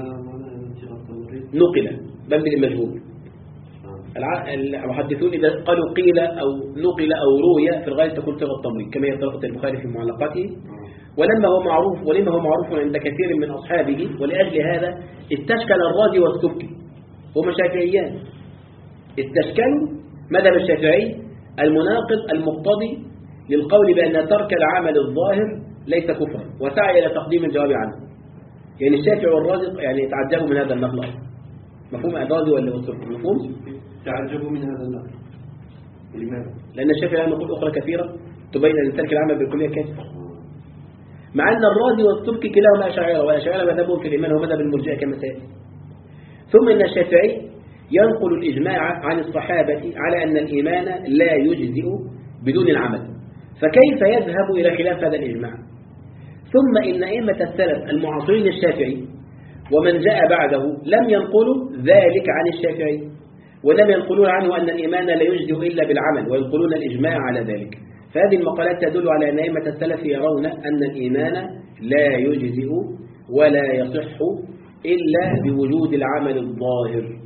نقل بل بالمجهول. المحدثون إذا قالوا قيل أو نقل أو روي في الغالب تكون صيغة التمريض كما يترقط البخاري في معلقاته. ولما هو معروف ولما هو معروف عند كثير من أصحابه ولأجل هذا استشكل الرازي والسبكي هما شافعيان. استشكلوا مذهب الشافعي المناقض المقتضي للقول بأن ترك العمل الظاهر ليس كفرا وسعى إلى تقديم الجواب عنه. يعني الشافعي والرازي يعني تعجبوا من هذا النقل. مفهوم الرازي ولا السبكي؟ مفهوم؟ تعجبوا من هذا النقل. لماذا؟ لأن الشافعي له نقول أخرى كثيرة تبين أن ترك العمل بالكلية كافر، مع أن الرازي والسبكي كلاهما أشاعرة والأشاعرة مذهبهم في الإيمان ومذهب المرجئة كما سيأتي. ثم إن الشافعي ينقل الإجماع عن الصحابة على أن الإيمان لا يجزئ بدون العمل، فكيف يذهب إلى خلاف هذا الإجماع؟ ثم إن أئمة السلف المعاصرين للشافعي ومن جاء بعده لم ينقلوا ذلك عن الشافعي، ولم ينقلون عنه أن الإيمان لا يجزئ إلا بالعمل وينقلون الإجماع على ذلك. فهذه المقالات تدل على أن أئمة السلف يرون أن الإيمان لا يجزئ ولا يصح إلا بوجود العمل الظاهر،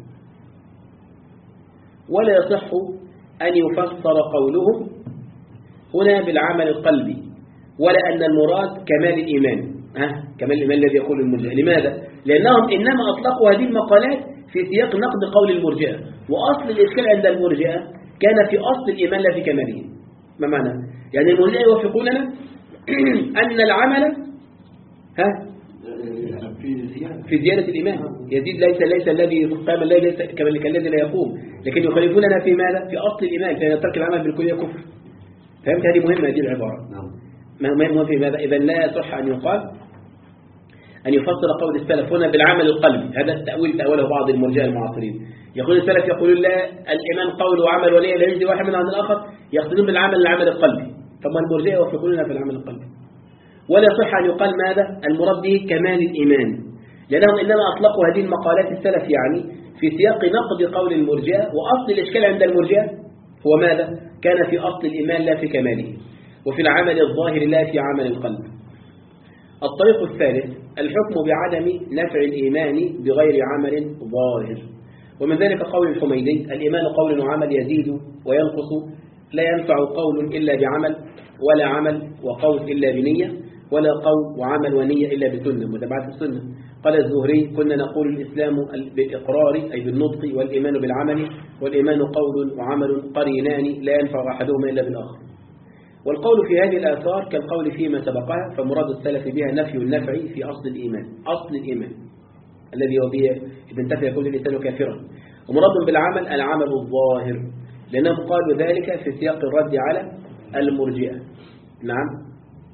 ولا يصح أن يفسر قولهم هنا بالعمل القلبي، ولا أن المراد كمال الإيمان. ها كمال الإيمان الذي يقول المرجئة. لماذا؟ لأنهم إنما أطلقوا هذه المقالات في سياق نقد قول المرجئة، وأصل الإشكال عند المرجئة كان في أصل الإيمان لا في كماله. ما معنى؟ يعني المرجئة يوافقوننا أن العمل ها في زيادة الإيمان يزيد، ليس ليس الذي قام الليل ليس كالذي لا يقوم، لكن يخالفوننا في ماذا؟ في أصل الإيمان، لأن ترك العمل بالكلية كفر. فهمت؟ هذه مهمة هذه العبارة. نعم. مهمة في ماذا؟ إذا لا يصح أن يقال أن يفسر قول السلف هنا بالعمل القلبي. هذا التأويل تأوله بعض المرجئة المعاصرين. يقول السلف يقولون لا الإيمان قول وعمل وليه لا يجزي واحد من عن الآخر، يقصدون بالعمل العمل القلبي. فما المرجئة يوافقوننا في العمل القلبي. ولا يصح أن يقال ماذا؟ المراد به كمال الإيمان، لأنهم إنما أطلقوا هذه المقالات السلف يعني في سياق نقد قول المرجئة، وأصل الإشكال عند المرجئة هو ماذا؟ كان في أصل الإيمان لا في كماله، وفي العمل الظاهر لا في عمل القلب. الطريق الثالث الحكم بعدم نفع الإيمان بغير عمل ظاهر، ومن ذلك قول الحميدي الإيمان قول وعمل يزيد وينقص، لا ينفع قول إلا بعمل، ولا عمل وقول إلا بنية، ولا قول وعمل ونية إلا بسنة متابعة السنة. قال الزهري كنا نقول الإسلام بالإقرار أي بالنطق، والإيمان بالعمل، والإيمان قول وعمل قرينان لا ينفع أحدهما إلا بالآخر. والقول في هذه الآثار كالقول فيما سبقها، فمراد السلف بها نفي النفع في أصل الإيمان، أصل الإيمان الذي هو به إذا انتفى يكون الإنسان كافرا، ومراد بالعمل العمل الظاهر، لأنهم قالوا ذلك في سياق الرد على المرجئة. نعم.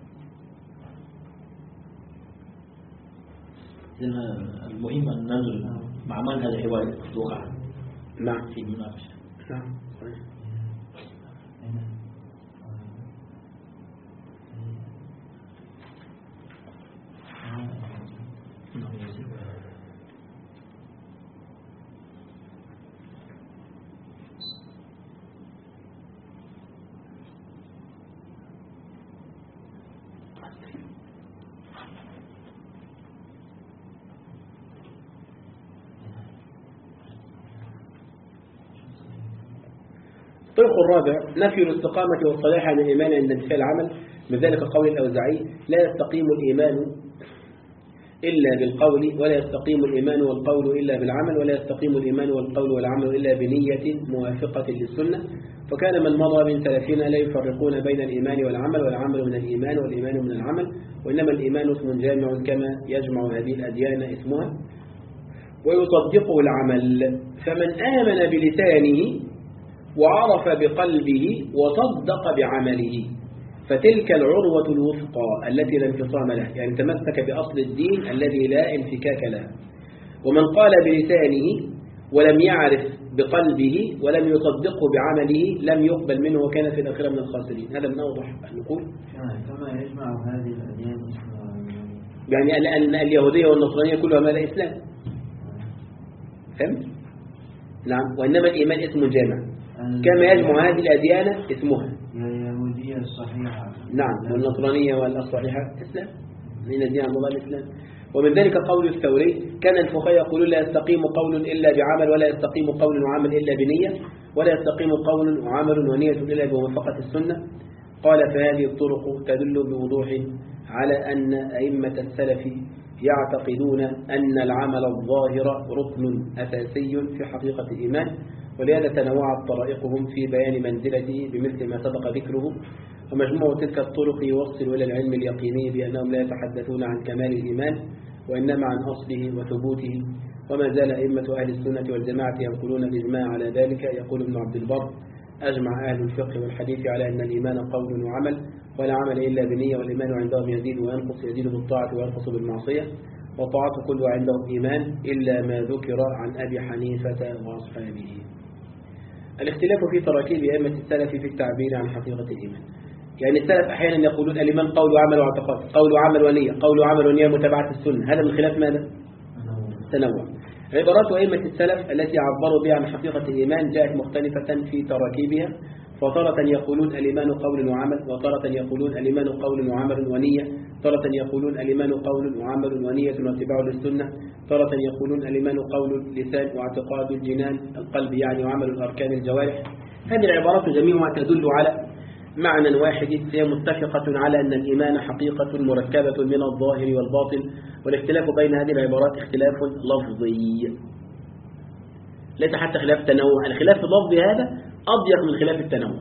المهم أن ننظر مع من هذا الحوار وقع. نعم. في مناقشة. نعم. الطرق الرابع نفي الاستقامة والصلاح عن الإيمان عند انتفاء العمل، من ذلك قول الأوزاعي: لا يستقيم الإيمان إلا بالقول، ولا يستقيم الإيمان والقول إلا بالعمل، ولا يستقيم الإيمان والقول والعمل إلا بنية موافقة للسنة. فكان من مضى من سلفنا لا يفرقون بين الإيمان والعمل، والعمل من الإيمان والإيمان من العمل، وإنما الإيمان اسم جامع كما يجمع هذه الأديان اسمها ويصدقه العمل. فمن آمن بلسانه وعرف بقلبه وصدق بعمله فتلك العروة الوثقى التي لا انفصام لها، يعني تمسك بأصل الدين الذي لا انفكاك له. ومن قال بلسانه ولم يعرف بقلبه ولم يصدقه بعمله لم يقبل منه وكان في الآخرة من الخاسرين. هذا من أوضح النقول. كما يجمع هذه الأديان يعني أن اليهودية والنصرانية كلها ماذا؟ إسلام. فهمت؟ نعم. وإنما الإيمان اسم جامع كما يجمع هذه الأديان اسمها اليهودية الصحيحة نعم، والنصرانية والصحيحة إسلام، من الدين عند الله الإسلام. ومن ذلك قول الثوري: كان الفقهاء يقولون لا يستقيم قول إلا بعمل، ولا يستقيم قول وعمل إلا بنية، ولا يستقيم قول وعمل ونية إلا بموافقة السنة. قال: فهذه الطرق تدل بوضوح على أن أئمة السلف يعتقدون أن العمل الظاهر ركن أساسي في حقيقة الإيمان، ولهذا تنوعت طرائقهم في بيان منزلته بمثل ما سبق ذكره. ومجموع تلك الطرق يوصل إلى العلم اليقيني بأنهم لا يتحدثون عن كمال الإيمان وإنما عن أصله وثبوته. وما زال أئمة أهل السنة والجماعة ينقلون الإجماع على ذلك. يقول ابن عبد البر: أجمع أهل الفقه والحديث على أن الإيمان قول وعمل، ولا عمل إلا بنية، والإيمان عندهم يزيد وينقص، يزيد بالطاعة وينقص بالمعصية، والطاعة كلها عندهم إيمان إلا ما ذكر عن أبي حنيفة وأصحابه. الاختلاف في تراكيب أئمة السلف في التعبير عن حقيقة الإيمان. يعني السلف أحيانا يقولون الإيمان قول وعمل واعتقاد، قول وعمل ونية، قول وعمل ونية متابعة السنة. هذا من خلاف ماذا؟ تنوع. عبارات أئمة السلف التي عبروا بها عن حقيقة الإيمان جاءت مختلفة في تراكيبها، فتارة يقولون الإيمان قول وعمل، وتارة يقولون الإيمان قول وعمل ونية، تارة يقولون الإيمان قول وعمل ونية واتباع للسنة، تارة يقولون الإيمان قول لسان واعتقاد الجنان القلب يعني وعمل الأركان الجوارح. هذه العبارات جميعها تدل على معنى واحد، هي متفقة على أن الإيمان حقيقة مركبة من الظاهر والباطن. والاختلاف بين هذه العبارات اختلاف لفظي ليس حتى خلاف تنوع. الخلاف اللفظي هذا أضيق من خلاف التنوع.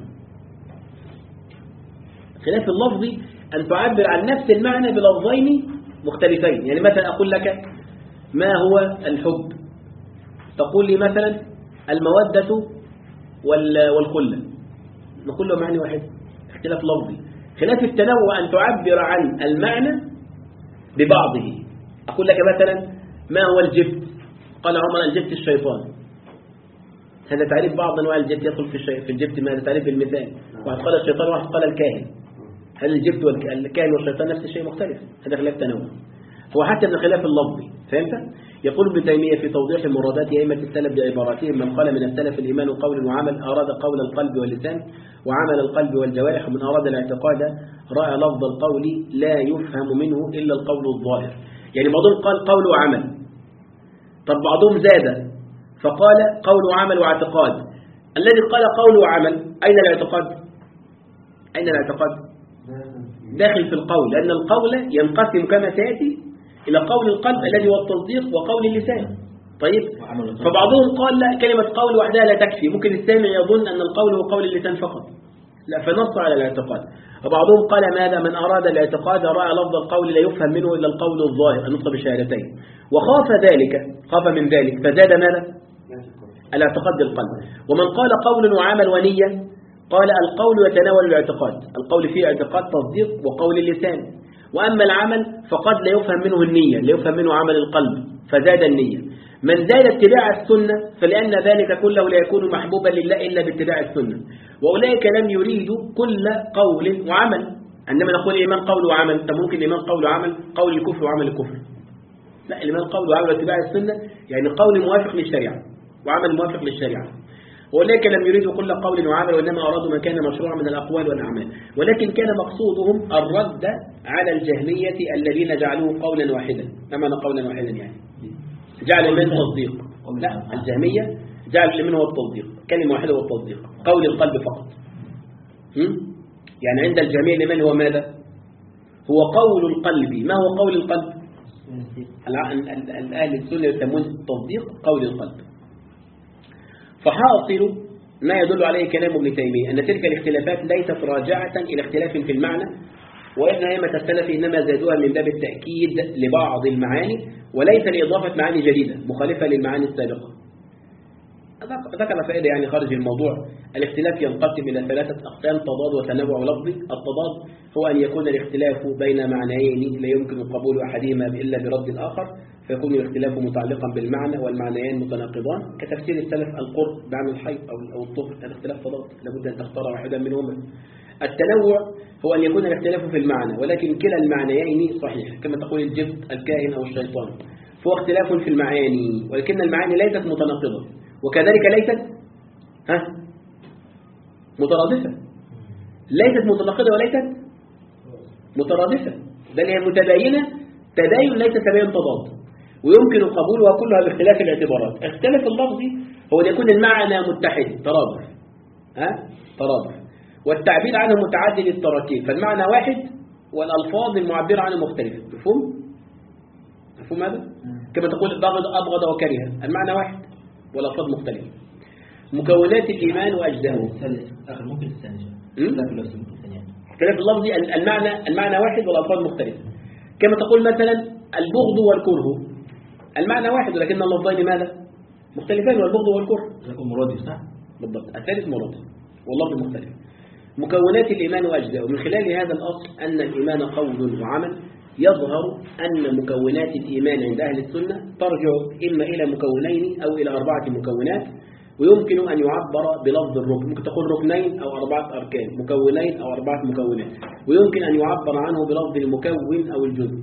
الخلاف اللفظي أن تعبر عن نفس المعنى بلفظين مختلفين. يعني مثلا أقول لك: ما هو الحب؟ تقول لي مثلا: المودة والخلة. نقول له معنى واحد، اختلاف لفظي. خلاف التنوع أن تعبر عن المعنى ببعضه. أقول لك مثلا: ما هو الجبت؟ قال عمر: الجبت الشيطان. هذا تعريف بعض أنواع الجبت يدخل في الشيء في الجبت، ما هذا تعريف بالمثال. واحد قال الشيطان وواحد قال الكاهن. هل الجبت والكاهن والشيطان نفس الشيء؟ مختلف. هذا خلاف تنوع. هو حتى من الخلاف اللفظي. فهمت؟ يقول ابن تيمية في توضيح مرادات أئمة السلف بعباراتهم: من قال من السلف الإيمان قول وعمل أراد قول القلب واللسان وعمل القلب والجوارح، ومن أراد الاعتقاد رأى لفظ القول لا يفهم منه إلا القول الظاهر. يعني بعضهم قال قول وعمل، طب بعضهم زاد فقال قول وعمل واعتقاد. الذي قال قول وعمل أين الاعتقاد؟ أين الاعتقاد؟ داخل في القول، لأن القول ينقسم كما سيأتي إلى قول القلب الذي هو التصديق وقول اللسان. طيب، فبعضهم قال لا، كلمة قول وحدها لا تكفي، ممكن السامع يظن أن القول هو قول اللسان فقط، لا، فنص على الاعتقاد. وبعضهم قال ماذا؟ من أراد الاعتقاد رأى لفظ القول لا يفهم منه إلا القول الظاهر النطق بالشهادتين، وخاف ذلك، خاف من ذلك فزاد ماذا؟ الاعتقاد بالقلب. ومن قال قول وعمل ونية قال القول يتناول الاعتقاد، القول فيه اعتقاد تصديق وقول اللسان، وأما العمل فقد لا يفهم منه النية، لا يفهم منه عمل القلب فزاد النية. من زاد اتباع السنة فلأن ذلك كله لا يكون محبوبا لله إلا باتباع السنة، وأولئك لم يريدوا كل قول وعمل. عندما نقول الإيمان قول وعمل، طب ممكن الإيمان قول وعمل قول الكفر وعمل الكفر؟ لا، الإيمان قول وعمل واتباع السنة يعني قول موافق للشريعة وعمل موافق للشريعة. أولئك لم يريدوا كل قول وعمل وإنما أرادوا ما كان مشروعا من الأقوال والأعمال، ولكن كان مقصودهم الرد على الجهمية الذين جعلوه قولا واحدا. ما معنى قولا واحدا يعني؟ جعل الإيمان تصديق. لا، الجهمية جعل الإيمان هو التصديق، كلمة واحدة هو التصديق، قول القلب فقط. هم؟ يعني عند الجهمية الإيمان هو ماذا؟ هو قول القلب. ما هو قول القلب؟ الأهل السنة يسمون التصديق قول القلب. فحاصل ما يدل عليه كلام ابن تيمية أن تلك الاختلافات ليست راجعة إلى اختلاف في المعنى، وإن أئمة السلف إنما زادوها من باب التأكيد لبعض المعاني وليس لإضافة معاني جديدة مخالفة للمعاني السابقة. ذكر فائدة يعني خارج الموضوع. الاختلاف ينقسم إلى ثلاثة أقسام: تضاد وتنوع لفظي. التضاد هو أن يكون الاختلاف بين معنيين لا يمكن قبول أحدهما إلا برد الآخر، فيكون الاختلاف متعلقا بالمعنى والمعنيان متناقضان، كتفسير السلف القرب بمعنى الحيض أو الطهر. الاختلاف تضاد، لابد أن تختار واحدا منهما. التنوع هو أن يكون الاختلاف في المعنى ولكن كلا المعنيين صحيح، كما تقول الجبت الكائن أو الشيطان، فهو اختلاف في المعاني ولكن المعاني ليست متناقضة، وكذلك ليست ها مترادفة، ليست متناقضة وليست مترادفة، بل هي متباينة تباين ليس تباين تضاد، ويمكن قبولها كلها باختلاف الاعتبارات. اختلاف اللفظي هو أن يكون المعنى متحد ترادف ها ترادف والتعبير عنه متعدد التراكيب، فالمعنى واحد والألفاظ المعبرة عنه مختلفة. مفهوم؟ مفهوم هذا؟ كما تقول بغض أبغض وكره، المعنى واحد والألفاظ مختلفة. مكونات الإيمان وأجزاؤه. آخر ممكن الثانية. اختلاف اللفظي المعنى المعنى واحد والألفاظ مختلفة. كما تقول مثلا البغض والكره، المعنى واحد ولكن اللفظين ماذا؟ مختلفان، والبغض والكره. يكون مرادف صح؟ بالضبط، الثالث مرادف واللفظ مختلف. مكونات الإيمان وأجزاؤه. من خلال هذا الأصل أن الإيمان قول وعمل، يظهر أن مكونات الإيمان عند أهل السنة ترجع إما إلى مكونين أو إلى أربعة مكونات، ويمكن أن يعبر بلفظ الركن. ممكن تقول ركنين أو أربعة أركان، مكونين أو أربعة مكونات، ويمكن أن يعبر عنه بلفظ المكون أو الجزء.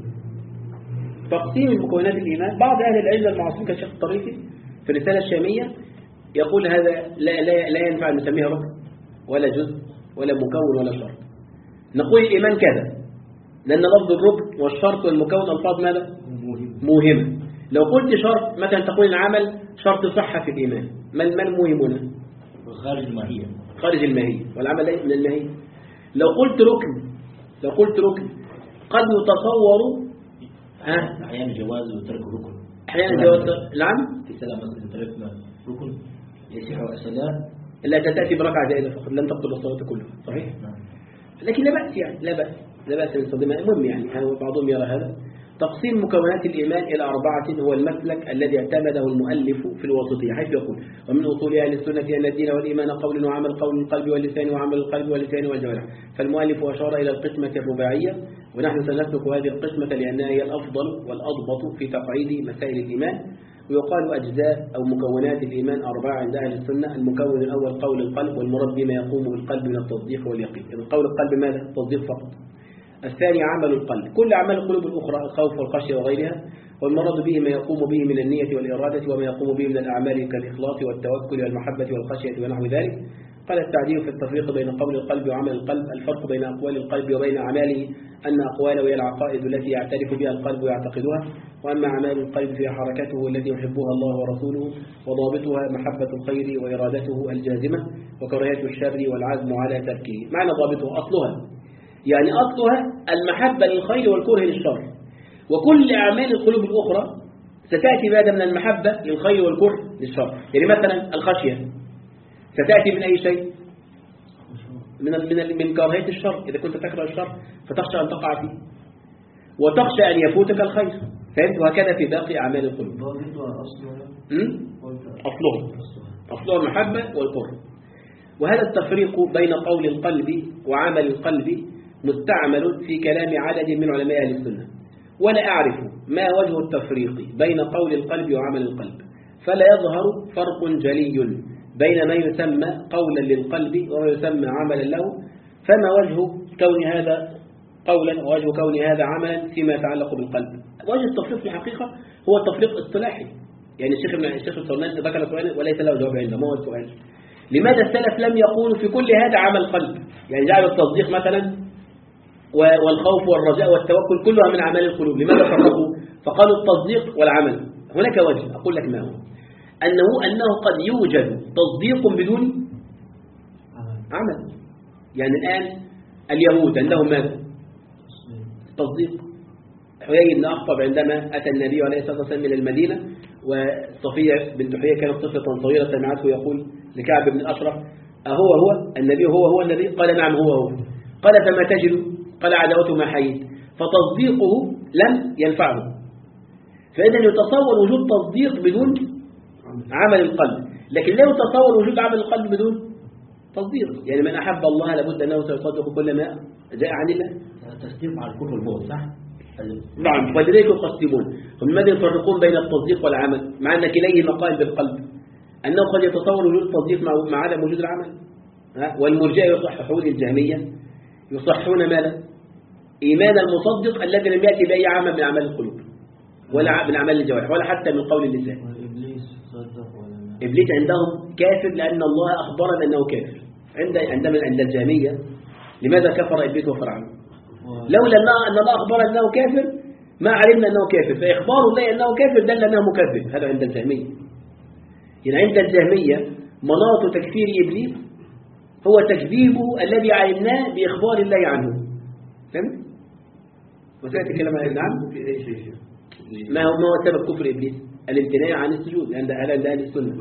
تقسيم مكونات الإيمان، بعض أهل العلم المعاصرين كالشيخ الطريفي في الرسالة الشامية يقول هذا لا, لا, لا ينفع أن نسميها ركن ولا جزء ولا مكون ولا شرط. نقول الإيمان كذا لأن لفظ الركن والشرط والمكون ألفاظ ماذا؟ موهمة. لو قلت شرط مثلا تقول العمل شرط صحة في الإيمان، ما المهم هنا؟ خارج الماهية. خارج الماهية، والعمل ليس من الماهية. لو قلت ركن لو قلت ركن قد يتصور ها أحيانا جواز وترك ركن، أحيانا جواز. نعم، في سلام مثلا ترك ركن يصح الصلاة لا تأتي بركعة زائدة فقط، لم تقبل الصلاة كلها، صحيح؟ نعم. لكن لا بأس يعني لا بأس لا بأس من صدمها. المهم يعني بعضهم يرى هذا. تقسيم مكونات الإيمان إلى أربعة هو المسلك الذي اعتمده المؤلف في الوسطية، حيث يقول: ومن أصول أهل السنة أن الدين والإيمان قول وعمل، قول القلب واللسان وعمل القلب واللسان والجوارح. فالمؤلف أشار إلى القسمة الرباعية، ونحن سنسلك هذه القسمة لأنها هي الأفضل والأضبط في تقعيد مسائل الإيمان. ويقال أجزاء أو مكونات الإيمان أربعة عند أهل السنة. المكون الأول قول القلب، والمراد بما يقوم بالقلب من التصديق واليقين. يعني قول القلب ماذا؟ التصديق فقط. الثاني عمل القلب، كل أعمال القلوب الأخرى، الخوف والخشية وغيرها، والمراد به ما يقوم به من النية والإرادة وما يقوم به من الأعمال كالإخلاص والتوكل والمحبة والخشية ونحو ذلك. قال التعديل في التفريق بين قول القلب وعمل القلب: الفرق بين أقوال القلب وبين أعماله أن أقواله هي العقائد التي يعترف بها القلب ويعتقدها، وأما أعمال القلب فيها حركته التي يحبها الله ورسوله، وضابطها محبة الخير وإرادته الجازمة وكراهية الشر والعزم على تركه. معنى ضابطه أصلها، يعني أصلها المحبة للخير والكره للشر، وكل أعمال القلوب الأخرى ستأتي بعد من المحبة للخير والكره للشر. يعني مثلا الخشية ستأتي من أي شيء؟ من من من كراهية الشر. إذا كنت تكره الشر فتخشى أن تقع فيه وتخشى أن يفوتك الخير، فهمت؟ وهكذا في باقي أعمال القلوب. أصلها أصلها المحبة والكره. وهذا التفريق بين قول القلب وعمل القلب مستعمل في كلام عدد من علماء أهل السنة، ولا أعرف ما وجه التفريق بين قول القلب وعمل القلب، فلا يظهر فرق جلي بين ما يسمى قولا للقلب وما يسمى عملا له. فما وجه كون هذا قولا ووجه كون هذا عملا فيما يتعلق بالقلب؟ وجه التفريق في الحقيقة هو التفريق اصطلاحي. يعني الشيخ ابن الشيخ الصرناني ذكر سؤالا وليس له جواب عنده. ما هو السؤال؟ لماذا السلف لم يقولوا في كل هذا عمل قلب؟ يعني جعلوا التصديق مثلا والخوف والرجاء والتوكل كلها من أعمال القلوب، لماذا فرقوا؟ فقالوا التصديق والعمل. هناك وجه أقول لك ما هو، أنه أنه قد يوجد تصديق بدون عمل. يعني الآن اليهود عندهم ماذا؟ تصديق. حيي بن أخطب عندما أتى النبي عليه الصلاة والسلام إلى المدينة، وصفية بنت حيي كانت طفلة صغيرة سمعته يقول لكعب بن الأشرف: أهو هو النبي هو هو النبي؟ قال: نعم هو هو. قال: فما تجد؟ قال: عداوته ما حييت. فتصديقه لم ينفعه. فإذا يتصور وجود تصديق بدون عمل القلب، لكن لا يتصور وجود عمل القلب بدون تصديق. يعني من أحب الله لابد أنه سيصدق كل ما جاء عن الله. التصديق مع الكفر والبغض، صح؟ نعم. فلذلك يقسمون، هم ماذا يفرقون بين التصديق والعمل، مع أن كليهما قائم بالقلب، أنه قد يتصور وجود التصديق مع مع عدم وجود العمل. والمرجئة يصححون الجهمية، يصححون ماذا؟ إيمان المصدق الذي لم يأتي بأي عمل من أعمال القلوب ولا من أعمال الجوارح ولا حتى من قول اللسان. إبليس عندهم كافر لأن الله أخبرنا أنه كافر. عند عندما عند الجهمية لماذا كفر إبليس وفرعون؟ لولا أن الله أخبرنا أنه كافر ما علمنا أنه كافر، فإخبار الله أنه كافر دل أنه مكذب. هذا عند الجهمية. يعني عند الجهمية مناط تكفير إبليس هو تكذيبه الذي علمناه بإخبار الله عنه. فهمت؟ وسأتي كلام عن نعم في أي شيء. ما هو ما هو سبب كفر إبليس؟ الامتناع عن السجود عند أهل أهل السنة.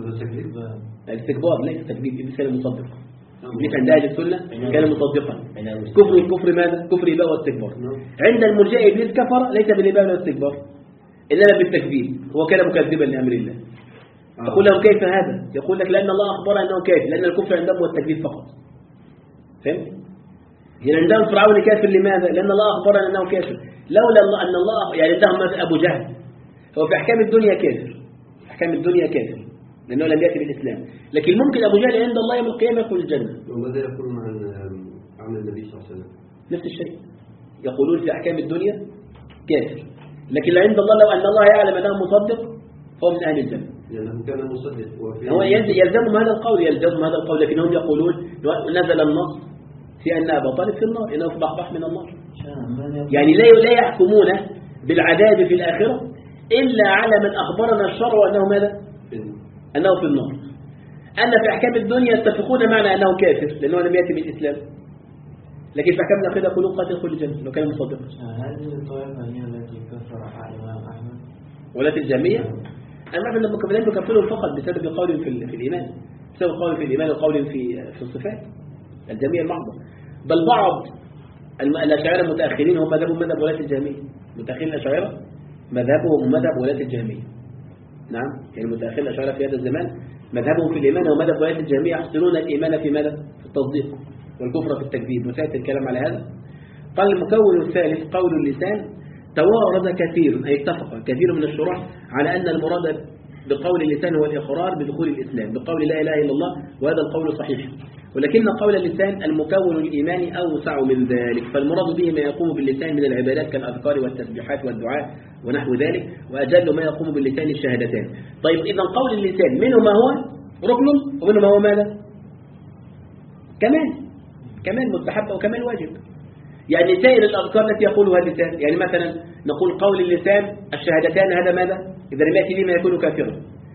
الاستكبار ليس تكذيب، إبليس كان مصدق. إبليس عند أهل السنة كان مصدقا. كفر الكفر ماذا؟ كفر الإباء والاستكبار. عند المرجئة إبليس كفر ليس بالإباء والاستكبار إنما بالتكذيب، هو كان مكذبا لأمر الله. أقول لهم كيف هذا؟ يقول لك لأن الله أخبر أنه كافر، لأن الكفر عندهم هو التكذيب فقط. فهمت؟ يعني عندهم فرعون كافر لماذا؟ لأن الله أخبر أنه كافر. لولا الله أن الله يعني عندهم أبو جهل هو في أحكام الدنيا كافر، أحكام الدنيا كافر لأنه لم يأتي بالإسلام، لكن ممكن أبو جهل عند الله يوم القيامة يدخل الجنة. وماذا يقولون عن عن النبي صلى الله عليه وسلم؟ نفس الشيء، يقولون في أحكام الدنيا كافر، لكن عند الله لو أن الله يعلم أنه مصدق فهو من أهل الجنة. لأنه كان مصدق. هو يلزمهم هذا القول، يلزمهم هذا القول، لكنهم يقولون نزل النص في أن أبا طالب في النار، إنه في بحبح من النار. يعني لا لا يحكمون بالعذاب في الآخرة إلا على من أخبرنا الشرع أنه ماذا؟ أنه في النار. أن في أحكام الدنيا يتفقون معنا أنه كافر لأنه لم يأتي بالإسلام، لكن في أحكام الآخرة يقولون قاتل كل الجنة لو كان مصدقا. هذه الطائفة هي التي كفر الإمام أحمد ولاة الجهمية؟ أما لما كفرهم يكفرهم فقط بسبب قول في, في الإيمان، بسبب قول في الإيمان وقول في في الصفات. الجهمية المعظم، بل بعض الأشاعرة المتأخرين هم مذهبهم مذهب ولاة الجهمية. متأخرين الأشاعرة مذهبهم مذهب ولاة الجهمية. نعم، يعني متأخرين الأشاعرة في هذا الزمان مذهبهم في الإيمان هو مذهب ولاة الجهمية، يحصلون الإيمان في ماذا؟ في التصديق، والكفر في التكذيب. وسيأتي الكلام على هذا. قال المكون الثالث قول اللسان. توارد كثير أي اتفق كثير من الشراح على أن المراد بقول اللسان هو الإقرار بدخول الإسلام بقول لا إله إلا الله، وهذا القول صحيح، ولكن قول اللسان المكون الإيماني أوسع من ذلك، فالمراد به ما يقوم باللسان من العبادات كالأذكار والتسبيحات والدعاء ونحو ذلك، وأجل ما يقوم باللسان الشهادتان. طيب إذا قول اللسان منه ما هو ركن ومنه ما هو ماذا؟ كمان كمان مستحب وكمان واجب. يعني سائر الأذكار التي يقولها اللسان، يعني مثلا نقول قول اللسان الشهادتان، هذا ماذا؟ إذا لم يأتي به ما يكون كافرا.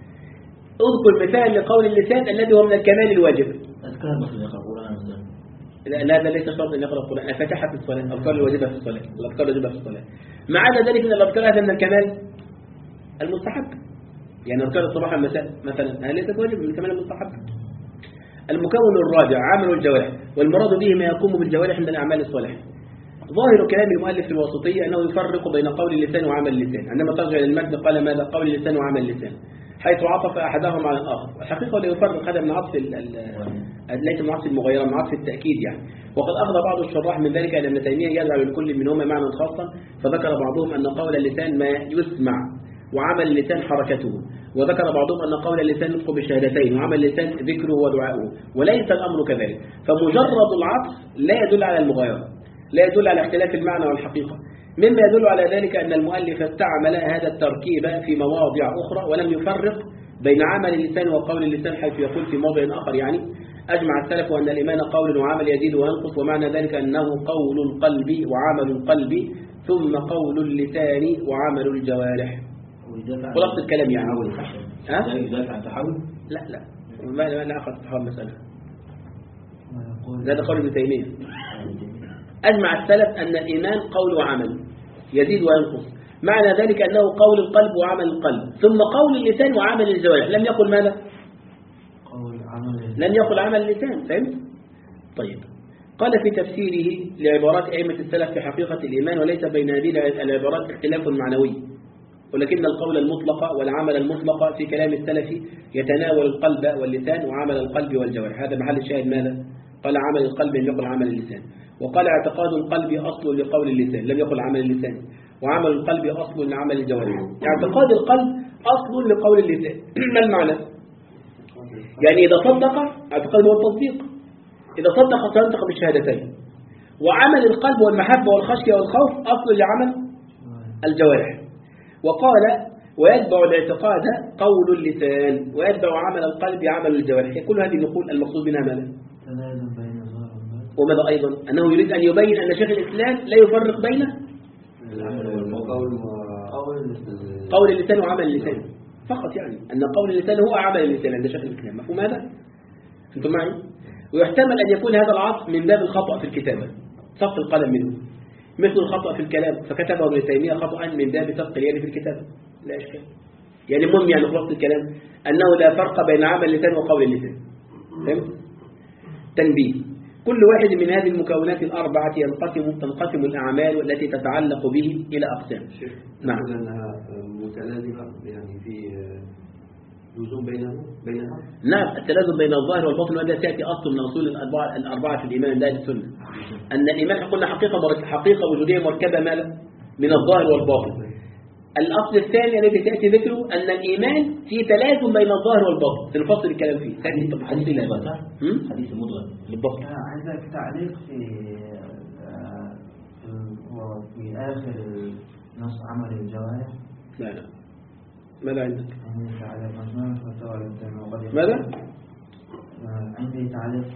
اذكر مثال لقول اللسان الذي هو من الكمال الواجب. أذكار مثل يقرأ القرآن مثلا. لا هذا ليس شرط أن يقرأ القرآن. الفاتحة في الصلاة، الأذكار الواجبة في الصلاة، الأذكار الواجبة في الصلاة. ما عدا ذلك من الأذكار هذا من الكمال المستحب. يعني أذكار الصباح والمساء مثلا هذا ليست واجب، من الكمال المستحب. المكون الرابع عمل الجوارح، والمراد به ما يقوم بالجوارح من الأعمال الصالحة. ظاهر كلام المؤلف في الواسطية أنه يفرق بين قول اللسان وعمل اللسان. عندما ترجع إلى المتن قال ماذا؟ قول اللسان وعمل اللسان، حيث عطف أحدهم على الآخر. الحقيقة لا يفرق هذا من عطف ليس من عطف المغايرة، من عطف التأكيد يعني. وقد أخذ بعض الشراح من ذلك أن ابن تيمية يجعل لكل منهما معنى خاصا، فذكر بعضهم أن قول اللسان ما يسمع وعمل اللسان حركته، وذكر بعضهم أن قول اللسان نطق بالشهادتين وعمل اللسان ذكره ودعاؤه، وليس الأمر كذلك. فمجرد العطف لا يدل على المغايرة، لا يدل على اختلاف المعنى والحقيقة. مما يدل على ذلك أن المؤلف استعمل هذا التركيب في مواضع أخرى ولم يفرق بين عمل اللسان وقول اللسان، حيث يقول في موضع آخر يعني أجمع السلف أن الإيمان قول وعمل يزيد وينقص، ومعنى ذلك أنه قول القلب وعمل القلب ثم قول اللسان وعمل الجوارح. خلاصة الكلام يعني ها؟ يدافع عن تحول؟ لا لا ما لا أخذ تحول مسألة، هذا قول ابن تيمية. أجمع السلف أن الإيمان قول وعمل يزيد وينقص، معنى ذلك أنه قول القلب وعمل القلب ثم قول اللسان وعمل الجوارح. لم يقل ماذا؟ لم يقل عمل اللسان. فهمت؟ طيب، قال في تفسيره لعبارات أئمة السلف في حقيقة الإيمان: وليس بين هذه العبارات اختلاف معنوي، ولكن القول المطلق والعمل المطلق في كلام السلف يتناول القلب واللسان وعمل القلب والجوارح. هذا محل الشاهد. ماذا؟ قال عمل القلب، لم يقل عمل اللسان. وقال اعتقاد القلب أصل لقول اللسان، لم يقل عمل اللسان. وعمل القلب أصل لعمل الجوارح. اعتقاد القلب أصل لقول اللسان. ما المعنى؟ يعني إذا صدق، اعتقاد هو التصديق، إذا صدق سينطق بالشهادتين. وعمل القلب والمحبة والخشية والخوف أصل لعمل الجوارح. وقال ويتبع الاعتقاد قول اللسان، ويتبع عمل القلب عمل الجوارح. كل هذه نقول المقصود منها ماذا؟ وماذا أيضا؟ أنه يريد أن يبين أن شيخ الإسلام لا يفرق بين قول اللسان وعمل اللسان فقط، يعني أن قول اللسان هو عمل اللسان عند شيخ الإسلام. مفهوم هذا؟ أنتم معي؟ ويحتمل أن يكون هذا العطف من باب الخطأ في الكتابة، سقط القلم منه، مثل الخطأ في الكلام فكتبه ابن تيمية خطأ من باب سقط اليد في الكتابة، لا إشكال. يعني المهم يعني خلاصة الكلام أنه لا فرق بين عمل اللسان وقول اللسان. فهمت؟ تنبيه: كل واحد من هذه المكونات الأربعة ينقسم تنقسم الأعمال التي تتعلق به إلى أقسام. نعم. أنها متلازمة، يعني في لزوم بينه بينها. نعم، التلازم بين الظاهر والباطن، وهذا سيأتي أصل من أصول الأربعة الأربعة في الإيمان عند أهل السنة. أن الإيمان قلنا حقيقة حقيقة وجودية مركبة ماذا؟ من الظاهر والباطن. الأصل الثاني الذي سيأتي ذكره أن الإيمان في تلازم بين الظاهر والباطن، سنفصل الكلام فيه. حديث حديث حديث المضغة بالضبط. عندك تعليق في في آخر نص عمل الجوارح؟ لا لا، ماذا عندك؟ عندي تعليق مجموعة فتاوى ماذا؟ عندي تعليق.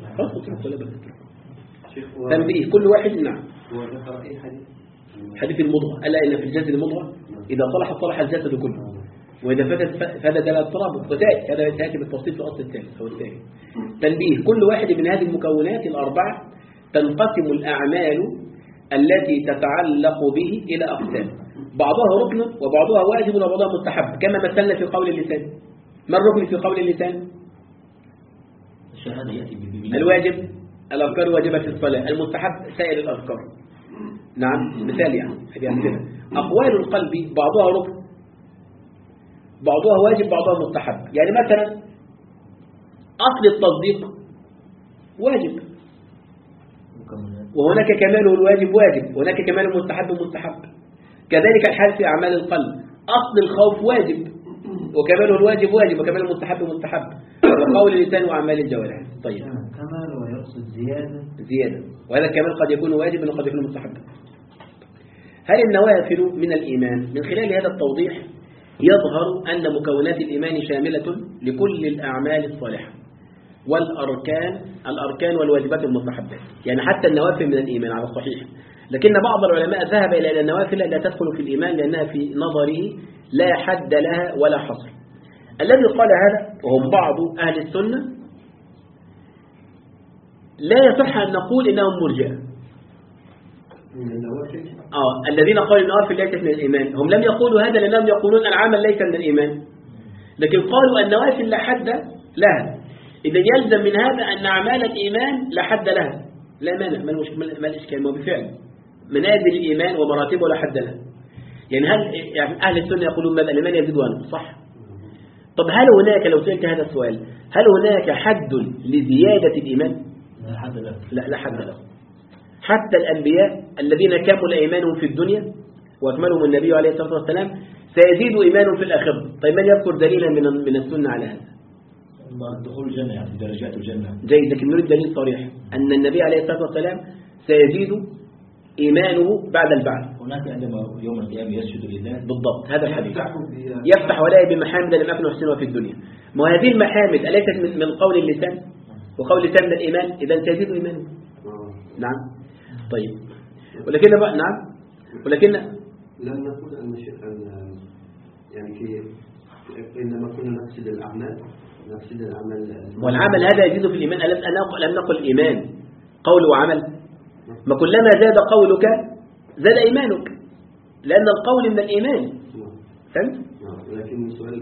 تنبيه: كل واحد. نعم. هو ذكر أي حديث؟ حديث المضغة، ألا إن في الجسد المضغة إذا صلح صلح الجسد كله، وإذا فسد فسد الاضطراب. وذلك هذا سيأتي بالتفصيل في الأصل الثالث أو الثاني. تنبيه: كل واحد من هذه المكونات الأربعة تنقسم الأعمال التي تتعلق به إلى أقسام، بعضها ركن وبعضها واجب وبعضها مستحب، كما مثلنا في قول اللسان. ما الركن في قول اللسان؟ الشهادة يأتي الواجب الأذكار واجبة في الصلاة، المستحب سائر الأذكار. نعم، مثال يعني هذه أمثلة. أقوال القلب بعضها ركن بعضها واجب بعضها مستحب. يعني مثلا أصل التصديق واجب، وهناك كماله الواجب واجب، وهناك كماله المستحب مستحب. كذلك الحال في أعمال القلب، أصل الخوف واجب وكماله الواجب واجب وكماله المستحب مستحب، وقول اللسان وأعمال الجوارح. طيب، كمال ويقصد زيادة زيادة، وهذا الكمال قد يكون واجبا وقد يكون مستحبا. هل النوافل من الإيمان؟ من خلال هذا التوضيح يظهر أن مكونات الإيمان شاملة لكل الأعمال الصالحة والأركان الأركان والواجبات المستحبات، يعني حتى النوافل من الإيمان على الصحيح. لكن بعض العلماء ذهب إلى أن النوافل لا تدخل في الإيمان لأنها في نظره لا حد لها ولا حصر. الذي قال هذا وهم بعض أهل السنة لا يصح أن نقول إنهم مرجئة. آه الذين قالوا النوافل ليست من الإيمان هم لم يقولوا هذا لأنهم يقولون العمل ليس من الإيمان، لكن قالوا النوافل لا حد لها. إذا يلزم من هذا أن أعمال الإيمان لا حد لها، لا مانع، ما الإشكال؟ ما بالفعل منازل الإيمان ومراتبه لا حد لها. يعني هل يعني أهل السنة يقولون ماذا؟ الإيمان يزيد وينقص، صح؟ طب هل هناك، لو سألت هذا السؤال، هل هناك حد لزيادة الإيمان؟ لا حد له. لا لا حد له. حتى الأنبياء الذين كمل إيمانهم في الدنيا وأكملهم النبي عليه الصلاة والسلام سيزيد إيمانهم في الآخرة. طيب من يذكر دليلا من من السنة على هذا؟ دخول الجنة، يعني درجات الجنة. جيد، لكن نريد دليل صريح أن النبي عليه الصلاة والسلام سيزيد إيمانه بعد البعث. هناك عندما يوم القيامة يسجد لله بالضبط هذا الحديث يفتح ولا بمحامد لم أكن أحسنها في الدنيا. ما هذه المحامد أليست من من قول اللسان وقول اللسان من الإيمان؟ إذا تزيد إيمانه. نعم. طيب ولكن بقى نعم ولكن لم نقول أن أن يعني في إنما كنا نقصد الأعمال نقصد العمل والعمل هذا يزيد في الإيمان. ألم لم نقل الإيمان قول وعمل؟ ما كلما زاد قولك زاد إيمانك لأن القول من الإيمان. فهمت؟ لكن السؤال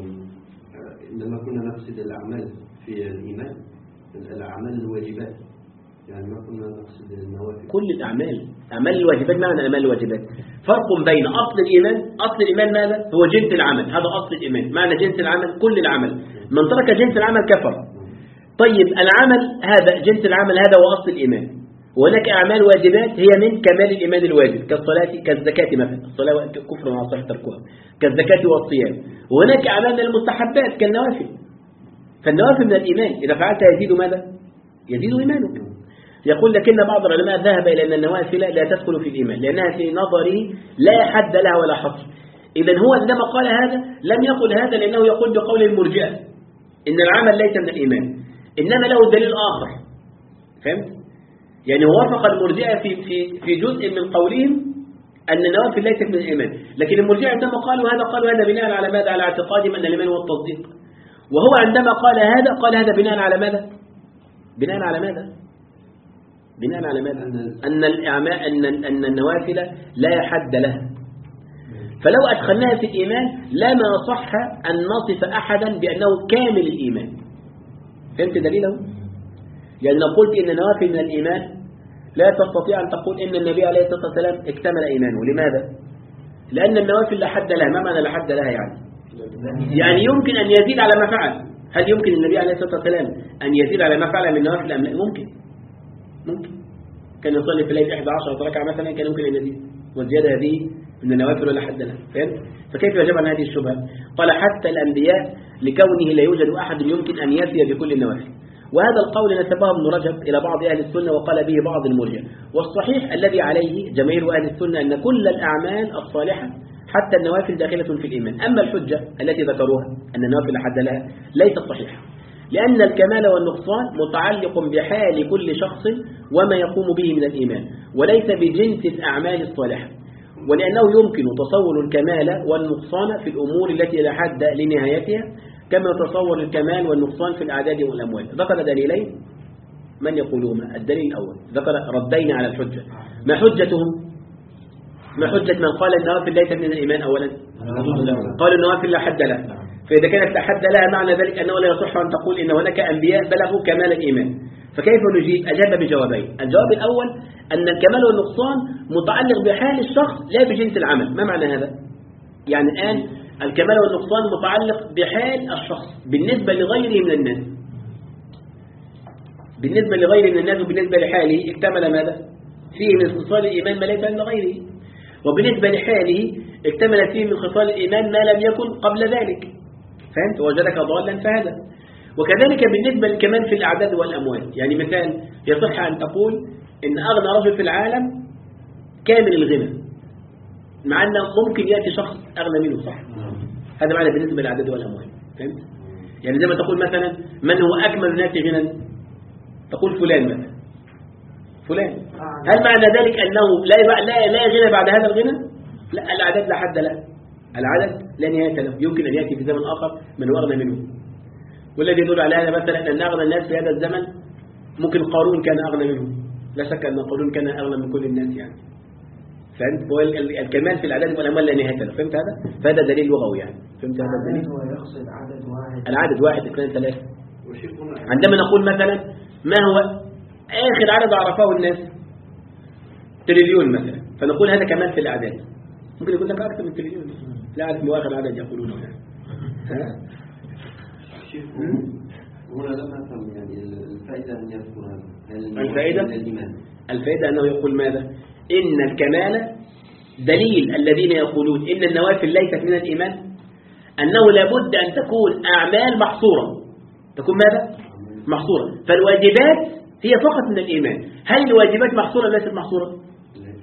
إنما كنا نقصد الأعمال في الإيمان الأعمال الواجبات يعني ما كنا نقصد النوافل. كل الأعمال أعمال الواجبات معنى أعمال الواجبات فرق بين أصل الإيمان. أصل الإيمان ماذا؟ هو جنس العمل. هذا أصل الإيمان. معنى جنس العمل كل العمل. من ترك جنس العمل كفر. طيب العمل هذا جنس العمل هذا هو أصل الإيمان. وهناك أعمال واجبات هي من كمال الإيمان الواجب كالصلاة كالزكاة مثلا. الصلاة كفر مع صحة تركها كالزكاة والصيام. وهناك أعمال من المستحبات كالنوافل. فالنوافل من الإيمان إذا فعلتها يزيد ماذا؟ يزيد إيمانك. يقول لكن بعض العلماء ذهب إلى أن النوافل لا تدخل في الإيمان لأنها في نظره لا حد لها ولا حصر. إذن هو عندما قال هذا لم يقل هذا لأنه يقول بقول المرجئة إن العمل ليس من الإيمان إنما له دليل آخر. فهمت؟ يعني وافق المرجئة في في في جزء من قولهم أن النوافل ليست من الإيمان. لكن المرجئة عندما قالوا هذا قالوا هذا بناء على ماذا؟ على اعتقادهم أن الإيمان هو التصديق. وهو عندما قال هذا قال هذا بناء على ماذا؟ بناء على ماذا؟ بناء على ماذا؟ أن الإعماء أن أن النوافل لا حد لها. فلو أدخلناها في الإيمان لما صح أن نصف أحدا بأنه كامل الإيمان. فهمت دليله؟ يعني لو قلت إن النوافل من الإيمان لا تستطيع أن تقول إن النبي عليه الصلاة والسلام اكتمل إيمانه. لماذا؟ لأن النوافل لا حد لها. ما معنى لا حد لها يعني؟ يعني يمكن أن يزيد على ما فعل. هل يمكن النبي عليه الصلاة والسلام أن يزيد على ما فعل من النوافل أم لا؟ ممكن ممكن كان يصلي في الليل إحدى عشرة ركعة مثلا كان يمكن أن يزيد والزيادة هذه من النوافل ولا حد لها. فهمت؟ فكيف يجب عن هذه الشبهة؟ قال حتى الأنبياء لكونه لا يوجد أحد يمكن أن يفي بكل النوافل. وهذا القول نسبه ابن رجب إلى بعض أهل السنة وقال به بعض المرجئة. والصحيح الذي عليه جماهير أهل السنة أن كل الأعمال الصالحة حتى النوافل داخلة في الإيمان. أما الحجة التي ذكروها أن النوافل حد لها ليست صحيحة لأن الكمال والنقصان متعلق بحال كل شخص وما يقوم به من الإيمان وليس بجنس الأعمال الصالحة. ولأنه يمكن تصور الكمال والنقصان في الأمور التي لا حد لنهايتها كما تصور الكمال والنقصان في الأعداد والأموال. ذكر دليلين من يقولهما. الدليل الأول ذكر ردين على الحجة. ما حجتهم؟ ما حجة من قال النوافل ليست من الإيمان؟ أولا قالوا النوافل لا حد لها. فإذا كانت لا حد لها معنى ذلك أنه لا يصح أن تقول إن هناك أنبياء بلغوا كمال الإيمان. فكيف نجيب؟ أجاب بجوابين. الجواب الأول أن الكمال والنقصان متعلق بحال الشخص لا بجنس العمل. ما معنى هذا؟ يعني الآن الكمال والنقصان متعلق بحال الشخص بالنسبة لغيره من الناس. بالنسبة لغيره من الناس وبالنسبة لحاله اكتمل ماذا؟ فيه من خصال الإيمان ما ليس عند غيره. وبالنسبة لحاله اكتمل فيه من خصال الإيمان ما لم يكن قبل ذلك. فهمت؟ وجدك ضالا فهذا. وكذلك بالنسبة لكمان في الأعداد والأموال. يعني مثال يصح أن تقول إن أغنى رجل في العالم كامل الغنى مع أنه ممكن يأتي شخص أغنى منه. صح؟ هذا معنى بالنسبة للأعداد والأموال. فهمت؟ يعني زي ما تقول مثلا من هو أكمل الناس غنى تقول فلان مثلا فلان. هل معنى ذلك أنه لا لا لا غنى بعد هذا الغنى؟ لا الأعداد لا حد له. العدد لا نهاية له. يمكن أن يأتي في زمن آخر من هو أغنى منه. والذي يدل على هذا مثلا أن أغنى الناس في هذا الزمن ممكن قارون كان أغنى منه. لا شك أن قارون كان أغنى من كل الناس يعني. فهمت؟ هو الكمال في الأعداد والأموال لا نهاية له. فهمت هذا؟ فهذا دليل لغوي يعني. فهمت هذا الدليل؟ هو يقصد عدد واحد. العدد واحد اثنين ثلاثة. عندما نقول مثلا ما هو آخر عدد عرفه الناس تريليون مثلا فنقول هذا كمال في الأعداد. ممكن يقول لك أكثر من تريليون لا أعرف ما آخر عدد يقولونه يعني. ها؟ هنا لم أفهم يعني الفائدة أن يذكر هذا. الفائدة الفائدة أنه يقول ماذا؟ إن الكمال دليل الذين يقولون إن النوافل ليست من الإيمان أنه لابد أن تكون أعمال محصورة. تكون ماذا؟ محصورة. فالواجبات هي فقط من الإيمان. هل الواجبات محصورة ليست محصورة؟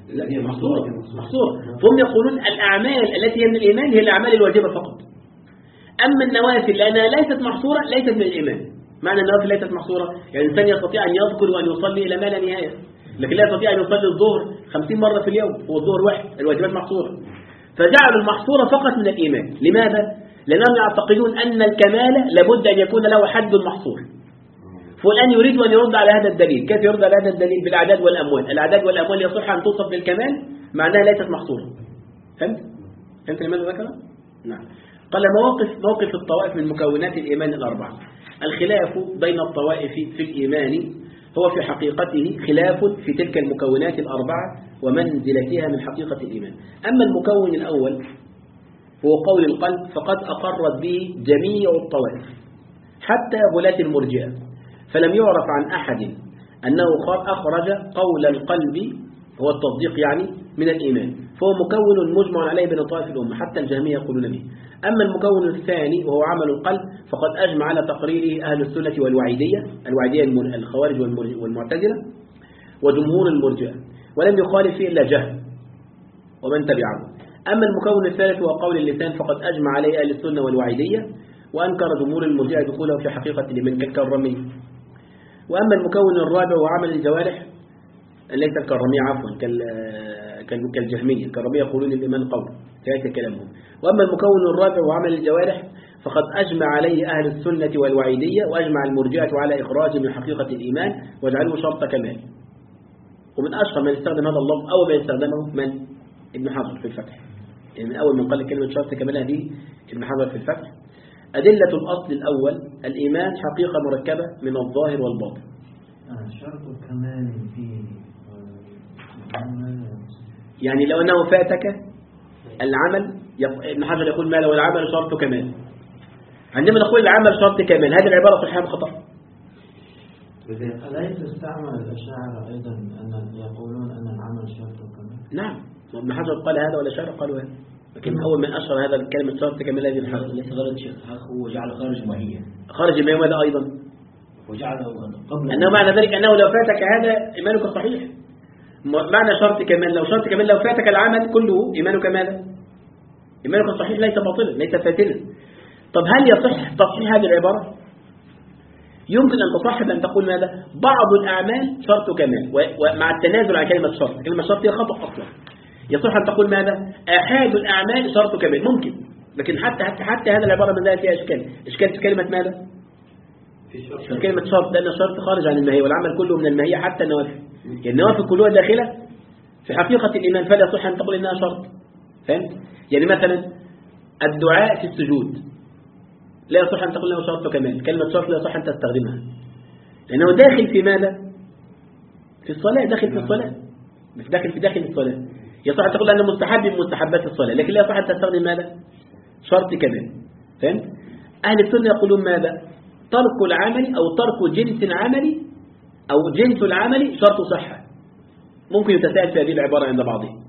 لا هي محصورة محصورة. فهم يقولون الأعمال التي هي من الإيمان هي الأعمال الواجبة فقط. أما النوافل لأنها ليست محصورة ليست من الإيمان. معنى النوافل ليست محصورة يعني الإنسان يستطيع أن يذكر وأن يصلي إلى ما لا نهاية، لكن لا يستطيع أن يصلي الظهر خمسين مرة في اليوم والظهر واحد، الواجبات محصورة. فجعلوا المحصورة فقط من الإيمان. لماذا؟ لأنهم يعتقدون أن الكمال لابد أن يكون له حد محصور. فالآن يريد أن يرد على هذا الدليل. كيف يرد على هذا الدليل؟ بالأعداد والأموال. الأعداد والأموال يصح أن توصف بالكمال معناها ليست محصورة. فهمت؟ فهمت لماذا ذكر؟ نعم. قال موقف موقف الطوائف من مكونات الإيمان الأربعة. الخلاف بين الطوائف في الإيمان هو في حقيقته خلاف في تلك المكونات الأربعة ومنزلتها من حقيقة الإيمان. أما المكون الأول هو قول القلب فقد أقرت به جميع الطوائف حتى غلاة المرجئة، فلم يعرف عن أحد أنه أخرج قول القلب هو التصديق يعني من الإيمان، فهو مكون مجمع عليه بين طوائف الأمة حتى الجهمية يقولون به. أما المكون الثاني وهو عمل القلب فقد أجمع على تقريره أهل السنة والوعيدية، الوعيدية الخوارج والمعتزلة وجمهور المرجئة، ولم يخالف فيه إلا جهل ومن تبعه. أما المكون الثالث هو قول اللسان فقد أجمع عليه أهل السنة والوعيدية وأنكر جمهور المرجئة دخوله في حقيقة الإيمان كالكرمية. وأما المكون الرابع هو عمل الجوارح ليس الكرمية عفوا كالجهمية، الكرمية يقولون الإيمان قول كيف كلامهم. وأما المكون الرابع هو عمل الجوارح فقد أجمع عليه أهل السنة والوعيدية وأجمع المرجئة على إخراج من حقيقة الإيمان واجعله شرط كمال. ومن أشهر من استخدم هذا اللفظ أول من استخدمه من ابن حجر في الفتح، يعني من أول من قال كلمة شرط كمال هذه ابن حجر في الفتح. أدلة الأصل الأول الإيمان حقيقة مركبة من الظاهر والباطن. شرط الكمال فيه يعني لو أنه فاتك العمل ابن حجر يقول ما لو العمل شرط كمال. عندما نقول العمل شرط كمال هذه العبارة صحيحة خطأ. أليس استعمل الأشاعرة أيضا أن يقولون أن العمل شرط كمال؟ نعم ابن حجر قال هذا ولا شارع قالوا هذا، لكن أول من أشهر هذا الكلمة شرط كمال هذه الحجر ليس غلط شيخ، هو جعل خارج ماهية خارج الماهية ماذا أيضا وجعله قبل أنه معنى ذلك أنه لو فاتك هذا إيمانك صحيح. معنى شرط كمال لو شرط كمال لو فاتك العمل كله إيمانك ماذا؟ إيمانك صحيح ليس باطلا ليس فاتنا. طب هل يصح تصحيح هذه العبارة؟ يمكن أن تصحح أن تقول ماذا؟ بعض الأعمال شرط كمال ومع التنازل عن كلمة شرط، كلمة شرط هي خطأ أصلا. يصح أن تقول ماذا؟ أحد الأعمال شرط كمال ممكن، لكن حتى حتى, حتى هذا العبارة من ذلك فيها إشكال. إشكال في كلمة ماذا؟ في كلمة شرط، لأن الشرط خارج عن الماهية والعمل كله من الماهية حتى النوافل، يعني النوافل كلها داخلة في حقيقة الإيمان، فلا يصح أن تقول إنها شرط. فهمت؟ يعني مثلا الدعاء في السجود لا يصح أن تقول له شرط كمال، كلمة شرط لا يصح أن تستخدمها لأنه داخل في ماذا؟ في الصلاة، داخل في الصلاة مش داخل في داخل الصلاة. يصح أن تقول أنه مستحب من مستحبات الصلاة، لكن لا يصح أن تستخدم ماذا؟ شرط كمال. فهمت؟ أهل السنة يقولون ماذا؟ ترك العمل أو ترك جنس العمل أو جنس العمل شرط صحة. ممكن يتساءل في هذه العبارة عند بعضهم.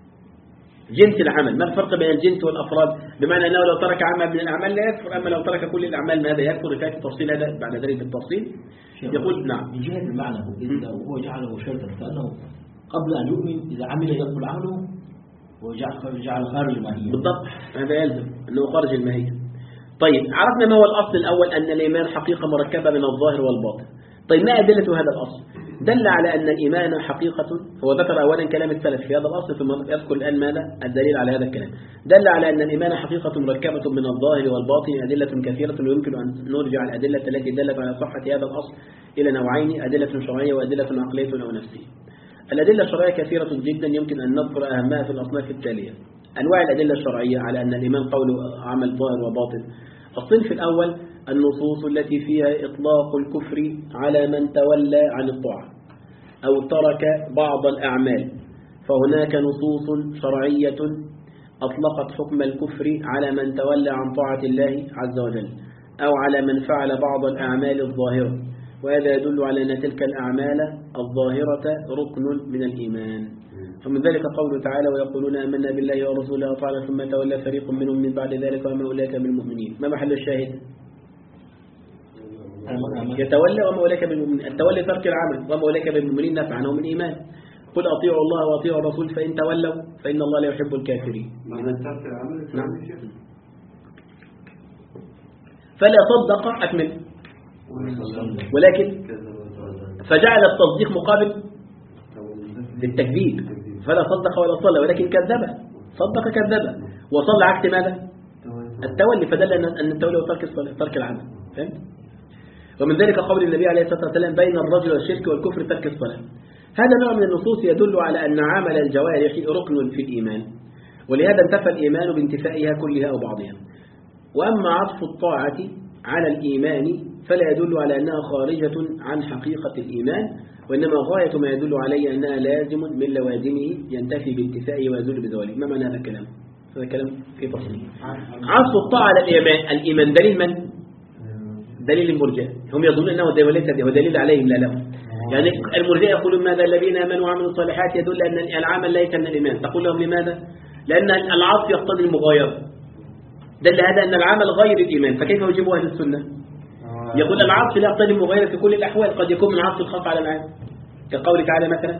جنس العمل، ما الفرق بين الجنس والأفراد؟ بمعنى أنه لو ترك عمل من الأعمال لا يكفر، أما لو ترك كل الأعمال ماذا يكفر؟ يفات التفصيل هذا بعد ذلك بالتفصيل. يقول نعم من جهة المعنى هو جعله شرطا كأنه قبل أن يؤمن إذا عمل يقبل عمله وجعل خارج الماهية. بالضبط هذا يلزم أنه خارج الماهية. طيب عرفنا ما هو الأصل الأول أن الإيمان حقيقة مركبة من الظاهر والباطن. طيب ما أدلة هذا الأصل؟ دل على أن الإيمان حقيقة، هو ذكر أولا كلام السلف في هذا الأصل ثم يذكر الآن ماذا؟ الدليل على هذا الكلام. دل على أن الإيمان حقيقة مركبة من الظاهر والباطن أدلة كثيرة ويمكن أن نرجع الأدلة التي دلت على صحة هذا الأصل إلى نوعين، أدلة شرعية وأدلة عقلية أو نفسية. الأدلة الشرعية كثيرة جدا يمكن أن نذكر أهمها في الأصناف التالية. أنواع الأدلة الشرعية على أن الإيمان قول عمل ظاهر وباطن. الصنف الأول النصوص التي فيها إطلاق الكفر على من تولى عن الطاعة أو ترك بعض الأعمال، فهناك نصوص شرعية أطلقت حكم الكفر على من تولى عن طاعة الله عز وجل أو على من فعل بعض الأعمال الظاهرة، وهذا يدل على أن تلك الأعمال الظاهرة ركن من الإيمان. ومن ذلك قوله تعالى ويقولون آمنا بالله ورسوله وطعنا ثم تولى فريق منهم من بعد ذلك وما أولئك بالمؤمنين. ما محل الشاهد؟ يتولى وما أولئك بالمؤمنين. التولي ترك العمل وما أولئك بالمؤمنين نفعا من إيمان. قل أطيعوا الله وأطيعوا الرسول فإن تولوا فإن الله لا يحب الكافرين. معنى ترك العمل نعم. فلا صدق أكمل، ولكن فجعل التصديق مقابل للتكذيب، فلا صدق ولا صلى ولكن كذب، صدق كذب، وصلى عكس ماذا؟ التولي، فدل أن التولي هو ترك الصلاة، ترك العمل. فهمت؟ ومن ذلك قول النبي عليه الصلاة والسلام بين الرجل والشرك والكفر ترك الصلاة. هذا نوع من النصوص يدل على أن عمل الجوارح ركن في الإيمان، ولهذا انتفى الإيمان بانتفائها كلها أو بعضها. وأما عطف الطاعة على الإيمان فلا يدل على أنها خارجة عن حقيقة الإيمان، وإنما غاية ما يدل عليه أنها لازم من لوازمه ينتفي بانتفائه ويزول بزواله. ما معنى هذا الكلام؟ هذا الكلام في تفصيل. عطف الطاعة على الإيمان، الإيمان دليل من؟ دليل المرجئة. هم يظنون أنه دليل هو دليل عليهم، لا لا. يعني المرجئة يقولون ماذا؟ الذين آمنوا وعملوا الصالحات يدل أن العمل ليس من الإيمان. تقول لهم لماذا؟ لأن العطف يقتضي المغايرة، دل هذا أن العمل غير الإيمان. فكيف يجيبوا أهل السنة؟ يقول العطف لا يقتضي المغايرة في كل الأحوال، قد يكون من عطف الخاص على العام، كقول تعالى مثلا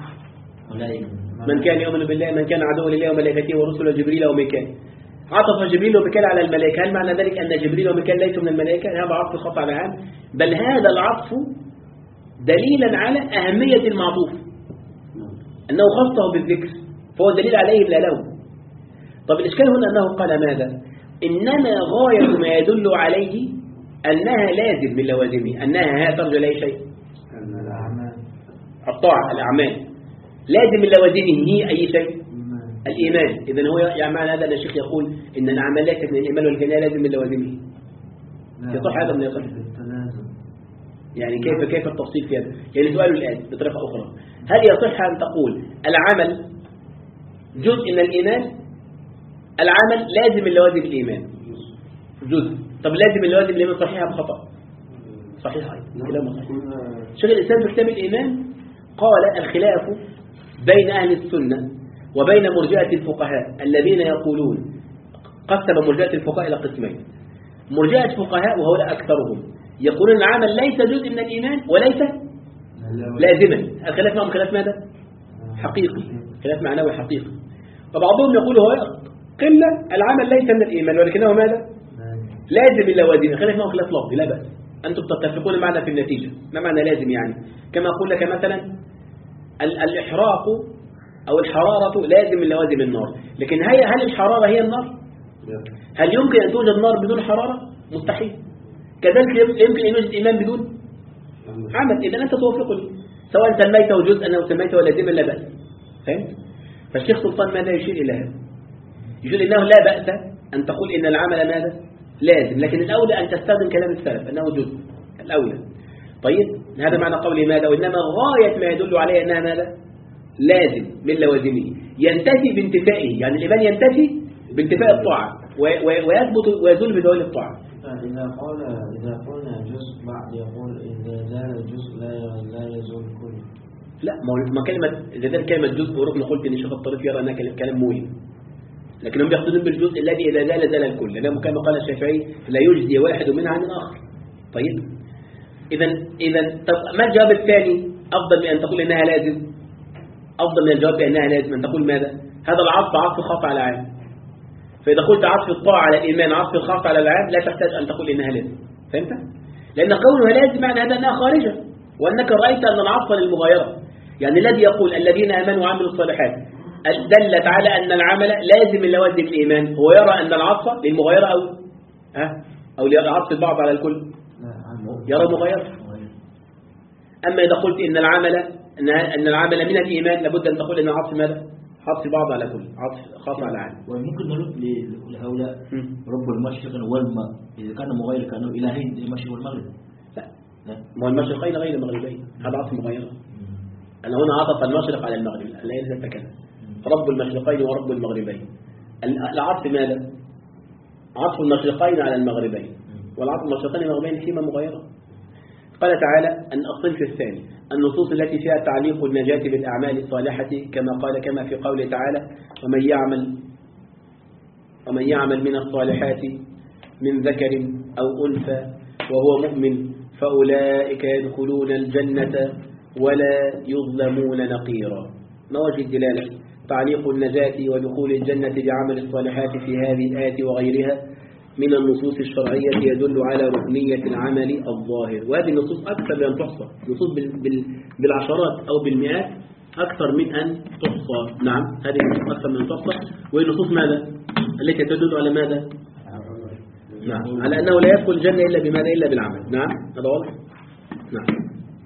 من كان يؤمن بالله من كان عدوا لله وملائكته ورسله وجبريل وميكال. عطف جبريل وميكال على الملائكة، هل معنى ذلك أن جبريل وميكال ليسوا من الملائكة؟ هذا عطف الخاص على العام، بل هذا العطف دليلا على أهمية المعطوف، أنه خصه بالذكر، فهو دليل عليه لا له. طب الإشكال هنا أنه قال ماذا؟ إنما غاية ما يدل عليه أنها لازم من لوازمه، أنها ها ترجع لأي شيء؟ الطاعة، الأعمال لازم من لوازمه هي أي شيء؟ الإيمان. إذن هو يعني معنى هذا أن الشيخ يقول إن الأعمال ليست من الإيمان ولكن لازم من لوازمه. يصح هذا من يصح؟ يعني كيف كيف التفصيل في هذا؟ يعني سؤال الآن بطريقة أخرى، هل يصح أن تقول العمل جزء من الإيمان؟ العمل لازم من لوازم الإيمان جزء. طب لازم من لوازم الإيمان صحيحة بخطأ؟ صحيحة، كلام صحيح. شيخ الإسلام في كتاب الإيمان قال الخلاف بين أهل السنة وبين مرجئة الفقهاء الذين يقولون، قسم مرجئة الفقهاء إلى قسمين. مرجئة الفقهاء وهؤلاء أكثرهم يقولون العمل ليس جزء من الإيمان وليس لازما. الخلاف معهم خلاف ماذا؟ حقيقي، خلاف معنوي حقيقي. وبعضهم يقول هو قلة العمل ليس من الإيمان ولكنه ماذا؟ لازم اللوازم. خلاف معهم خلاف لفظي لا بأس، أنتم تتفقون معنا في النتيجة. ما معنى لازم؟ يعني كما أقول لك مثلا الإحراق أو الحرارة لازم من لوازم النار، لكن هي هل الحرارة هي النار؟ هل يمكن أن توجد نار بدون حرارة؟ مستحيل. كذلك يمكن أن يوجد إيمان بدون عمل. إذا أنت توافقني سواء سميته جزءا أو سميته لازما لا بأس. فهمت؟ فالشيخ سلطان ماذا يشير إلى هذا؟ يقول إنه لا بأس أن تقول إن العمل ماذا؟ لازم، لكن الأولى أن تستخدم كلام السلف أنه جزء، الأولى. طيب هذا معنى قولي ماذا؟ وإنما غاية ما يدل عليه أنها ماذا؟ لازم من لوازمه ينتفي بانتفائه، يعني الإيمان ينتفي بانتفاء الطاعة ويثبت ويزول بزوال الطاعة. إذا قال إذا قلنا جزء بعد يقول إذا زال الجزء لا لا يزول الكل. لا، ما كلمة إذا زال كلمة جزء وركن قلت إن شيخ الطريف يرى أنها كلام موهم، لكنهم بيقصدون بالجزء الذي إذا زال زال الكل، لأنه كما قال الشافعي لا يجزي واحد منها عن الآخر. طيب إذا إذا طب ما الجواب الثاني؟ أفضل من أن تقول إنها لازم، أفضل من الجواب بأنها لازم أن تقول ماذا؟ هذا العطف عطف خاص على عام. فإذا قلت عطف الطاعة على الإيمان عطف الخاص على العام لا تحتاج أن تقول إنها لازم. فهمت؟ لأن قولها لازم معنى هذا أنها خارجة، وأنك رأيت أن العطف للمغايرة. يعني الذي يقول الذين آمنوا وعملوا الصالحات دلت على أن العمل لازم من لوازم الإيمان، هو يرى أن العطف للمغايرة أو ها أو لعطف البعض على الكل، يرى مغايرة. أما إذا قلت إن العمل أن العمل من الإيمان لابد أن تقول إن العطف ماذا؟ عطف البعض على كل، عطف خاص على عام. وممكن نرد لهؤلاء رب المشرق والمغرب إذا كان مغاير كانوا إلهين المشرق والمغرب. لا لا، ما المشرقين غير المغربين، هذا عطف مغايرة. أنا هنا عطف المشرق على المغرب، لا يلزم كذا. رب المشرقين ورب المغربين. العطف ماذا؟ عطف المشرقين على المغربين، والعطف المشرقين والمغربين فيما مغايرة. قال تعالى أن الصنف الثاني النصوص التي فيها تعليق النجاة بالأعمال الصالحة، كما قال كما في قوله تعالى ومن يعمل ومن يعمل من الصالحات من ذكر أو أنثى وهو مؤمن فأولئك يدخلون الجنة ولا يظلمون نقيرا. ما وجه الدلالة؟ تعليق النجاة ودخول الجنة بعمل الصالحات في هذه الآيات وغيرها من النصوص الشرعية يدل على ركنية العمل الظاهر. وهذه النصوص أكثر من أن تحصى، نصوص بالعشرات أو بالمئات أكثر من أن تحصى. نعم، هذه النصوص أكثر من أن تحصى. والنصوص ماذا؟ التي تدل على ماذا؟ نعم، على أنه لا يدخل الجنة إلا بماذا؟ إلا بالعمل. نعم، هذا واضح؟ نعم.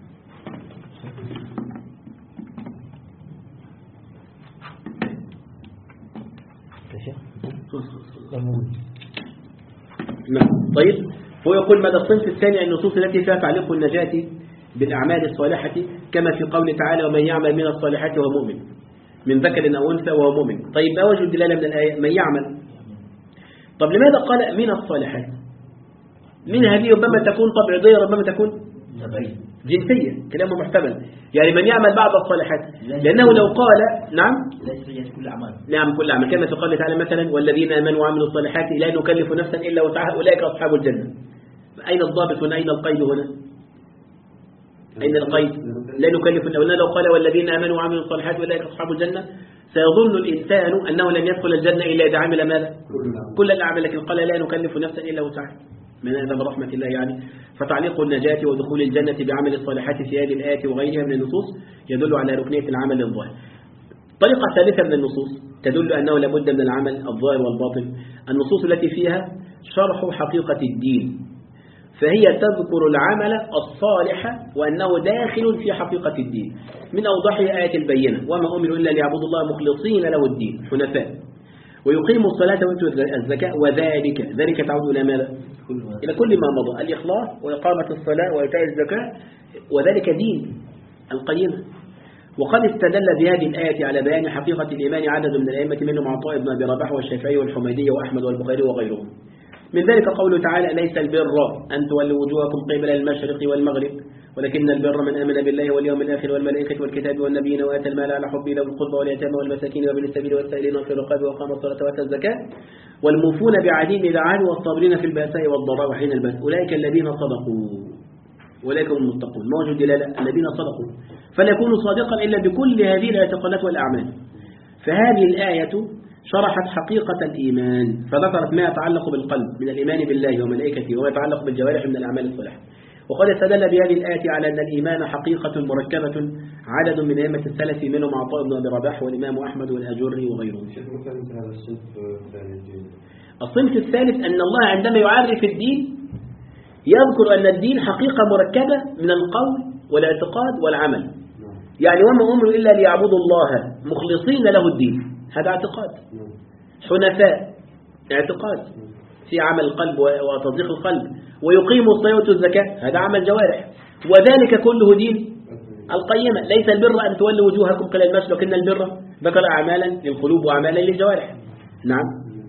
نعم. طيب، هو يقول ماذا الصنف الثاني؟ النصوص التي فيها تعليق النجاة بالأعمال الصالحة كما في قوله تعالى ومن يعمل من الصالحات وهو مؤمن، من ذكر أو أنثى وهو مؤمن. طيب، ما وجه الدلالة من الآية؟ من يعمل. طب لماذا قال من الصالحات؟ من هذه ربما تكون تبعيضية، ربما تكون جنسية، كلامه محتمل. يعني من يعمل بعض الصالحات، لأنه لو قال نعم ليس كل أعمال، نعم كل أعمال، كما في قوله تعالى مثلا والذين آمنوا وعملوا الصالحات لا نكلف نفسا إلا وسعها أولئك أصحاب الجنة. أين الضابط هنا؟ أين القيد هنا؟ أين القيد؟ لا نكلف. لو قال والذين آمنوا وعملوا الصالحات أولئك أصحاب الجنة سيظن الإنسان أنه لن يدخل الجنة إلا إذا عمل ماذا؟ كل الأعمال. لكن قال لا نكلف نفسا إلا وسعها، من هذا برحمة الله يعني. فتعليق النجاة ودخول الجنة بعمل الصالحات في هذه الآيات وغيرها من النصوص يدل على ركنية العمل الظاهر. طريقة ثالثة من النصوص تدل أنه لابد من العمل الظاهر والباطن، النصوص التي فيها شرح حقيقة الدين، فهي تذكر العمل الصالح وأنه داخل في حقيقة الدين. من أوضحها آية البينة وما أمروا إلا ليعبدوا الله مخلصين له الدين حنفاء ويقيموا الصلاة ويؤتوا الزكاة وذلك ذلك تعود إلى ماذا؟ إلى كل ما مضى، الإخلاص وإقامة الصلاة وإيتاء الزكاة، وذلك دين القيمة. وقد استدل بهذه الآية على بيان حقيقة الإيمان عدد من الأئمة منهم عطاء بن أبي رباح والشافعي والحميدي وأحمد والبخاري وغيرهم. من ذلك قوله تعالى ليس البر أن تولوا وجوهكم قبل المشرق والمغرب ولكن البر من آمن بالله واليوم الآخر والملائكة والكتاب والنبيين وآتى المال على حبه ذوي القربى واليتامى والمساكين وابن السبيل والسائلين وفي الرقاب وأقام الصلاة وآتى الزكاة والموفون بعهدهم إذا عاهدوا والصابرين في البأساء والضراء وحين البأس أولئك الذين صدقوا أولئك هم المتقون. ما وجه الدلالة؟ الذين صدقوا، فلا يكون صادقا إلا بكل هذه الاعتقادات والأعمال. فهذه الآية شرحت حقيقة الإيمان فذكرت ما يتعلق بالقلب من الإيمان بالله وملائكته وما يتعلق بالجوارح من الأعمال الصالحة. وقد استدل بهذه الآية على أن الإيمان حقيقة مركبة عدد من أئمة السلف منهم عطاء بن أبي رباح والإمام أحمد والأجري وغيرهم. الصنف الثالث أن الله عندما يعرف الدين يذكر أن الدين حقيقة مركبة من القول والاعتقاد والعمل. يعني وما أمروا إلا ليعبدوا الله مخلصين له الدين، هذا اعتقاد. حنفاء اعتقاد في عمل القلب وتصديق القلب، ويقيموا الصلاة ويؤتوا الزكاة هذا عمل جوارح، وذلك كله دين القيمة. ليس البر أن تولوا وجوهكم قبل المشرق لكن البر ذكر أعمالا للقلوب وأعمالا للجوارح. نعم.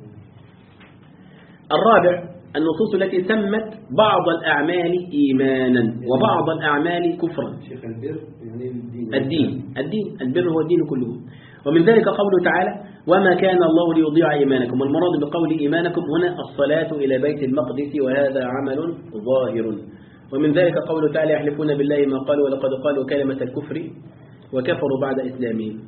الرابع النصوص التي سمت بعض الأعمال إيمانا وبعض الأعمال كفرا. الدين الدين البر هو الدين كله. ومن ذلك قوله تعالى وما كان الله ليضيع إيمانكم، والمراد بقول إيمانكم هنا الصلاة إلى بيت المقدس وهذا عمل ظاهر. ومن ذلك قوله تعالى يحلفون بالله ما قالوا ولقد قالوا كلمة الكفر وكفروا بعد إسلامهم،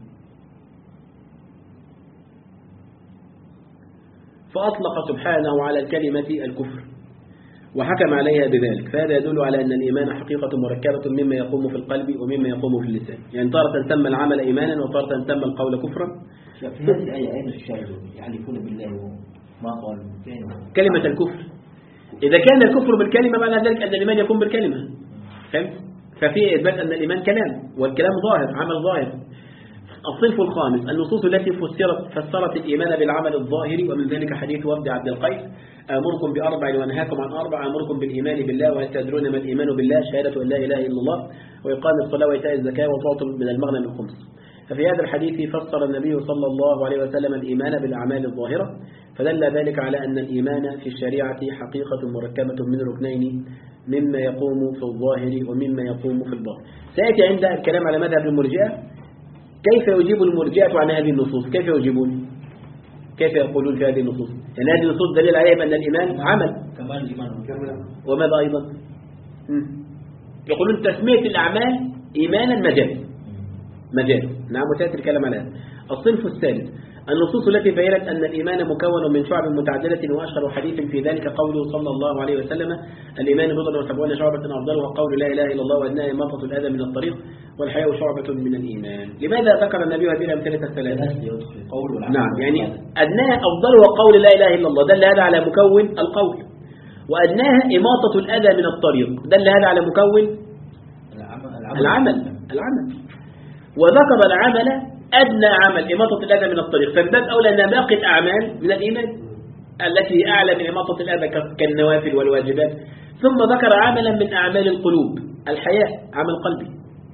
فأطلق سبحانه على الكلمة الكفر وحكم عليها بذلك. فهذا يدل على أن الإيمان حقيقة مركبة مما يقوم في القلب ومما يقوم في اللسان. يعني تارة تم العمل إيمانا وتارة تم القول كفرا. في هذه الآية أين الشاهد يحلفون بالله وما قالوا كلمة الكفر؟ إذا كان الكفر بالكلمة معنى ذلك أن الإيمان يكون بالكلمة. فهمت؟ ففي إثبات أن الإيمان كلام والكلام ظاهر عمل ظاهر. الصنف الخامس النصوص التي فسرت فسرت الإيمان بالعمل الظاهري، ومن ذلك حديث وفد عبد القيس أمركم بأربع وأنهاكم عن أربع. أمركم بالإيمان بالله وهل تدرون ما الإيمان بالله؟ شهادة أن لا إله إلا الله وإقام الصلاة وإيتاء الزكاة وتعطوا من المغنم الخمس. ففي هذا الحديث فسر النبي صلى الله عليه وسلم الإيمان بالأعمال الظاهرة، فدل ذلك على أن الإيمان في الشريعة حقيقة مركبة من ركنين مما يقوم في الظاهر ومما يقوم في الباطن. سيأتي عند الكلام على مذهب المرجئة كيف يجيب المرجئة عن هذه النصوص، كيف يجيبون كيف يقولون في هذه النصوص، لأن هذه النصوص دليل عليها بأن الإيمان عمل كمال الإيمان. وماذا أيضا يقولون تسمية الأعمال إيمانا مجاز مجاز نعم وسيأتي الكلام على هذا. الصنف الثالث النصوص التي بيّنت أن الإيمان مكون من شعب متعددة، وأشهر حديث في ذلك قوله صلى الله عليه وسلم الإيمان بضع وسبعون شعبة أفضلها قول لا إله إلا الله وأدناها إماطة الأذى من الطريق والحياء شعبة من الإيمان. لماذا ذكر النبي هذه الأمثلة الثلاثة؟ نعم يعني أدناها أفضلها قول لا إله إلا الله دل هذا على مكون القول، وأدناها إماطة الأذى من الطريق دل هذا على مكون العمل العمل وذكر العمل أدنى عمل إماطة الأذى من الطريق، فالباب أولى أن باقي الأعمال من الإيمان التي أعلى من إماطة الأذى كالنوافل والواجبات. ثم ذكر عملا من أعمال القلوب الحياء عمل قلبي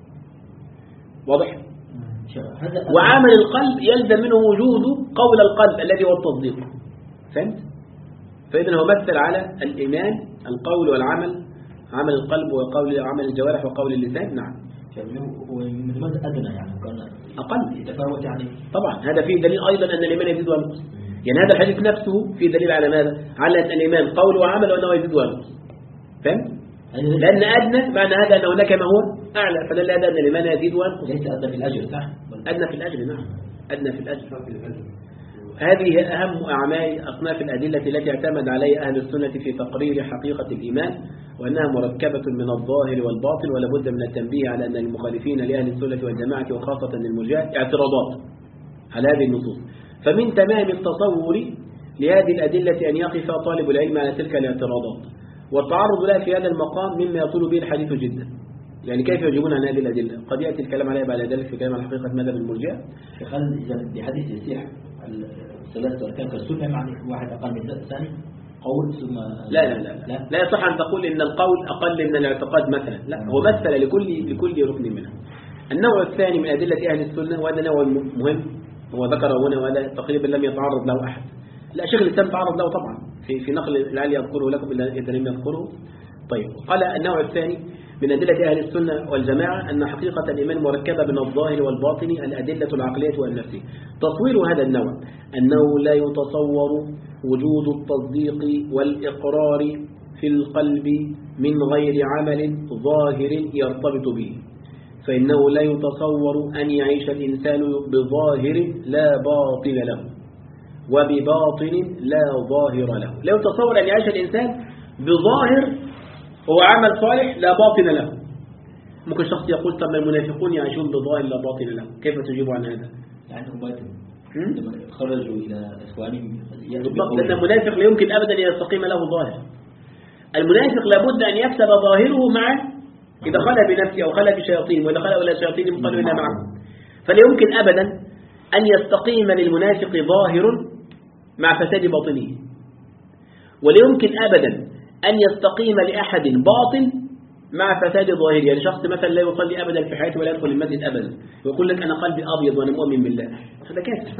واضح، وعمل القلب يلزم منه وجود قول القلب الذي هو التصديق. فهمت؟ فإذن هو مثل على الإيمان القول والعمل، عمل القلب وقول عمل الجوارح وقول اللسان. نعم ومن ماذا أدنى يعني كان أقل يتفاوت يعني طبعا. هذا فيه دليل أيضا أن الإيمان يزيد وينقص، يعني هذا الحديث نفسه فيه دليل على ماذا؟ على أن الإيمان قول وعمل وأنه يزيد وينقص. فهم؟ لأن أدنى معنى هذا أن هناك ما هو أعلى، فدل هذا أن الإيمان يزيد وينقص. ليس أدنى في الأجر صح؟ أدنى في الأجر نعم أدنى في الأجر. هذه أهم أعمال أصناف الأدلة التي اعتمد عليها أهل السنة في تقرير حقيقة الإيمان، وأنها مركبة من الظاهر والباطن، ولا بد من التنبيه على أن المخالفين لأهل السنة والجماعة وخاصة المرجئة اعتراضات على هذه النصوص. فمن تمام التصور لهذه الأدلة أن يقف طالب العلم على تلك الاعتراضات، والتعرض لها في هذا المقام مما يطول به الحديث جدا. يعني كيف يجيبون عن هذه الأدلة؟ قد يأتي الكلام عليها بعد ذلك في كلام عن حقيقة مذهب المرجئة. هل بحديث يصيح الثلاثة أركان كالسنة معنى واحد أقل من الثاني قول ثم لا لا لا لا, لا يصح أن تقول إن القول أقل من الاعتقاد مثلا، لا هو مثل لكل لكل ركن منها. النوع الثاني من أدلة أهل السنة وهذا نوع مهم هو ذكره هنا وهذا تقريبا لم يتعرض له أحد. لا شيخ الإسلام تعرض له طبعا في في نقل لعلي أذكره لكم إذا لم يذكره. طيب قال النوع الثاني من أدلة أهل السنة والجماعة أن حقيقة الإيمان مركبة من الظاهر والباطن الأدلة العقلية والنفسية. تصوير هذا النوع أنه لا يتصور وجود التصديق والإقرار في القلب من غير عمل ظاهر يرتبط به، فإنه لا يتصور أن يعيش الإنسان بظاهر لا باطن له وبباطن لا ظاهر له. لا يتصور أن يعيش الإنسان بظاهر هو عمل صالح لا باطن له. ممكن شخص يقول طب المنافقون يعيشون بظاهر لا باطن له، كيف تجيب عن هذا؟ لأنهم باطن لما خرجوا إلى إخوانهم بالضبط، لأن المنافق لا يمكن أبدا أن يستقيم له ظاهر. المنافق لابد أن يكسب ظاهره مع إذا خلى بنفسه أو خلى بشياطين، وإذا خلى إلى شياطين قالوا إنا معهم. فلا يمكن أبدا أن يستقيم للمنافق ظاهر مع فساد باطنه، ولا يمكن أبدا أن يستقيم لأحد باطن مع فساد ظاهري. يعني شخص مثلا لا يصلي أبدا في حياته ولا يدخل المسجد أبدا ويقول لك أنا قلبي أبيض وأنا مؤمن بالله، هذا كافر.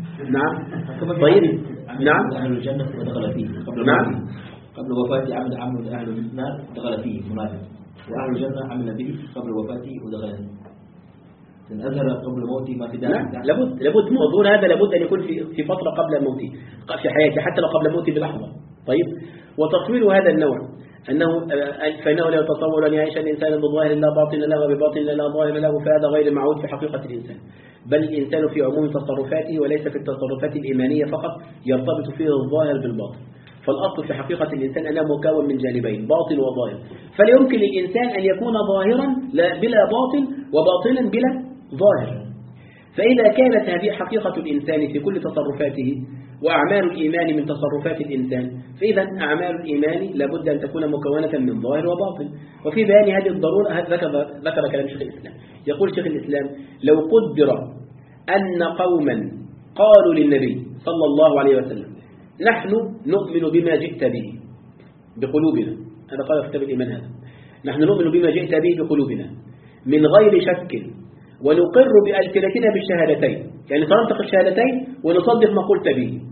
نعم طيب نعم أهل الجنة ودخل فيه قبل نعم قبل وفاته عمل عمل أهل النار دخل فيه منافق، وأهل الجنة عمل به قبل وفاته ودخل أظهر قبل موته ما في داعي. لا لابد لابد موضوع هذا لابد أن يكون في في فترة قبل موته في حياته حتى لو قبل موته بلحظة. طيب وتصوير هذا النوع أنه فإنه لا يتصور أن يعيش الإنسان بظاهر لا باطن له وبباطن لا ظاهر له، فهذا غير معهود في حقيقة الإنسان، بل الإنسان في عموم تصرفاته وليس في التصرفات الإيمانية فقط يرتبط فيه الظاهر بالباطن. فالأصل في حقيقة الإنسان أنه مكون من جانبين باطن وظاهر، فلا يمكن للإنسان أن يكون ظاهرا بلا باطن وباطنا بلا ظاهر. فإذا كانت هذه حقيقة الإنسان في كل تصرفاته وأعمال الإيمان من تصرفات الإنسان، فإذا أعمال الإيمان لابد أن تكون مكونة من ظاهر وباطن. وفي بيان هذه الضرورة ذكر, ذكر كلام شيخ الإسلام. يقول شيخ الإسلام لو قدر أن قوما قالوا للنبي صلى الله عليه وسلم نحن نؤمن بما جئت به بقلوبنا، هذا قال في كتاب الإيمان هذا، نحن نؤمن بما جئت به بقلوبنا من غير شك ونقر بألسنتنا بالشهادتين، يعني سننطق الشهادتين ونصدق ما قلت به،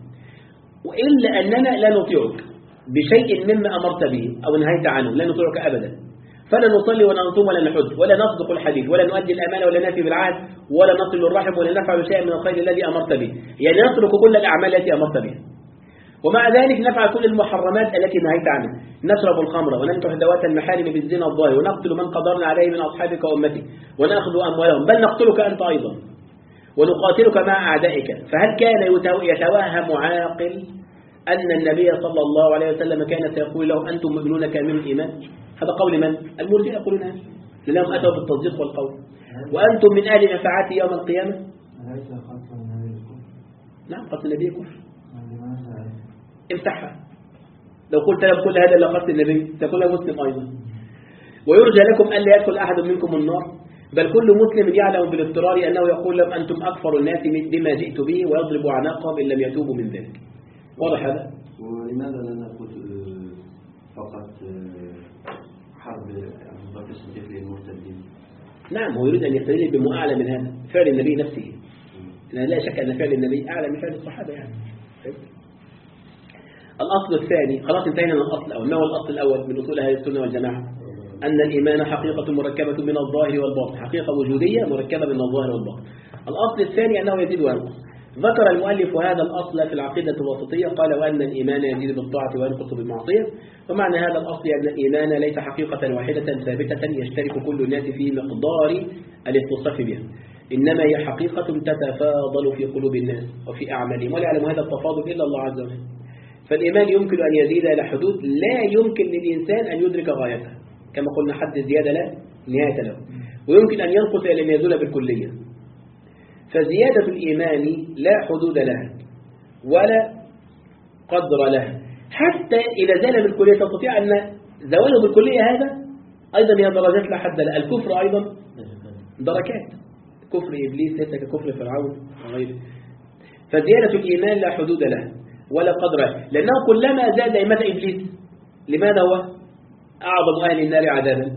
وإلا أننا لا نطيعك بشيء مما أمرت به أو نهيت عنه، لا نطيعك أبدا، فلا نصلي ولا نصوم ولا نحج ولا نصدق الحديث ولا نؤدي الأمانة ولا نفي بالعهد ولا نصل الرحم ولا نفعل شيئا من الخير الذي أمرت به، يعني نترك كل الأعمال التي أمرت بها. ومع ذلك نفعل كل المحرمات التي نهيت عنها، نشرب الخمر وننكح ذوات المحارم بالزنا الظاهر، ونقتل من قدرنا عليه من أصحابك وأمتك، ونأخذ أموالهم، بل نقتلك أنت أيضا، ونقاتلك مع أعدائك. فهل كان يتوهم عاقل أن النبي صلى الله عليه وسلم كان سيقول لهم أنتم مؤمنون كامل الإيمان؟ هذا قول من؟ المرجئة يقولون هذا، لأنهم أتوا بالتصديق والقول. وأنتم من أهل نفعات يوم القيامة. أليس قتل النبي كفر؟ نعم، قتل النبي كفر. لماذا؟ افتحها، لو قلت لهم كل هذا إلا قتل النبي تقول له مسلم أيضا. ويرجى لكم ألا يدخل أحد منكم النار، بل كل مسلم يعلم بالاضطرار أنه يقول لهم أنتم أكفر الناس بما جئت به، ويضرب أعناقهم إن لم يتوبوا من ذلك. واضح هذا؟ ولماذا لا نقول فقط حرب أبو بكر الصديق للمرتدين؟ نعم، هو يريد أن يستدل بما أعلى من هذا، فعل النبي نفسه. لا شك أن فعل النبي أعلى من فعل الصحابة يعني. الأصل الثاني، خلاص انتهينا من الأصل الأول. ما هو الأصل الأول من أصول أهل السنة والجماعة؟ أن الإيمان حقيقة مركبة من الظاهر والباطن، حقيقة وجودية مركبة من الظاهر والباطن. الأصل الثاني أنه يزيد وينقص. ذكر المؤلف هذا الأصل في العقيدة الوسطية، قال وأن الإيمان يزيد بالطاعة وينقص بالمعصية. ومعنى هذا الأصل أن الإيمان ليس حقيقة واحدة ثابتة يشترك كل الناس في مقدار الاتصاف بها، إنما هي حقيقة تتفاضل في قلوب الناس وفي أعمالهم، ولا يعلم هذا التفاضل إلا الله عز وجل. فالإيمان يمكن أن يزيد إلى حدود لا يمكن للإنسان أن يدرك غايتها، كما قلنا حد الزيادة لا نهاية له، ويمكن أن ينقص إلى أن يزول بالكلية. فزيادة الإيمان لا حدود لها ولا قدر لها، حتى إذا زال بالكلية تستطيع أن زواله بالكلية هذا أيضا هي درجات لا حد لها. الكفر أيضا دركات، كفر إبليس ليس ككفر فرعون وغيره. فزيادة الإيمان لا حدود لها ولا قدر لها، لأنه كلما زاد إيمان إبليس لماذا هو أعظم أهل النار عذابا؟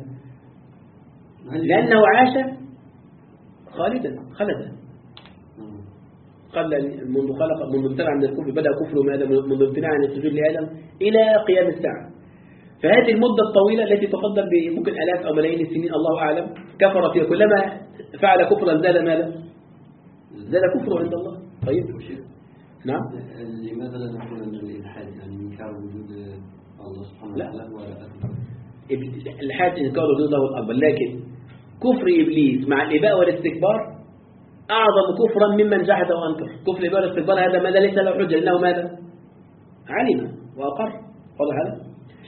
لأنه عاش خالدا خلدا قبل منذ خلق منذ امتنع من الكفر، بدأ كفره ماذا؟ منذ امتناع عن السجود لآدم إلى قيام الساعة. فهذه المدة الطويلة التي تقدر بممكن آلاف أو ملايين السنين الله أعلم كفر فيها، كلما فعل كفرا زاد ماذا؟ زاد كفره عند الله. طيب نعم، لماذا لا نقول أن الإلحاد يعني إنكار وجود الله سبحانه وتعالى ولا أكبر؟ الإلحاد إنكار وجود الله الأكبر، لكن كفر إبليس مع الإباء والاستكبار أعظم كفرا ممن جحد وأنكر. كفر الإباء والاستكبار هذا ماذا؟ ليس له حجة، لأنه ماذا؟ علم وأقر. واضح هذا؟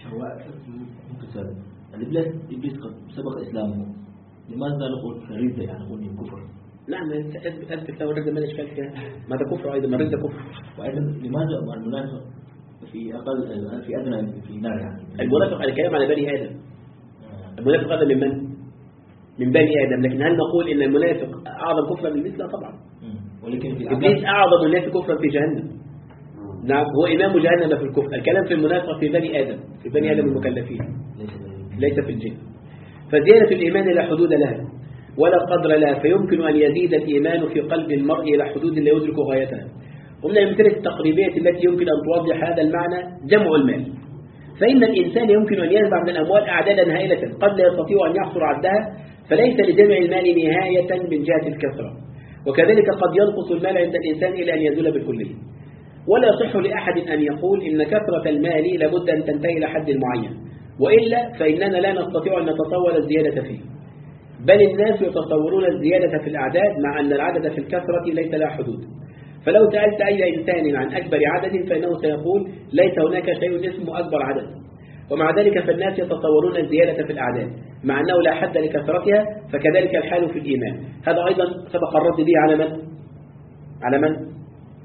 الإبليس إبليس قد سبق إسلامه، لماذا نقول ردة يعني نقول كفر؟ نعم، أثبت له الردة ما الإشكال فيها، ماذا كفر أيضا؟ ما الردة كفر. وأيضا لماذا المنافق في أقل في أدنى في النار يعني؟ المنافق الكلام على بني آدم. المنافق هذا من من؟ من بني آدم، لكن هل نقول إن المنافق أعظم كفرا من إبليس؟ لا طبعا. ولكن في إبليس أعظم الناس كفرا في جهنم. نعم، هو إمام جهنم في الكفر. الكلام في المنافق في بني آدم، في بني آدم المكلفين، ليس في الجن. فزيادة الإيمان لا حدود لها ولا قدر لها، فيمكن أن يزيد الإيمان في قلب المرء إلى حدود لا يدرك غايتها. ومن الأمثلة التقريبية التي يمكن أن توضح هذا المعنى جمع المال. فإن الإنسان يمكن أن يجمع من الأموال أعدادا هائلة قد لا يستطيع أن يحصر عدها، فليس لجمع المال نهاية من جهة الكثرة. وكذلك قد ينقص المال عند الإنسان إلى أن يزول بالكلية. ولا يصح لأحد أن يقول إن كثرة المال لابد أن تنتهي إلى حد معين، وإلا فإننا لا نستطيع أن نتصور الزيادة فيه. بل الناس يتصورون الزيادة في الأعداد، مع أن العدد في الكثرة ليس له حدود. فلو سألت أي إنسان عن أكبر عدد فإنه سيقول ليس هناك شيء اسمه أكبر عدد. ومع ذلك فالناس يتصورون الزيادة في الأعداد مع أنه لا حد لكثرتها، فكذلك الحال في الإيمان. هذا أيضا سبق الرد به على من؟ على من؟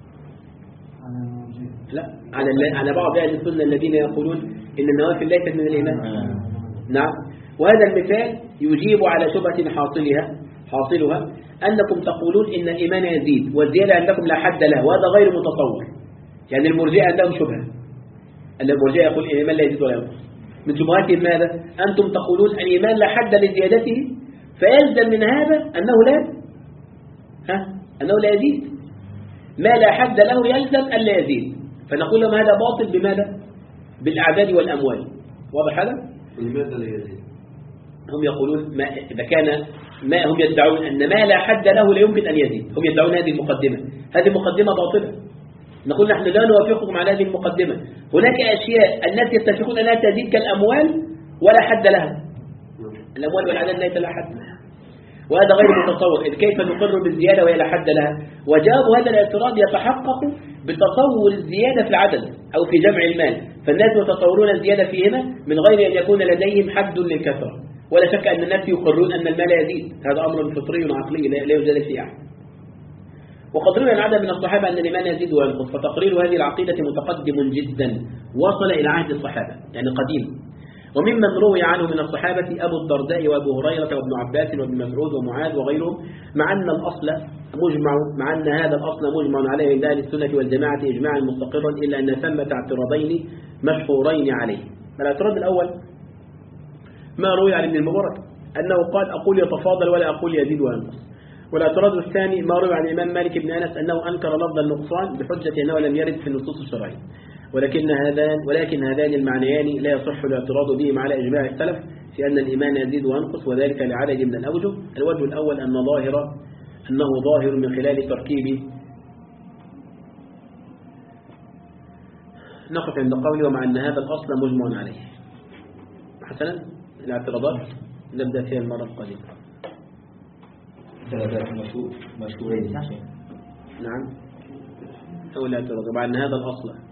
لا، على على بعض أهل السنة الذين يقولون إن النوافل ليست من الإيمان. نعم، وهذا المثال يجيب على شبهة حاصلها حاصلها أنكم تقولون إن الإيمان يزيد والزيادة عندكم لا حد له، وهذا غير متصور. يعني المرجئة عندهم شبهة، أن المرجئة يقول الإيمان لا يزيد ولا ينقص. من شبهاتهم ماذا؟ أنتم تقولون الإيمان لا حد لزيادته، فيلزم من هذا أنه لا ها أنه لا يزيد. ما لا حد له يلزم أن لا يزيد، فنقول لهم هذا باطل بماذا؟ بالأعداد والأموال. واضح هذا؟ لماذا لا يزيد؟ هم يقولون ما إذا كان ما هم يدعون أن ما لا حد له لا يمكن أن يزيد. هم يدعون هذه المقدمة، هذه مقدمة باطلة. نقول نحن لا نوافقكم على هذه المقدمة. هناك أشياء الناس يتفقون أنها تزيد كالأموال ولا حد لها، الأموال والعدد ليس لها حد، وهذا غير متصور. إذ كيف نقر بالزيادة وهي لا حد لها؟ وجواب هذا الاعتراض يتحقق بتصور الزيادة في العدد أو في جمع المال، فالناس يتصورون الزيادة فيهما من غير أن يكون لديهم حد للكثرة، ولا شك أن الناس يقرون أن المال يزيد، هذا أمر فطري عقلي لا يوجد فيه أحد. وقد روي عن عدد من الصحابة أن الإيمان يزيد وينقص، فتقرير هذه العقيدة متقدم جدا وصل إلى عهد الصحابة يعني قديم. وممن روي عنه من الصحابة أبو الدرداء وأبو هريرة وابن عباس وابن مسعود ومعاذ وغيرهم، مع أن الأصل مجمع مع أن هذا الأصل مجمع عليه عند أهل السنة والجماعة إجماعا مستقرا، إلا أن ثمة اعتراضين مشهورين عليه. الاعتراض الأول ما روي عن ابن المبارك أنه قال أقول يتفاضل ولا أقول يزيد وينقص. والاعتراض الثاني ما روي عن الإمام مالك بن أنس أنه أنكر لفظ النقصان بحجة أنه لم يرد في النصوص الشرعية، ولكن هذان ولكن هذان المعنيان لا يصح الاعتراض بهم على إجماع السلف في أن الإيمان يزيد وينقص، وذلك لعدد من الأوجه. الوجه الأول أن ظاهر أنه ظاهر من خلال تركيب نقف عند قوله ومع أن هذا الأصل مجمع عليه. حسنا، الاعتراضات نبدأ فيها المرة القادمة. ثلاثات مشهورين. نعم، أو الاعتراض ومع أن هذا الأصل